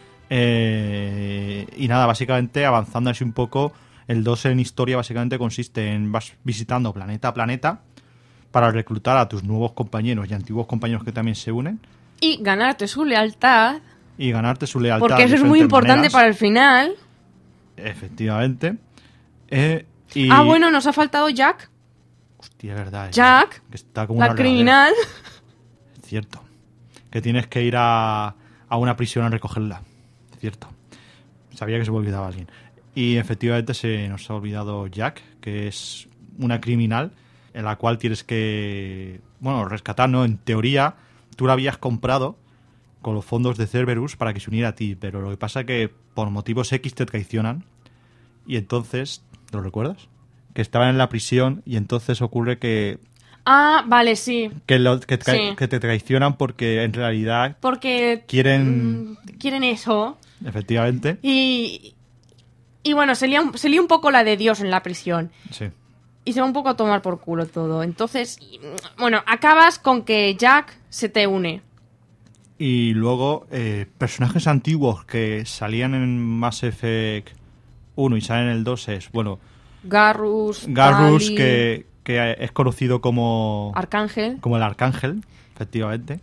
Eh, y nada, básicamente avanzando así un poco, el dos en historia básicamente consiste en vas visitando planeta a planeta para reclutar a tus nuevos compañeros y antiguos compañeros que también se unen
Y ganarte su lealtad,
y ganarte su lealtad.
porque
de
eso es muy
diferentes
importante
maneras.
para el final.
Efectivamente. Eh, y...
Ah, bueno, nos ha faltado Jack,
Hostia, es verdad.
Jack,
que está como
la
una
criminal.
regadera. Es cierto. Que tienes que ir a, a una prisión a recogerla. Es cierto. Sabía que se me olvidaba alguien. Y efectivamente se nos ha olvidado Jack, que es una criminal en la cual tienes que, bueno, rescatar, ¿no? En teoría, tú la habías comprado con los fondos de Cerberus para que se uniera a ti, pero lo que pasa es que por motivos X te traicionan y entonces, ¿te lo recuerdas? Que estaban en la prisión y entonces ocurre que
Ah, vale, sí.
que, lo, que, tra-
Sí.
que te traicionan porque en realidad
Porque
quieren,
mm, quieren eso.
efectivamente,
Y, y bueno, se lía, un- se lía un poco la de Dios en la prisión.
sí.
Y se va un poco a tomar por culo todo. Entonces, y, bueno, acabas con que Jack se te une.
Y luego, eh, personajes antiguos que salían en Mass Effect uno y salen en el dos es, bueno,
Garrus,
Garrus,
Tali,
que, que es conocido como,
Arcángel.
como el Arcángel, efectivamente.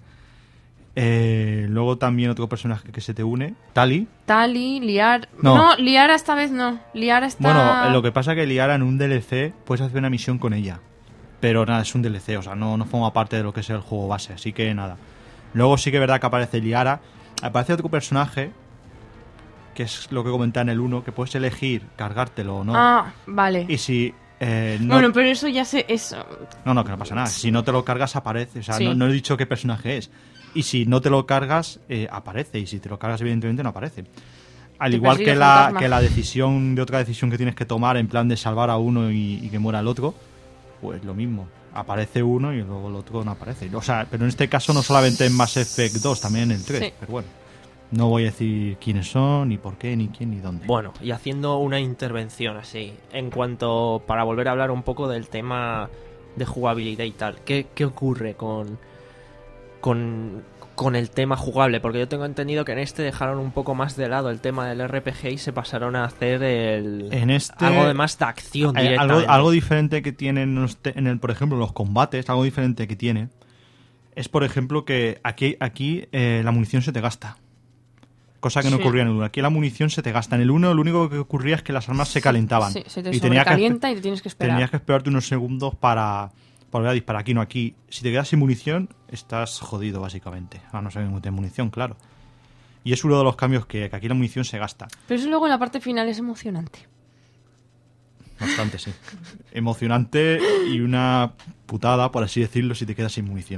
Eh, luego también otro personaje que se te une, Tali.
Tali, Liara...
No.
No. Liara esta vez no. Liara está...
Bueno, lo que pasa es que Liara en un D L C puedes hacer una misión con ella. Pero nada, es un D L C, o sea, no, no forma parte de lo que es el juego base, así que nada. Luego sí que es verdad que aparece Liara. Aparece otro personaje, que es lo que comentaba en el uno, que puedes elegir cargártelo o no.
Ah, vale.
Y si eh, no...
Bueno, pero eso ya se... Eso...
No, no, que no pasa nada. Si no te lo cargas, aparece. O sea,
Sí.
no, no he dicho qué personaje es. Y si no te lo cargas, eh, aparece. Y si te lo cargas, evidentemente, no aparece. Al
Te
igual
persigue
que
el
la,
fantasma.
que la decisión de otra decisión que tienes que tomar en plan de salvar a uno y, y que muera el otro, pues lo mismo. Aparece uno y luego el otro no aparece. O sea, pero en este caso no solamente en Mass Effect dos, también en el tres.
Sí.
Pero bueno, no voy a decir quiénes son, ni por qué, ni quién, ni dónde.
Bueno, y haciendo una intervención así, en cuanto, para volver a hablar un poco del tema de jugabilidad y tal, ¿qué, qué ocurre con, con, con el tema jugable? Porque yo tengo entendido que en este dejaron un poco más de lado el tema del R P G y se pasaron a hacer el
En este-
algo de más de acción
Hay algo,
directamente.
algo diferente que tiene en, los te- en el, por ejemplo, los combates, algo diferente que tiene, es por ejemplo que aquí, aquí eh, la munición se te gasta. Cosa que no
Sí.
ocurría en el uno. Aquí la munición se te gasta. En el uno lo único que ocurría es que las armas se calentaban.
Sí, se te
y tenías que,
sobrecalienta y te tienes que esperar.
tenías que esperarte unos segundos para, para volver a disparar. Aquí no, aquí. Si te quedas sin munición, estás jodido, básicamente. A no ser que no tengas munición, claro. Y es uno de los cambios que, que aquí la munición se gasta.
Pero eso luego en la parte final es emocionante.
Bastante, sí. Emocionante y una putada, por así decirlo, si te quedas sin munición.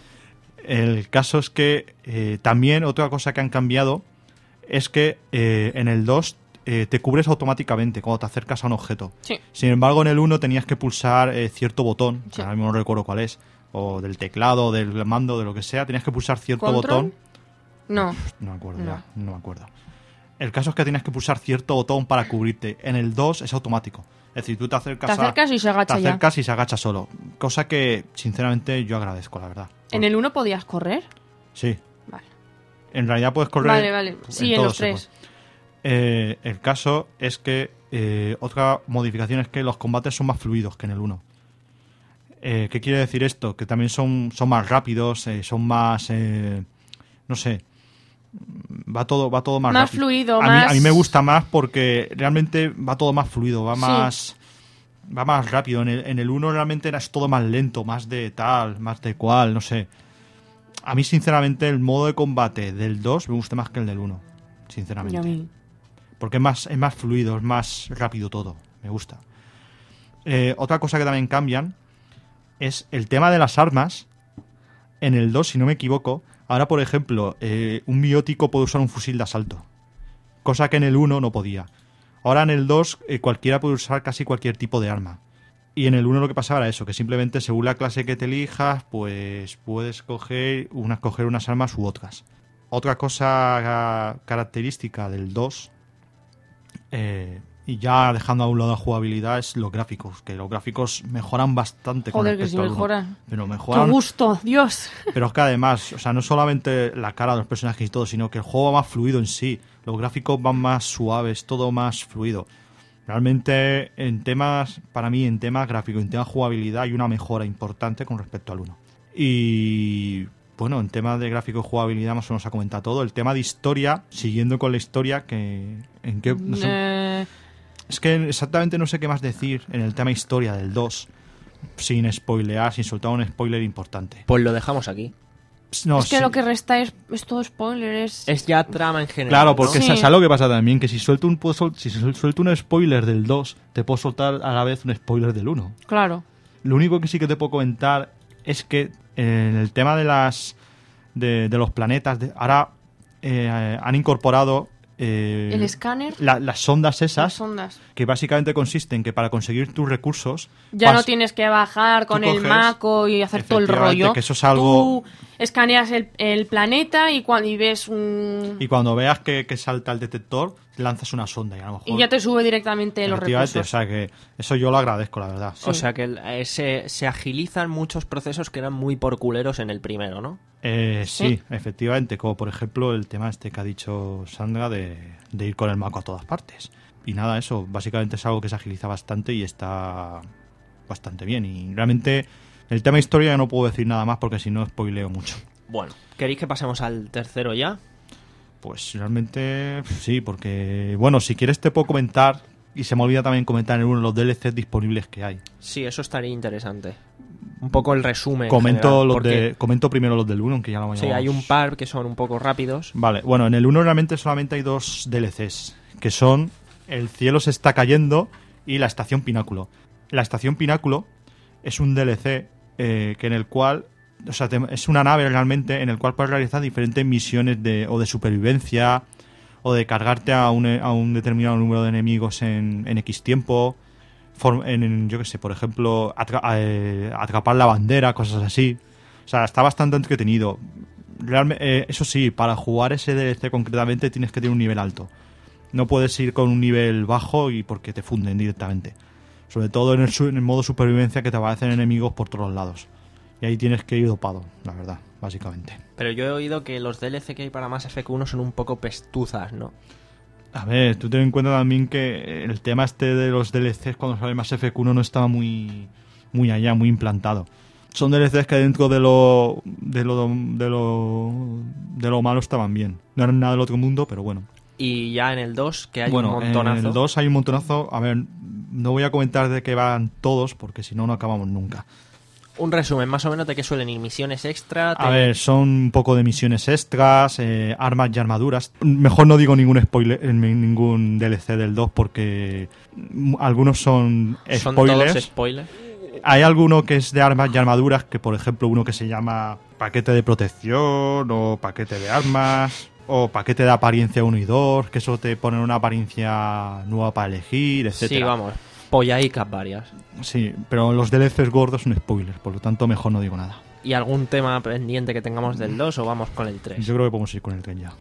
El caso es que eh, también otra cosa que han cambiado es que eh, en el dos eh, te cubres automáticamente cuando te acercas a un objeto.
Sí.
Sin embargo, en el uno tenías que pulsar eh, cierto botón,
Sí.
que ahora mismo no recuerdo cuál es, o del teclado, del mando, de lo que sea, tenías que pulsar cierto
¿Control?
botón.
No.
No me acuerdo
No.
ya, no me acuerdo. El caso es que tienes que pulsar cierto botón para cubrirte. En el dos es automático. Es decir, tú te acercas,
Te acercas
a,
y se agacha
te
ya.
acercas y se agacha solo. Cosa que, sinceramente, yo agradezco, la verdad.
¿En el uno podías correr?
Sí.
Vale.
En realidad puedes correr...
Vale, vale. Sí, en
todos
los
se
tres.
puede. Eh, el caso es que eh, otra modificación es que los combates son más fluidos que en el uno. Eh, ¿Qué quiere decir esto? Que también son, son más rápidos, eh, son más... eh, no sé... Va todo, va todo más,
Más
rápido.
fluido,
a
más-
Mí, a mí me gusta más porque realmente va todo más fluido, va
Sí.
más... Va más rápido. En el, en el uno realmente era todo más lento, más de tal, más de cual, no sé. A mí, sinceramente, el modo de combate del dos me gusta más que el del uno. Sinceramente.
Y a mí.
Porque es más, es más fluido, es más rápido todo. Me gusta. Eh, otra cosa que también cambian es el tema de las armas. En el dos, si no me equivoco, ahora, por ejemplo, eh, un biótico puede usar un fusil de asalto. Cosa que en el uno no podía. Ahora en el dos, eh, cualquiera puede usar casi cualquier tipo de arma. Y en el uno lo que pasaba era eso, que simplemente según la clase que te elijas, pues puedes coger, unas, coger unas armas u otras. Otra cosa característica del dos, eh, y ya dejando a un lado la jugabilidad, es los gráficos, que los gráficos mejoran bastante con
Joder, que
respecto
sí
al uno.
mejoran.
Pero
¡Qué
mejoran,
gusto! ¡Dios!
pero es que además, o sea, no solamente la cara de los personajes y todo, sino que el juego va más fluido en sí. Los gráficos van más suaves, todo más fluido. Realmente, en temas, para mí, en temas gráficos, en temas jugabilidad, hay una mejora importante con respecto al uno. Y bueno, en temas de gráfico y jugabilidad más o menos ha comentado todo. El tema de historia, siguiendo con la historia, que en qué no sé,
Eh,
es que exactamente no sé qué más decir en el tema historia del dos, sin spoilear, sin soltar un spoiler importante.
Pues lo dejamos aquí.
No,
es que
sí.
lo que resta es, es todo spoiler. Es...
Es ya trama en general.
Claro,
¿no?
porque
Sí.
¿sabes lo que pasa también? Que si suelto un, puedo sol- si suelto un spoiler del dos, te puedo soltar a la vez un spoiler del uno.
Claro.
Lo único que sí que te puedo comentar es que en el tema de las de, de los planetas, de, ahora eh, han incorporado eh,
el escáner,
la, las sondas esas,
las sondas.
que básicamente consisten en que para conseguir tus recursos
ya
vas,
no tienes que bajar con el
coges,
maco y hacer todo el
efectivamente,
rollo.
Que eso es algo...
Tú escaneas el, el planeta y, cuando, y ves un...
Y cuando veas que, que salta el detector, lanzas una sonda y a lo mejor...
Y ya te sube directamente los
Efectivamente,
recursos.
o sea que eso yo lo agradezco, la verdad.
O sea que eh, se, se agilizan muchos procesos que eran muy por culeros en el primero, ¿no?
Eh, sí,
Sí.
efectivamente, como por ejemplo el tema este que ha dicho Sandra de, de ir con el maco a todas partes. Y nada, eso básicamente es algo que se agiliza bastante y está bastante bien. Y realmente el tema historia no puedo decir nada más porque si no spoileo mucho.
Bueno, ¿queréis que pasemos al tercero ya?
Pues realmente sí, porque bueno, si quieres te puedo comentar, y se me olvida también comentar en uno de los D L Cs disponibles que hay.
Sí, eso estaría interesante. Un poco el resumen.
Comento,
general,
los
porque
de, comento primero los del uno, aunque ya lo
sí,
llamamos.
hay un par que son un poco rápidos.
Vale, bueno, en el uno realmente solamente hay dos D L Cs, que son El cielo se está cayendo y La estación Pináculo. La estación Pináculo es un D L C eh, que en el cual, o sea, te, es una nave realmente en el cual puedes realizar diferentes misiones de, o de supervivencia o de cargarte a un, a un determinado número de enemigos en, en X tiempo, form, en, en, yo qué sé, por ejemplo, atra, eh, atrapar la bandera, cosas así. O sea, está bastante entretenido. Realmente, eh, eso sí, para jugar ese D L C concretamente tienes que tener un nivel alto. No puedes ir con un nivel bajo y porque te funden directamente. Sobre todo en el, en el modo supervivencia, que te aparecen enemigos por todos lados. Y ahí tienes que ir dopado, la verdad, básicamente.
Pero yo he oído que los D L C que hay para Mass Effect uno son un poco pestuzas, ¿no?
A ver, tú ten en cuenta también que el tema este de los D L Cs cuando sale Mass Effect uno no estaba muy, muy allá, muy implantado. Son D L Cs que dentro de lo, de lo de lo de lo malo estaban bien. No eran nada del otro mundo, pero bueno.
Y ya en el dos, que hay
bueno,
un montonazo.
En el dos hay un montonazo. A ver, no voy a comentar de qué van todos, porque si no, no acabamos nunca.
Un resumen, más o menos, de qué suelen ir misiones extra. Te...
A ver, son un poco de misiones extras, eh, armas y armaduras. Mejor no digo ningún spoiler, ningún D L C del dos, porque algunos son spoilers.
¿Son todos spoilers?
Hay alguno que es de armas y armaduras, que por ejemplo uno que se llama paquete de protección o paquete de armas o paquete de apariencia uno y dos, que eso te pone una apariencia nueva para elegir, etcétera.
Sí, vamos, pollaicas varias.
Sí, pero los D L Cs gordos son spoilers, por lo tanto mejor no digo nada.
¿Y algún tema pendiente que tengamos del dos o vamos con el tres?
Yo creo que podemos ir con el tren ya.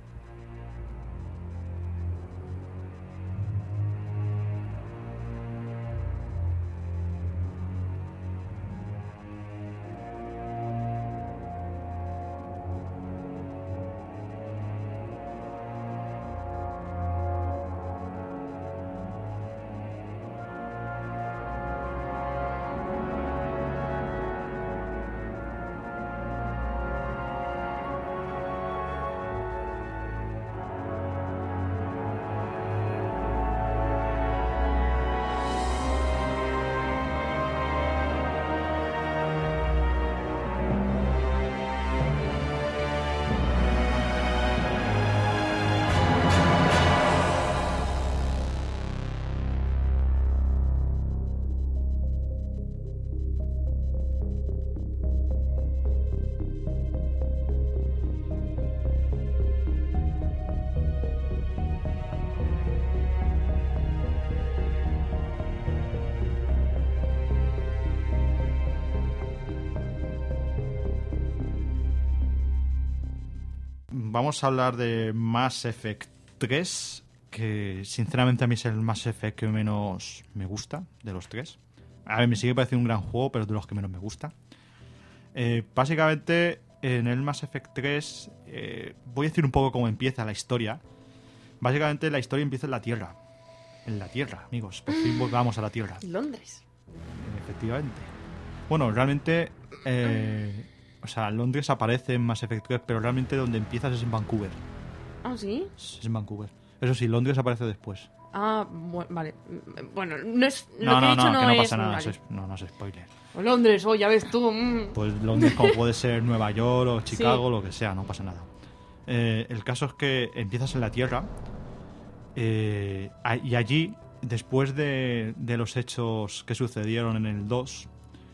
Vamos a hablar de Mass Effect tres, que sinceramente a mí es el Mass Effect que menos me gusta de los tres. A ver, me sigue pareciendo un gran juego, pero es de los que menos me gusta. Eh, básicamente, en el Mass Effect tres, eh, voy a decir un poco cómo empieza la historia. Básicamente, la historia empieza en la Tierra. En la Tierra, amigos. Por fin volvamos a la Tierra.
Londres.
Efectivamente. Bueno, realmente... Eh, o sea, Londres aparece en Mass Effect tres, pero realmente donde empiezas es en Vancouver.
¿Ah, sí?
Es en Vancouver. Eso sí, Londres aparece después.
Ah, bu- vale. Bueno, no es... Lo
No,
que he
no,
dicho
no,
no,
que no
es...
pasa nada.
vale.
eso es- no, no es spoiler.
O Londres, oh, ya ves tú. mm.
Pues Londres, como puede ser Nueva York o Chicago,
Sí.
lo que sea, no pasa nada. Eh, el caso es que empiezas en la Tierra eh, a- y allí, después de, de los hechos que sucedieron en el dos,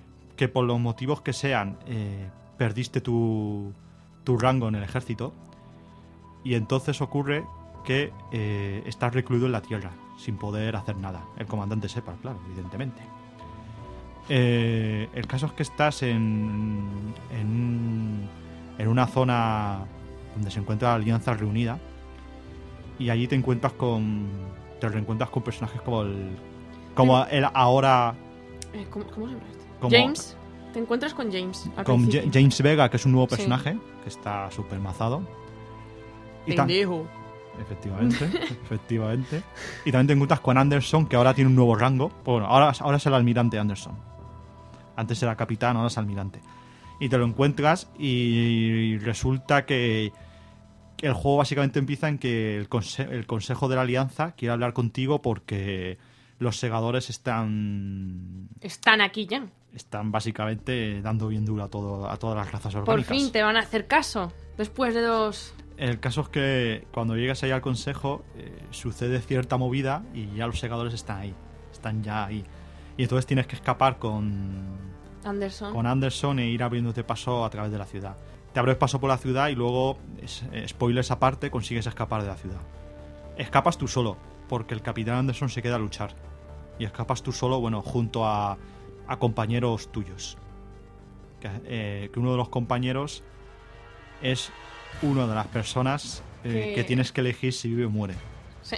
que por los motivos que sean eh, perdiste tu, tu rango en el ejército y entonces ocurre que eh, estás recluido en la tierra sin poder hacer nada. El comandante Shepard, claro, evidentemente. Eh, el caso es que estás en, en, en una zona donde se encuentra la Alianza reunida y allí te encuentras con te reencuentras con personajes como el como el ahora
Eh, ¿Cómo, cómo se llama este?
como-
James. Te encuentras con James. al
con
principio.
Ja- James Vega, que es un nuevo
Sí.
personaje que está súper mazado. Y tam-
Pendejo.
Efectivamente, efectivamente. Y también te encuentras con Anderson, que ahora tiene un nuevo rango. Bueno, ahora, ahora es el almirante Anderson. Antes era capitán, ahora es almirante. Y te lo encuentras y resulta que el juego básicamente empieza en que el, conse- el Consejo de la Alianza quiere hablar contigo porque los segadores están
Están aquí ya.
están básicamente dando bien duro a, todo, a todas las razas
Por
orgánicas.
fin te van a hacer caso. Después de dos...
El caso es que cuando llegas ahí al consejo eh, sucede cierta movida y ya los segadores están ahí, están ya ahí. Y entonces tienes que escapar con,
Anderson.
con Anderson e ir abriéndote paso a través de la ciudad. Te abres paso por la ciudad y luego, es- eh, spoilers aparte, consigues escapar de la ciudad. Escapas tú solo, porque el capitán Anderson se queda a luchar. Y escapas tú solo, bueno, junto a, a compañeros tuyos. Que, eh, que uno de los compañeros es una de las personas eh,
Que-
que tienes que elegir si vive o muere.
Sí.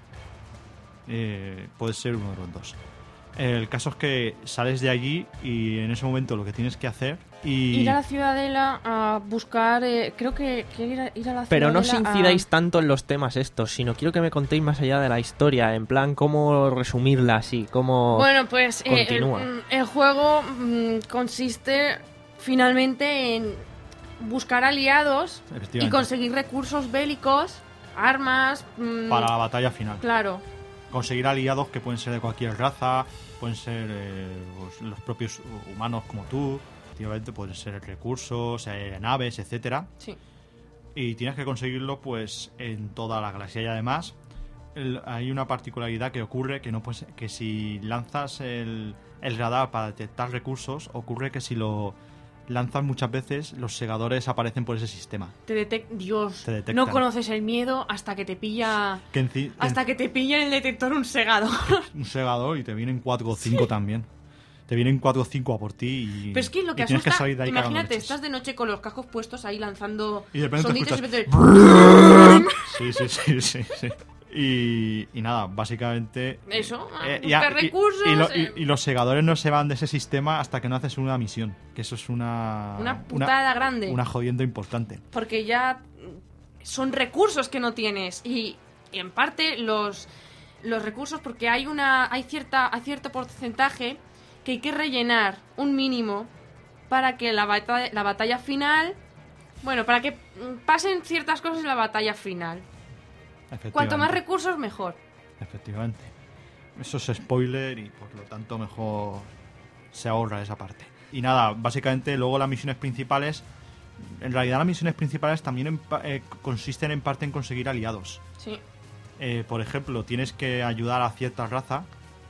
Eh, puede ser uno de los dos. El caso es que sales de allí y en ese momento lo que tienes que hacer y
Ir a la ciudadela a buscar... eh, creo que, que ir, a, ir a la
Pero no os
ciudadela a-
incidáis tanto en los temas estos, sino quiero que me contéis más allá de la historia, en plan, cómo resumirla así, cómo...
Bueno, pues eh, el,
Continúa.
el juego mm, consiste finalmente en buscar aliados y
efectivamente,
conseguir recursos bélicos, armas... mm,
para la batalla final.
Claro.
Conseguir aliados que pueden ser de cualquier raza, pueden ser eh, pues, los propios humanos como tú, efectivamente pueden ser recursos, eh, naves, etcétera.
Sí.
Y tienes que conseguirlo pues en toda la galaxia y además el- hay una particularidad que ocurre que no puedes, que si lanzas el, el radar para detectar recursos ocurre que si lo lanzas muchas veces los segadores aparecen por ese sistema.
Te detec Dios,
Te detectan.
no conoces el miedo hasta que te pilla...
Que en ci- que
Hasta que te pilla en el detector un segado.
en- un segador y te vienen cuatro o cinco también. Te vienen cuatro o cinco a por ti y,
Pero es que lo que
y tienes que
asusta...
salir de ahí cagando
Imagínate,
leches.
estás de noche con los cascos puestos ahí lanzando
Y de repente
sonidos y de
escuchas-
repente...
Sí, sí, sí, sí, sí. Y, y nada, básicamente...
Eso,
eh,
buscar
ya- y-
recursos,
Y, lo-
eh.
y- y los segadores no se van de ese sistema hasta que no haces una misión. Que eso es una...
Una putada grande.
Una jodienda importante.
Porque ya mm, son recursos que no tienes. Y, y en parte los, los recursos, porque hay una hay cierta hay cierto porcentaje que hay que rellenar un mínimo para que la batalla, la batalla final... Bueno, para que mm, pasen ciertas cosas en la batalla final. Cuanto más
Efectivamente.
recursos, mejor.
Efectivamente. Eso es spoiler y por lo tanto mejor se ahorra esa parte. Y nada, básicamente luego las misiones principales... En realidad las misiones principales también en pa- eh, consisten en parte en conseguir aliados.
Sí.
Eh, por ejemplo, tienes que ayudar a cierta raza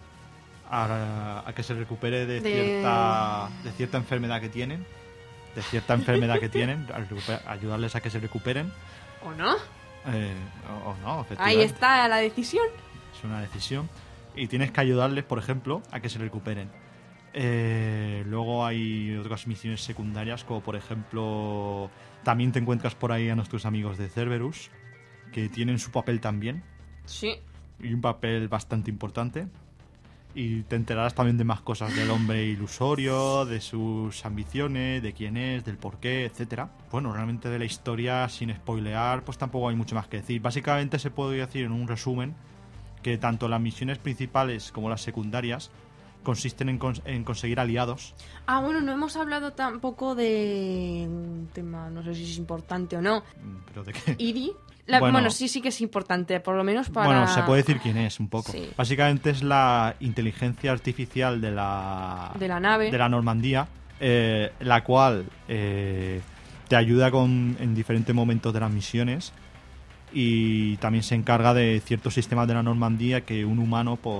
a, a que se recupere de,
De-
cierta de cierta enfermedad que tienen. De cierta enfermedad que tienen, a recuper- ayudarles a que se recuperen.
¿O no?
Eh, o, o no,
Ahí
efectivamente.
está la decisión.
Es una decisión. Y tienes que ayudarles, por ejemplo, a que se recuperen. Eh, luego hay otras misiones secundarias, como por ejemplo, también te encuentras por ahí a nuestros amigos de Cerberus, que tienen su papel también,
Sí.
y un papel bastante importante. Y te enterarás también de más cosas del hombre ilusorio, de sus ambiciones, de quién es, del porqué, etcétera. Bueno, realmente de la historia, sin spoilear, pues tampoco hay mucho más que decir. Básicamente se puede decir en un resumen que tanto las misiones principales como las secundarias consisten en, cons- en conseguir aliados.
Ah, bueno, no hemos hablado tampoco de un tema, no sé si es importante o no.
Mm, ¿Pero de qué?
I D I. La-
Bueno.
bueno, sí, sí que es importante, por lo menos para...
Bueno, se puede decir quién es un poco.
Sí.
Básicamente es la inteligencia artificial de la,
De la nave.
de la Normandía, eh, la cual eh, te ayuda con, en diferentes momentos de las misiones y también se encarga de ciertos sistemas de la Normandía que un humano por,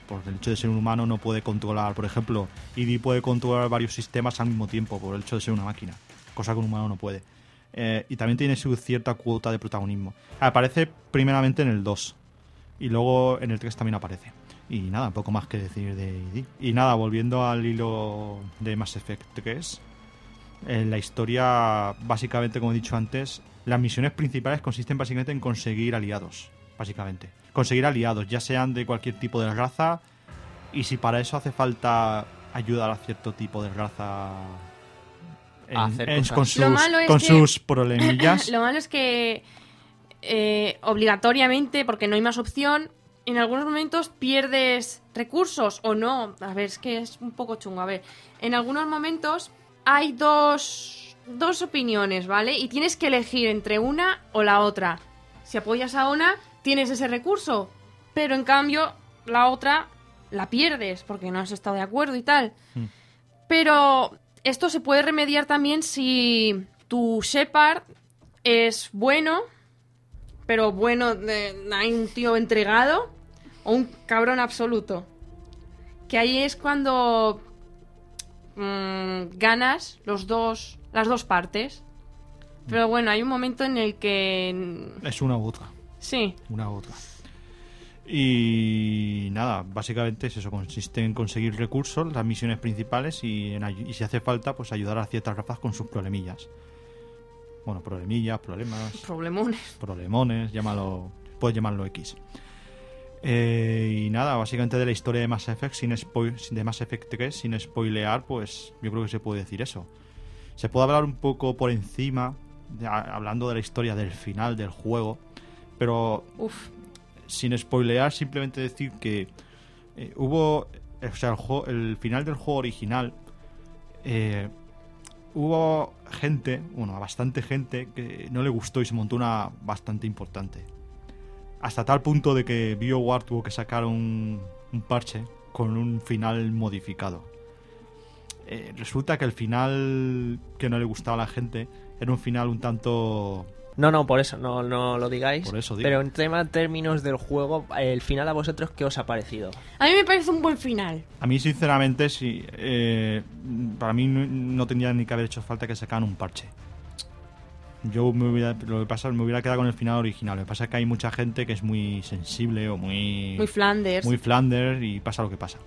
por el hecho de ser un humano no puede controlar, por ejemplo, Edie puede controlar varios sistemas al mismo tiempo por el hecho de ser una máquina, cosa que un humano no puede. Eh, y también tiene su cierta cuota de protagonismo. Aparece primeramente en el dos y luego en el tres también aparece. Y nada, poco más que decir de Edie. Y nada, volviendo al hilo de Mass Effect tres, en la historia, básicamente, como he dicho antes, las misiones principales consisten básicamente en conseguir aliados, básicamente. Conseguir aliados, ya sean de cualquier tipo de raza, y si para eso hace falta ayudar a cierto tipo de raza en,
A hacer
en-
cosas.
con,
Lo
sus,
malo es
con
que-
sus problemillas.
Lo malo es que eh, obligatoriamente, porque no hay más opción, en algunos momentos pierdes recursos o no. A ver, es que es un poco chungo. A ver, en algunos momentos hay dos, dos opiniones, ¿vale? Y tienes que elegir entre una o la otra. Si apoyas a una, tienes ese recurso, pero en cambio la otra la pierdes porque no has estado de acuerdo y tal.
Mm.
Pero esto se puede remediar también si tu Shepard es bueno, pero bueno, de- hay un tío entregado o un cabrón absoluto. Que ahí es cuando mm, ganas los dos, las dos partes. Pero bueno, hay un momento en el que...
Es una u otra.
Sí,
Una u otra. Y nada, básicamente es eso, consiste en conseguir recursos, las misiones principales y, en ay- y si hace falta, pues ayudar a ciertas razas con sus problemillas. Bueno, problemillas, problemas,
problemones.
problemones, llámalo, puedes llamarlo X. Eh, y nada, básicamente de la historia de Mass Effect, sin spoil, de Mass Effect tres, sin spoilear, pues yo creo que se puede decir eso. Se puede hablar un poco por encima, de- hablando de la historia del final del juego, pero
Uf,
sin spoilear, simplemente decir que eh, hubo, o sea, el, juego, el final del juego original, eh, hubo gente, bueno, bastante gente que no le gustó y se montó una bastante importante. Hasta tal punto de que BioWare tuvo que sacar un, un parche con un final modificado. Eh, resulta que el final que no le gustaba a la gente era un final un tanto...
No, no, por eso, no, no lo digáis.
Por eso digo.
Pero en tema términos del juego, el final a vosotros, ¿qué os ha parecido?
a mí me parece un buen final.
A mí, sinceramente, sí. Eh, para mí no, no tendría ni que haber hecho falta que sacaran un parche. Yo me hubiera, lo que pasa, me hubiera quedado con el final original. Lo que pasa es que hay mucha gente que es muy sensible o muy...
Muy Flanders.
muy Flanders y pasa lo que pasa.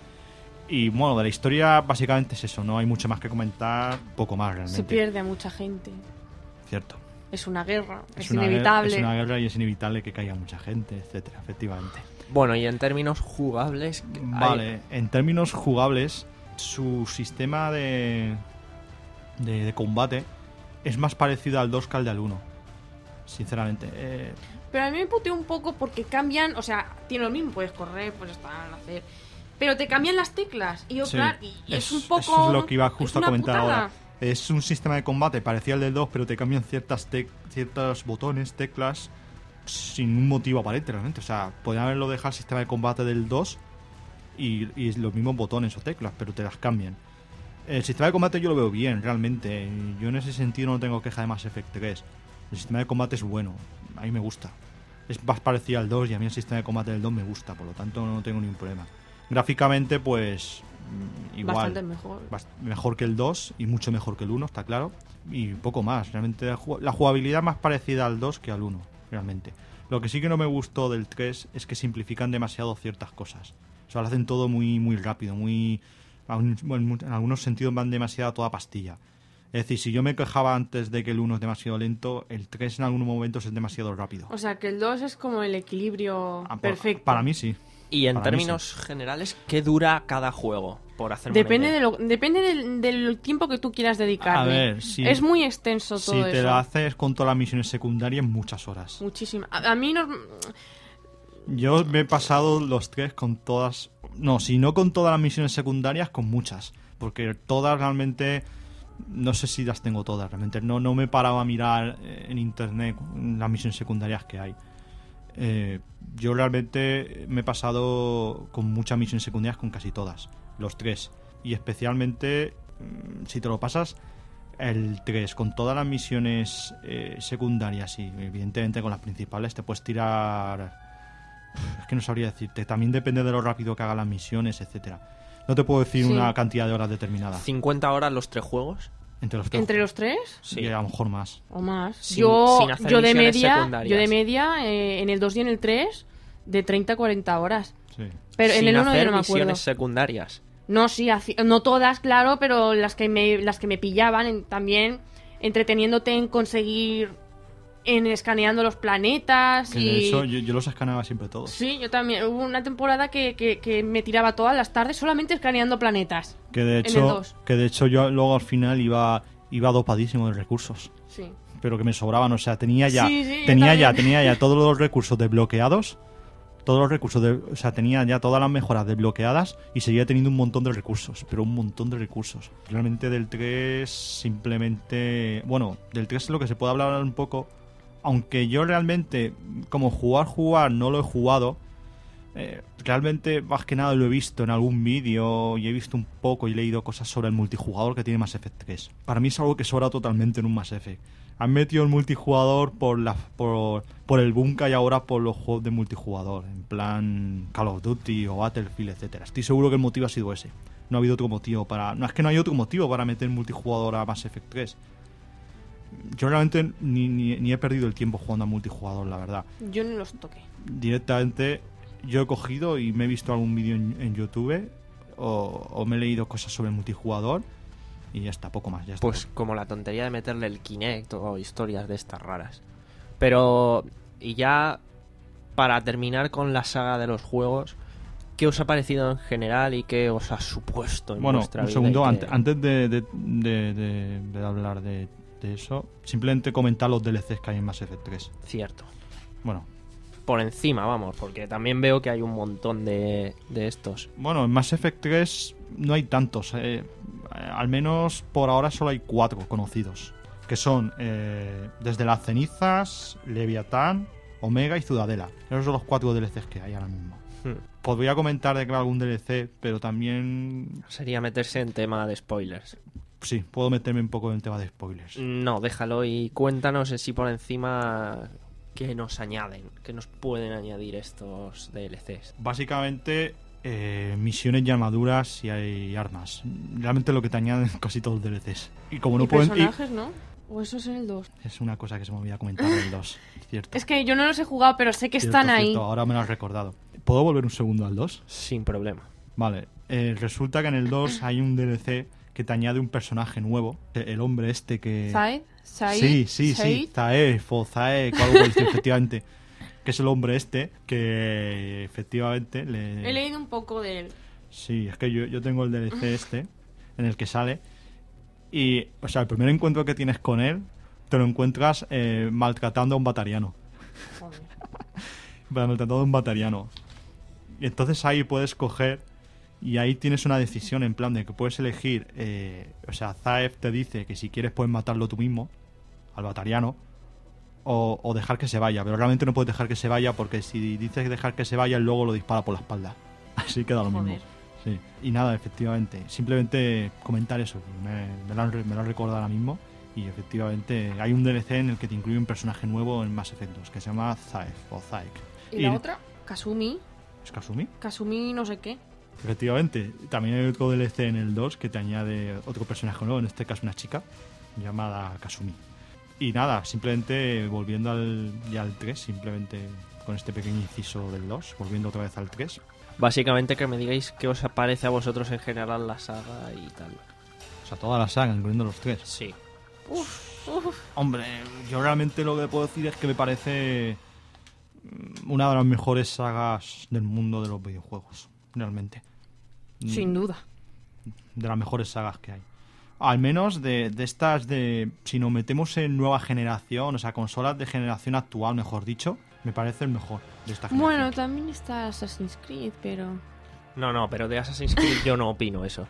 Y bueno, de la historia básicamente es eso. No hay mucho más que comentar, poco más realmente.
Se pierde a mucha gente.
Cierto.
Es una guerra, es,
una guerra-
inevitable.
es una guerra y es inevitable que caiga mucha gente, etcétera, efectivamente.
Bueno, y en términos jugables... hay-
Vale, en términos jugables, su sistema de, de, de combate es más parecido al dos que al del uno. Sinceramente. Eh,
Pero a mí me puteó un poco porque cambian, o sea, tiene lo mismo, puedes correr, puedes estar, hacer... Pero te cambian las teclas y,
sí,
otra, y, y es, un poco...
Eso es lo que iba
es
justo a
una
comentar
putada.
ahora. Es un sistema de combate parecido al del dos, pero te cambian ciertas tec- ciertos botones, teclas, sin un motivo aparente realmente. O sea, podrían haberlo dejado el sistema de combate del dos y, y los mismos botones o teclas, pero te las cambian. El sistema de combate yo lo veo bien, realmente. Yo en ese sentido no tengo queja de Mass Effect tres. El sistema de combate es bueno, a mí me gusta. Es más parecido al dos y a mí el sistema de combate del dos me gusta, por lo tanto no tengo ningún problema. Gráficamente, pues mm, igual.
Bastante mejor.
Bast- mejor que el dos y mucho mejor que el uno, está claro. Y poco más. Realmente la ju- la jugabilidad más parecida al dos que al uno, realmente. Lo que sí que no me gustó del tres es que simplifican demasiado ciertas cosas. O sea, lo hacen todo muy muy rápido, muy... aun- bueno, en algunos sentidos van demasiado a toda pastilla. Es decir, si yo me quejaba antes de que el uno es demasiado lento, el tres en algunos momentos es demasiado rápido.
O sea, que el dos es como el equilibrio
Ah, por-
perfecto.
Para mí sí.
Y en
Para mí
términos generales, ¿qué dura cada juego? Por hacerme
Depende,
una
de
idea.
lo, depende del, del tiempo que tú quieras dedicarle.
A ver, sí.
Es muy extenso
Si
todo
te
eso.
lo haces con todas las misiones secundarias, muchas horas.
Muchísimo. A, a mí no...
Yo me he pasado los tres con todas... No, si no con todas las misiones secundarias, con muchas. Porque todas realmente... No sé si las tengo todas, realmente. No, no me he parado a mirar eh, en internet las misiones secundarias que hay. Eh, yo realmente me he pasado con muchas misiones secundarias, con casi todas. Los tres. Y especialmente, mm, si te lo pasas, el tres con todas las misiones eh, secundarias y evidentemente con las principales, te puedes tirar Es que no sabría decirte. También depende de lo rápido que haga las misiones, etcétera. No te puedo decir
Sí.
una cantidad de horas determinada.
¿cincuenta horas los tres juegos?
Entre los tres.
¿Entre los tres?
Sí.
Y a lo mejor más.
O más.
Sin-
yo,
sin hacer
yo de
misiones
media,
secundarias.
yo de media eh, en el dos y en el tres, de treinta a cuarenta horas.
Sí.
Pero en
Sin
el uno
hacer
yo no me acuerdo.
misiones secundarias.
No, sí, haci- no todas, claro, pero las que me, las que me pillaban en- también entreteniéndote en conseguir, en escaneando los planetas
Que
y...
de eso yo, yo los escaneaba siempre todos.
Sí, yo también. Hubo una temporada que, que, que me tiraba todas las tardes solamente escaneando planetas.
Que de
En el
hecho,
dos.
que de hecho yo luego al final iba iba dopadísimo de recursos.
Sí.
Pero que me sobraban, o sea, tenía ya
Sí, sí, yo
tenía ya
también.
tenía ya todos los recursos desbloqueados. Todos los recursos, de, o sea, tenía ya todas las mejoras desbloqueadas y seguía teniendo un montón de recursos, pero un montón de recursos. Realmente del tres simplemente, bueno, del tres es lo que se puede hablar un poco, aunque yo realmente como jugar jugar no lo he jugado. Eh, realmente más que nada lo he visto en algún vídeo y he visto un poco y he leído cosas sobre el multijugador que tiene Mass Effect tres. Para mí es algo que sobra totalmente en un Mass Effect. Han metido el multijugador por la por, por el boom que hay ahora por los juegos de multijugador, en plan Call of Duty o Battlefield, etcétera. Estoy seguro que el motivo ha sido ese. No ha habido otro motivo para... No es que no hay otro motivo para meter multijugador a Mass Effect tres. Yo realmente ni, ni, ni he perdido el tiempo jugando a multijugador, la verdad.
Yo no los toqué.
Directamente yo he cogido y me he visto algún vídeo en, en YouTube o, o me he leído cosas sobre el multijugador y ya está, poco más. Ya está.
Pues como la tontería de meterle el Kinect o historias de estas raras. Pero, y ya para terminar con la saga de los juegos, ¿qué os ha parecido en general y qué os ha supuesto en
Bueno,
vuestra
un
vida?
segundo,
y qué-
ante- antes de, de, de, de- de hablar de, de eso, simplemente comentar los D L Cs que hay en Mass Effect tres.
Cierto.
Bueno,
Por encima, vamos, porque también veo que hay un montón de, de estos.
bueno, en Mass Effect tres no hay tantos. eh, al menos por ahora solo hay cuatro conocidos. Que son eh, desde las cenizas, Leviatán, Omega y Ciudadela. Esos son los cuatro D L Cs que hay ahora mismo.
Hmm.
Podría comentar de que algún D L C, pero también...
Sería meterse en tema de spoilers.
Sí, puedo meterme un poco en el tema de spoilers.
No, déjalo y cuéntanos si por encima qué nos añaden, qué nos pueden añadir estos D L Cs.
Básicamente, eh, misiones y armaduras y hay armas. Realmente lo que te añaden casi todos los D L Cs. Y como no
y
pueden... y-
personajes, ¿no? O eso es en el dos.
es una cosa que se me olvidó comentar en el dos. Cierto.
Es que yo no los he jugado, pero sé que
Cierto,
están ahí.
cierto, ahora me lo has recordado. ¿Puedo volver un segundo al dos?
Sin problema.
Vale. Eh, resulta que en el dos hay un D L C que te añade un personaje nuevo. El hombre este que...
¿Zaid? ¿Zaid?
Sí, sí, sí.
¿Zaid?
Zaef o Zaek o algo así, efectivamente. Que es el hombre este que efectivamente le...
He leído un poco de él.
Sí, es que yo, yo tengo el D L C este en el que sale y, o sea, el primer encuentro que tienes con él te lo encuentras eh, maltratando a un batariano.
Joder.
Maltratando a un batariano. Y entonces ahí puedes coger y ahí tienes una decisión en plan de que puedes elegir, eh, o sea, Zaef te dice que si quieres puedes matarlo tú mismo, al batariano, o, o dejar que se vaya, pero realmente no puedes dejar que se vaya porque si dices dejar que se vaya, luego lo dispara por la espalda. Así queda lo mismo.
Joder.
Sí. Y nada, efectivamente, simplemente comentar eso, me, me lo han, re- me lo han recordado ahora mismo. Y efectivamente hay un D L C en el que te incluye un personaje nuevo en Mass Effect dos que se llama Zaef o Zaek.
¿Y la otra? Kasumi.
¿Es Kasumi?
Kasumi no sé qué.
Efectivamente, también hay otro D L C en el dos que te añade otro personaje nuevo, en este caso una chica llamada Kasumi. Y nada, simplemente volviendo al, ya al tres, simplemente con este pequeño inciso del dos, volviendo otra vez al tres.
Básicamente que me digáis qué os parece a vosotros en general la saga y tal.
O sea, toda la saga, incluyendo los tres.
Sí.
Uf, uf.
Hombre, yo realmente lo que puedo decir es que me parece mm, una de las mejores sagas del mundo de los videojuegos, realmente. Mm,
Sin duda.
De las mejores sagas que hay. Al menos de, de estas de... Si nos metemos en nueva generación, o sea, consolas de generación actual, mejor dicho, me parece el mejor de esta generación.
Bueno, también está Assassin's Creed, pero...
No, no, pero de Assassin's Creed yo no opino eso.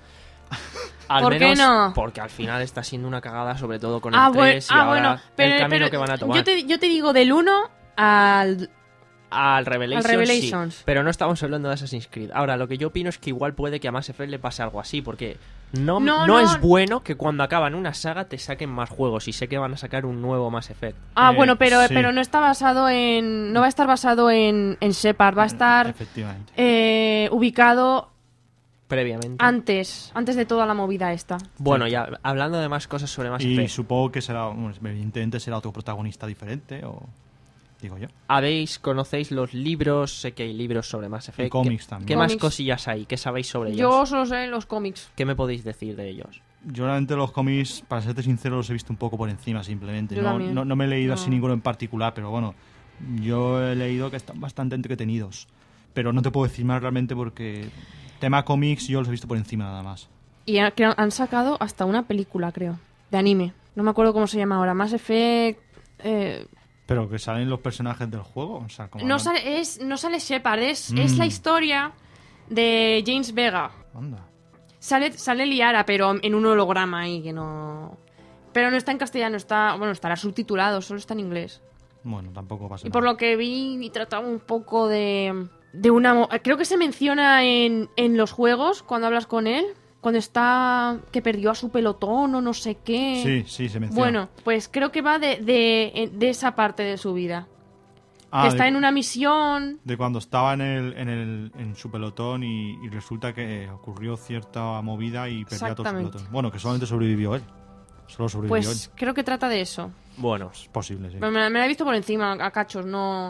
Al
¿Por qué
menos
no?
porque al final está siendo una cagada, sobre todo con el
Ah, bueno,
tres y
ah,
ahora
bueno, pero,
el camino
pero
que van a tomar.
Yo te, yo te digo del uno al...
Al Revelations,
Al Revelations.
sí, pero no estamos hablando de Assassin's Creed. Ahora, lo que yo opino es que igual puede que a Mass Effect le pase algo así, porque no,
No,
no,
no.
es bueno que cuando acaban una saga te saquen más juegos, y sé que van a sacar un nuevo Mass Effect.
Ah,
Eh,
bueno, pero,
sí.
pero no está basado en... No va a estar basado en, en Shepard, va a estar
Efectivamente.
eh, ubicado
Previamente.
antes, antes de toda la movida esta.
Bueno, ya hablando de más cosas sobre Mass
Y
Effect,
supongo que será, bueno, evidentemente será otro protagonista diferente, o digo yo.
¿habéis, conocéis los libros? Sé que hay libros sobre Mass Effect.
Y cómics
¿Qué,
también.
¿Qué más
Cómics.
cosillas hay? ¿Qué sabéis sobre ellos?
Yo solo sé los cómics.
¿Qué me podéis decir de ellos?
Yo realmente los cómics, para serte sincero, los he visto un poco por encima simplemente.
Yo
No,
también.
no, no me he leído
No.
así ninguno en particular, pero bueno, yo he leído que están bastante entretenidos. Pero no te puedo decir más realmente porque tema cómics yo los he visto por encima nada más.
Y ha- que han sacado hasta una película, creo, de anime. No me acuerdo cómo se llama ahora. Mass Effect... eh,
Pero que salen los personajes del juego, o sea, como
no, sale, es, no sale Shepard, es,
Mm.
es la historia de James Vega.
Anda.
Sale, sale Liara, pero en un holograma ahí, que no... Pero no está en castellano, está... Bueno, estará subtitulado, solo está en inglés.
Bueno, tampoco pasa
Y
nada.
por lo que vi, y trataba un poco de... De una... mo- Creo que se menciona en, en los juegos, cuando hablas con él, cuando está... Que perdió a su pelotón o no sé qué.
Sí, sí, se menciona.
Bueno, pues creo que va de, de, de esa parte de su vida.
Ah,
que está
de,
en una misión...
de cuando estaba en, el, en, el, en su pelotón y, y resulta que ocurrió cierta movida y perdió a todo su
Exactamente.
pelotón. Bueno, que solamente sobrevivió él. Solo sobrevivió
Pues
él.
creo que trata de eso.
Bueno,
Es posible, sí.
Me, me la he visto por encima, a cachos, no...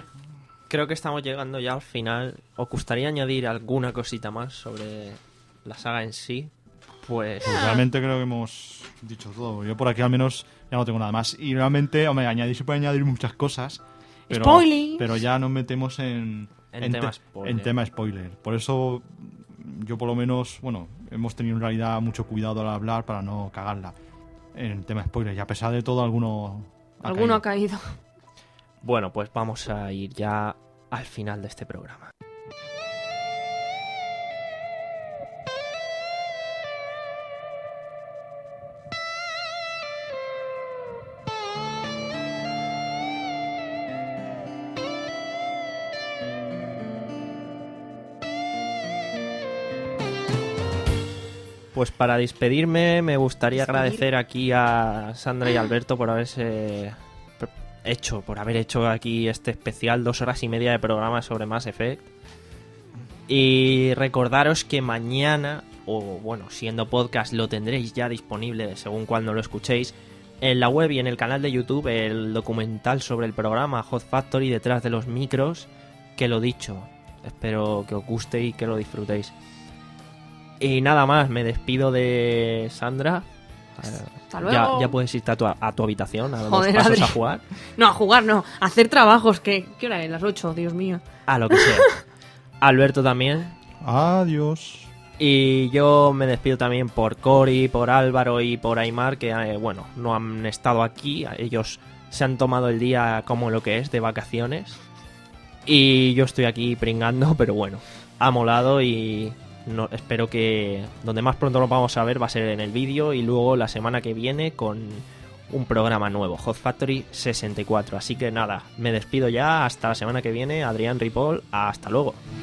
creo que estamos llegando ya al final. ¿Os gustaría añadir alguna cosita más sobre la saga en sí? Pues...
Pues realmente creo que hemos dicho todo. Yo por aquí al menos ya no tengo nada más. Y realmente, hombre, añadir, se puede añadir muchas cosas. Pero,
Spoilers.
pero ya nos metemos en,
En tema
te-
spoiler.
en tema spoiler. Por eso yo por lo menos, bueno, hemos tenido en realidad mucho cuidado al hablar para no cagarla en el tema spoiler. Y a pesar de todo, alguno ha
Alguno
caído.
ha caído.
Bueno, pues vamos a ir ya al final de este programa. Pues para despedirme me gustaría
Despedir.
agradecer aquí a Sandra y Alberto por haberse pr- hecho, por haber hecho aquí este especial dos horas y media de programa sobre Mass Effect. Y recordaros que mañana, o bueno, siendo podcast lo tendréis ya disponible según cuando lo escuchéis, en la web y en el canal de YouTube el documental sobre el programa Hot Factory detrás de los micros, que lo dicho, espero que os guste y que lo disfrutéis. Y nada más, me despido de Sandra.
Hasta
Ya,
luego.
ya puedes irte a tu, a tu habitación, a los
Joder,
pasos
Adri.
a jugar,
No, a jugar no, a hacer trabajos. que ¿Qué hora es? Las ocho, Dios mío.
a lo que sea. Alberto también.
Adiós.
Y yo me despido también por Cory, por Álvaro y por Aymar, que eh, bueno, no han estado aquí. Ellos se han tomado el día como lo que es, de vacaciones. Y yo estoy aquí pringando, pero bueno, ha molado y no, espero que donde más pronto lo vamos a ver va a ser en el vídeo y luego la semana que viene con un programa nuevo, Hot Factory sesenta y cuatro. Así que nada, me despido ya, hasta la semana que viene. Adrián Ripoll, hasta luego.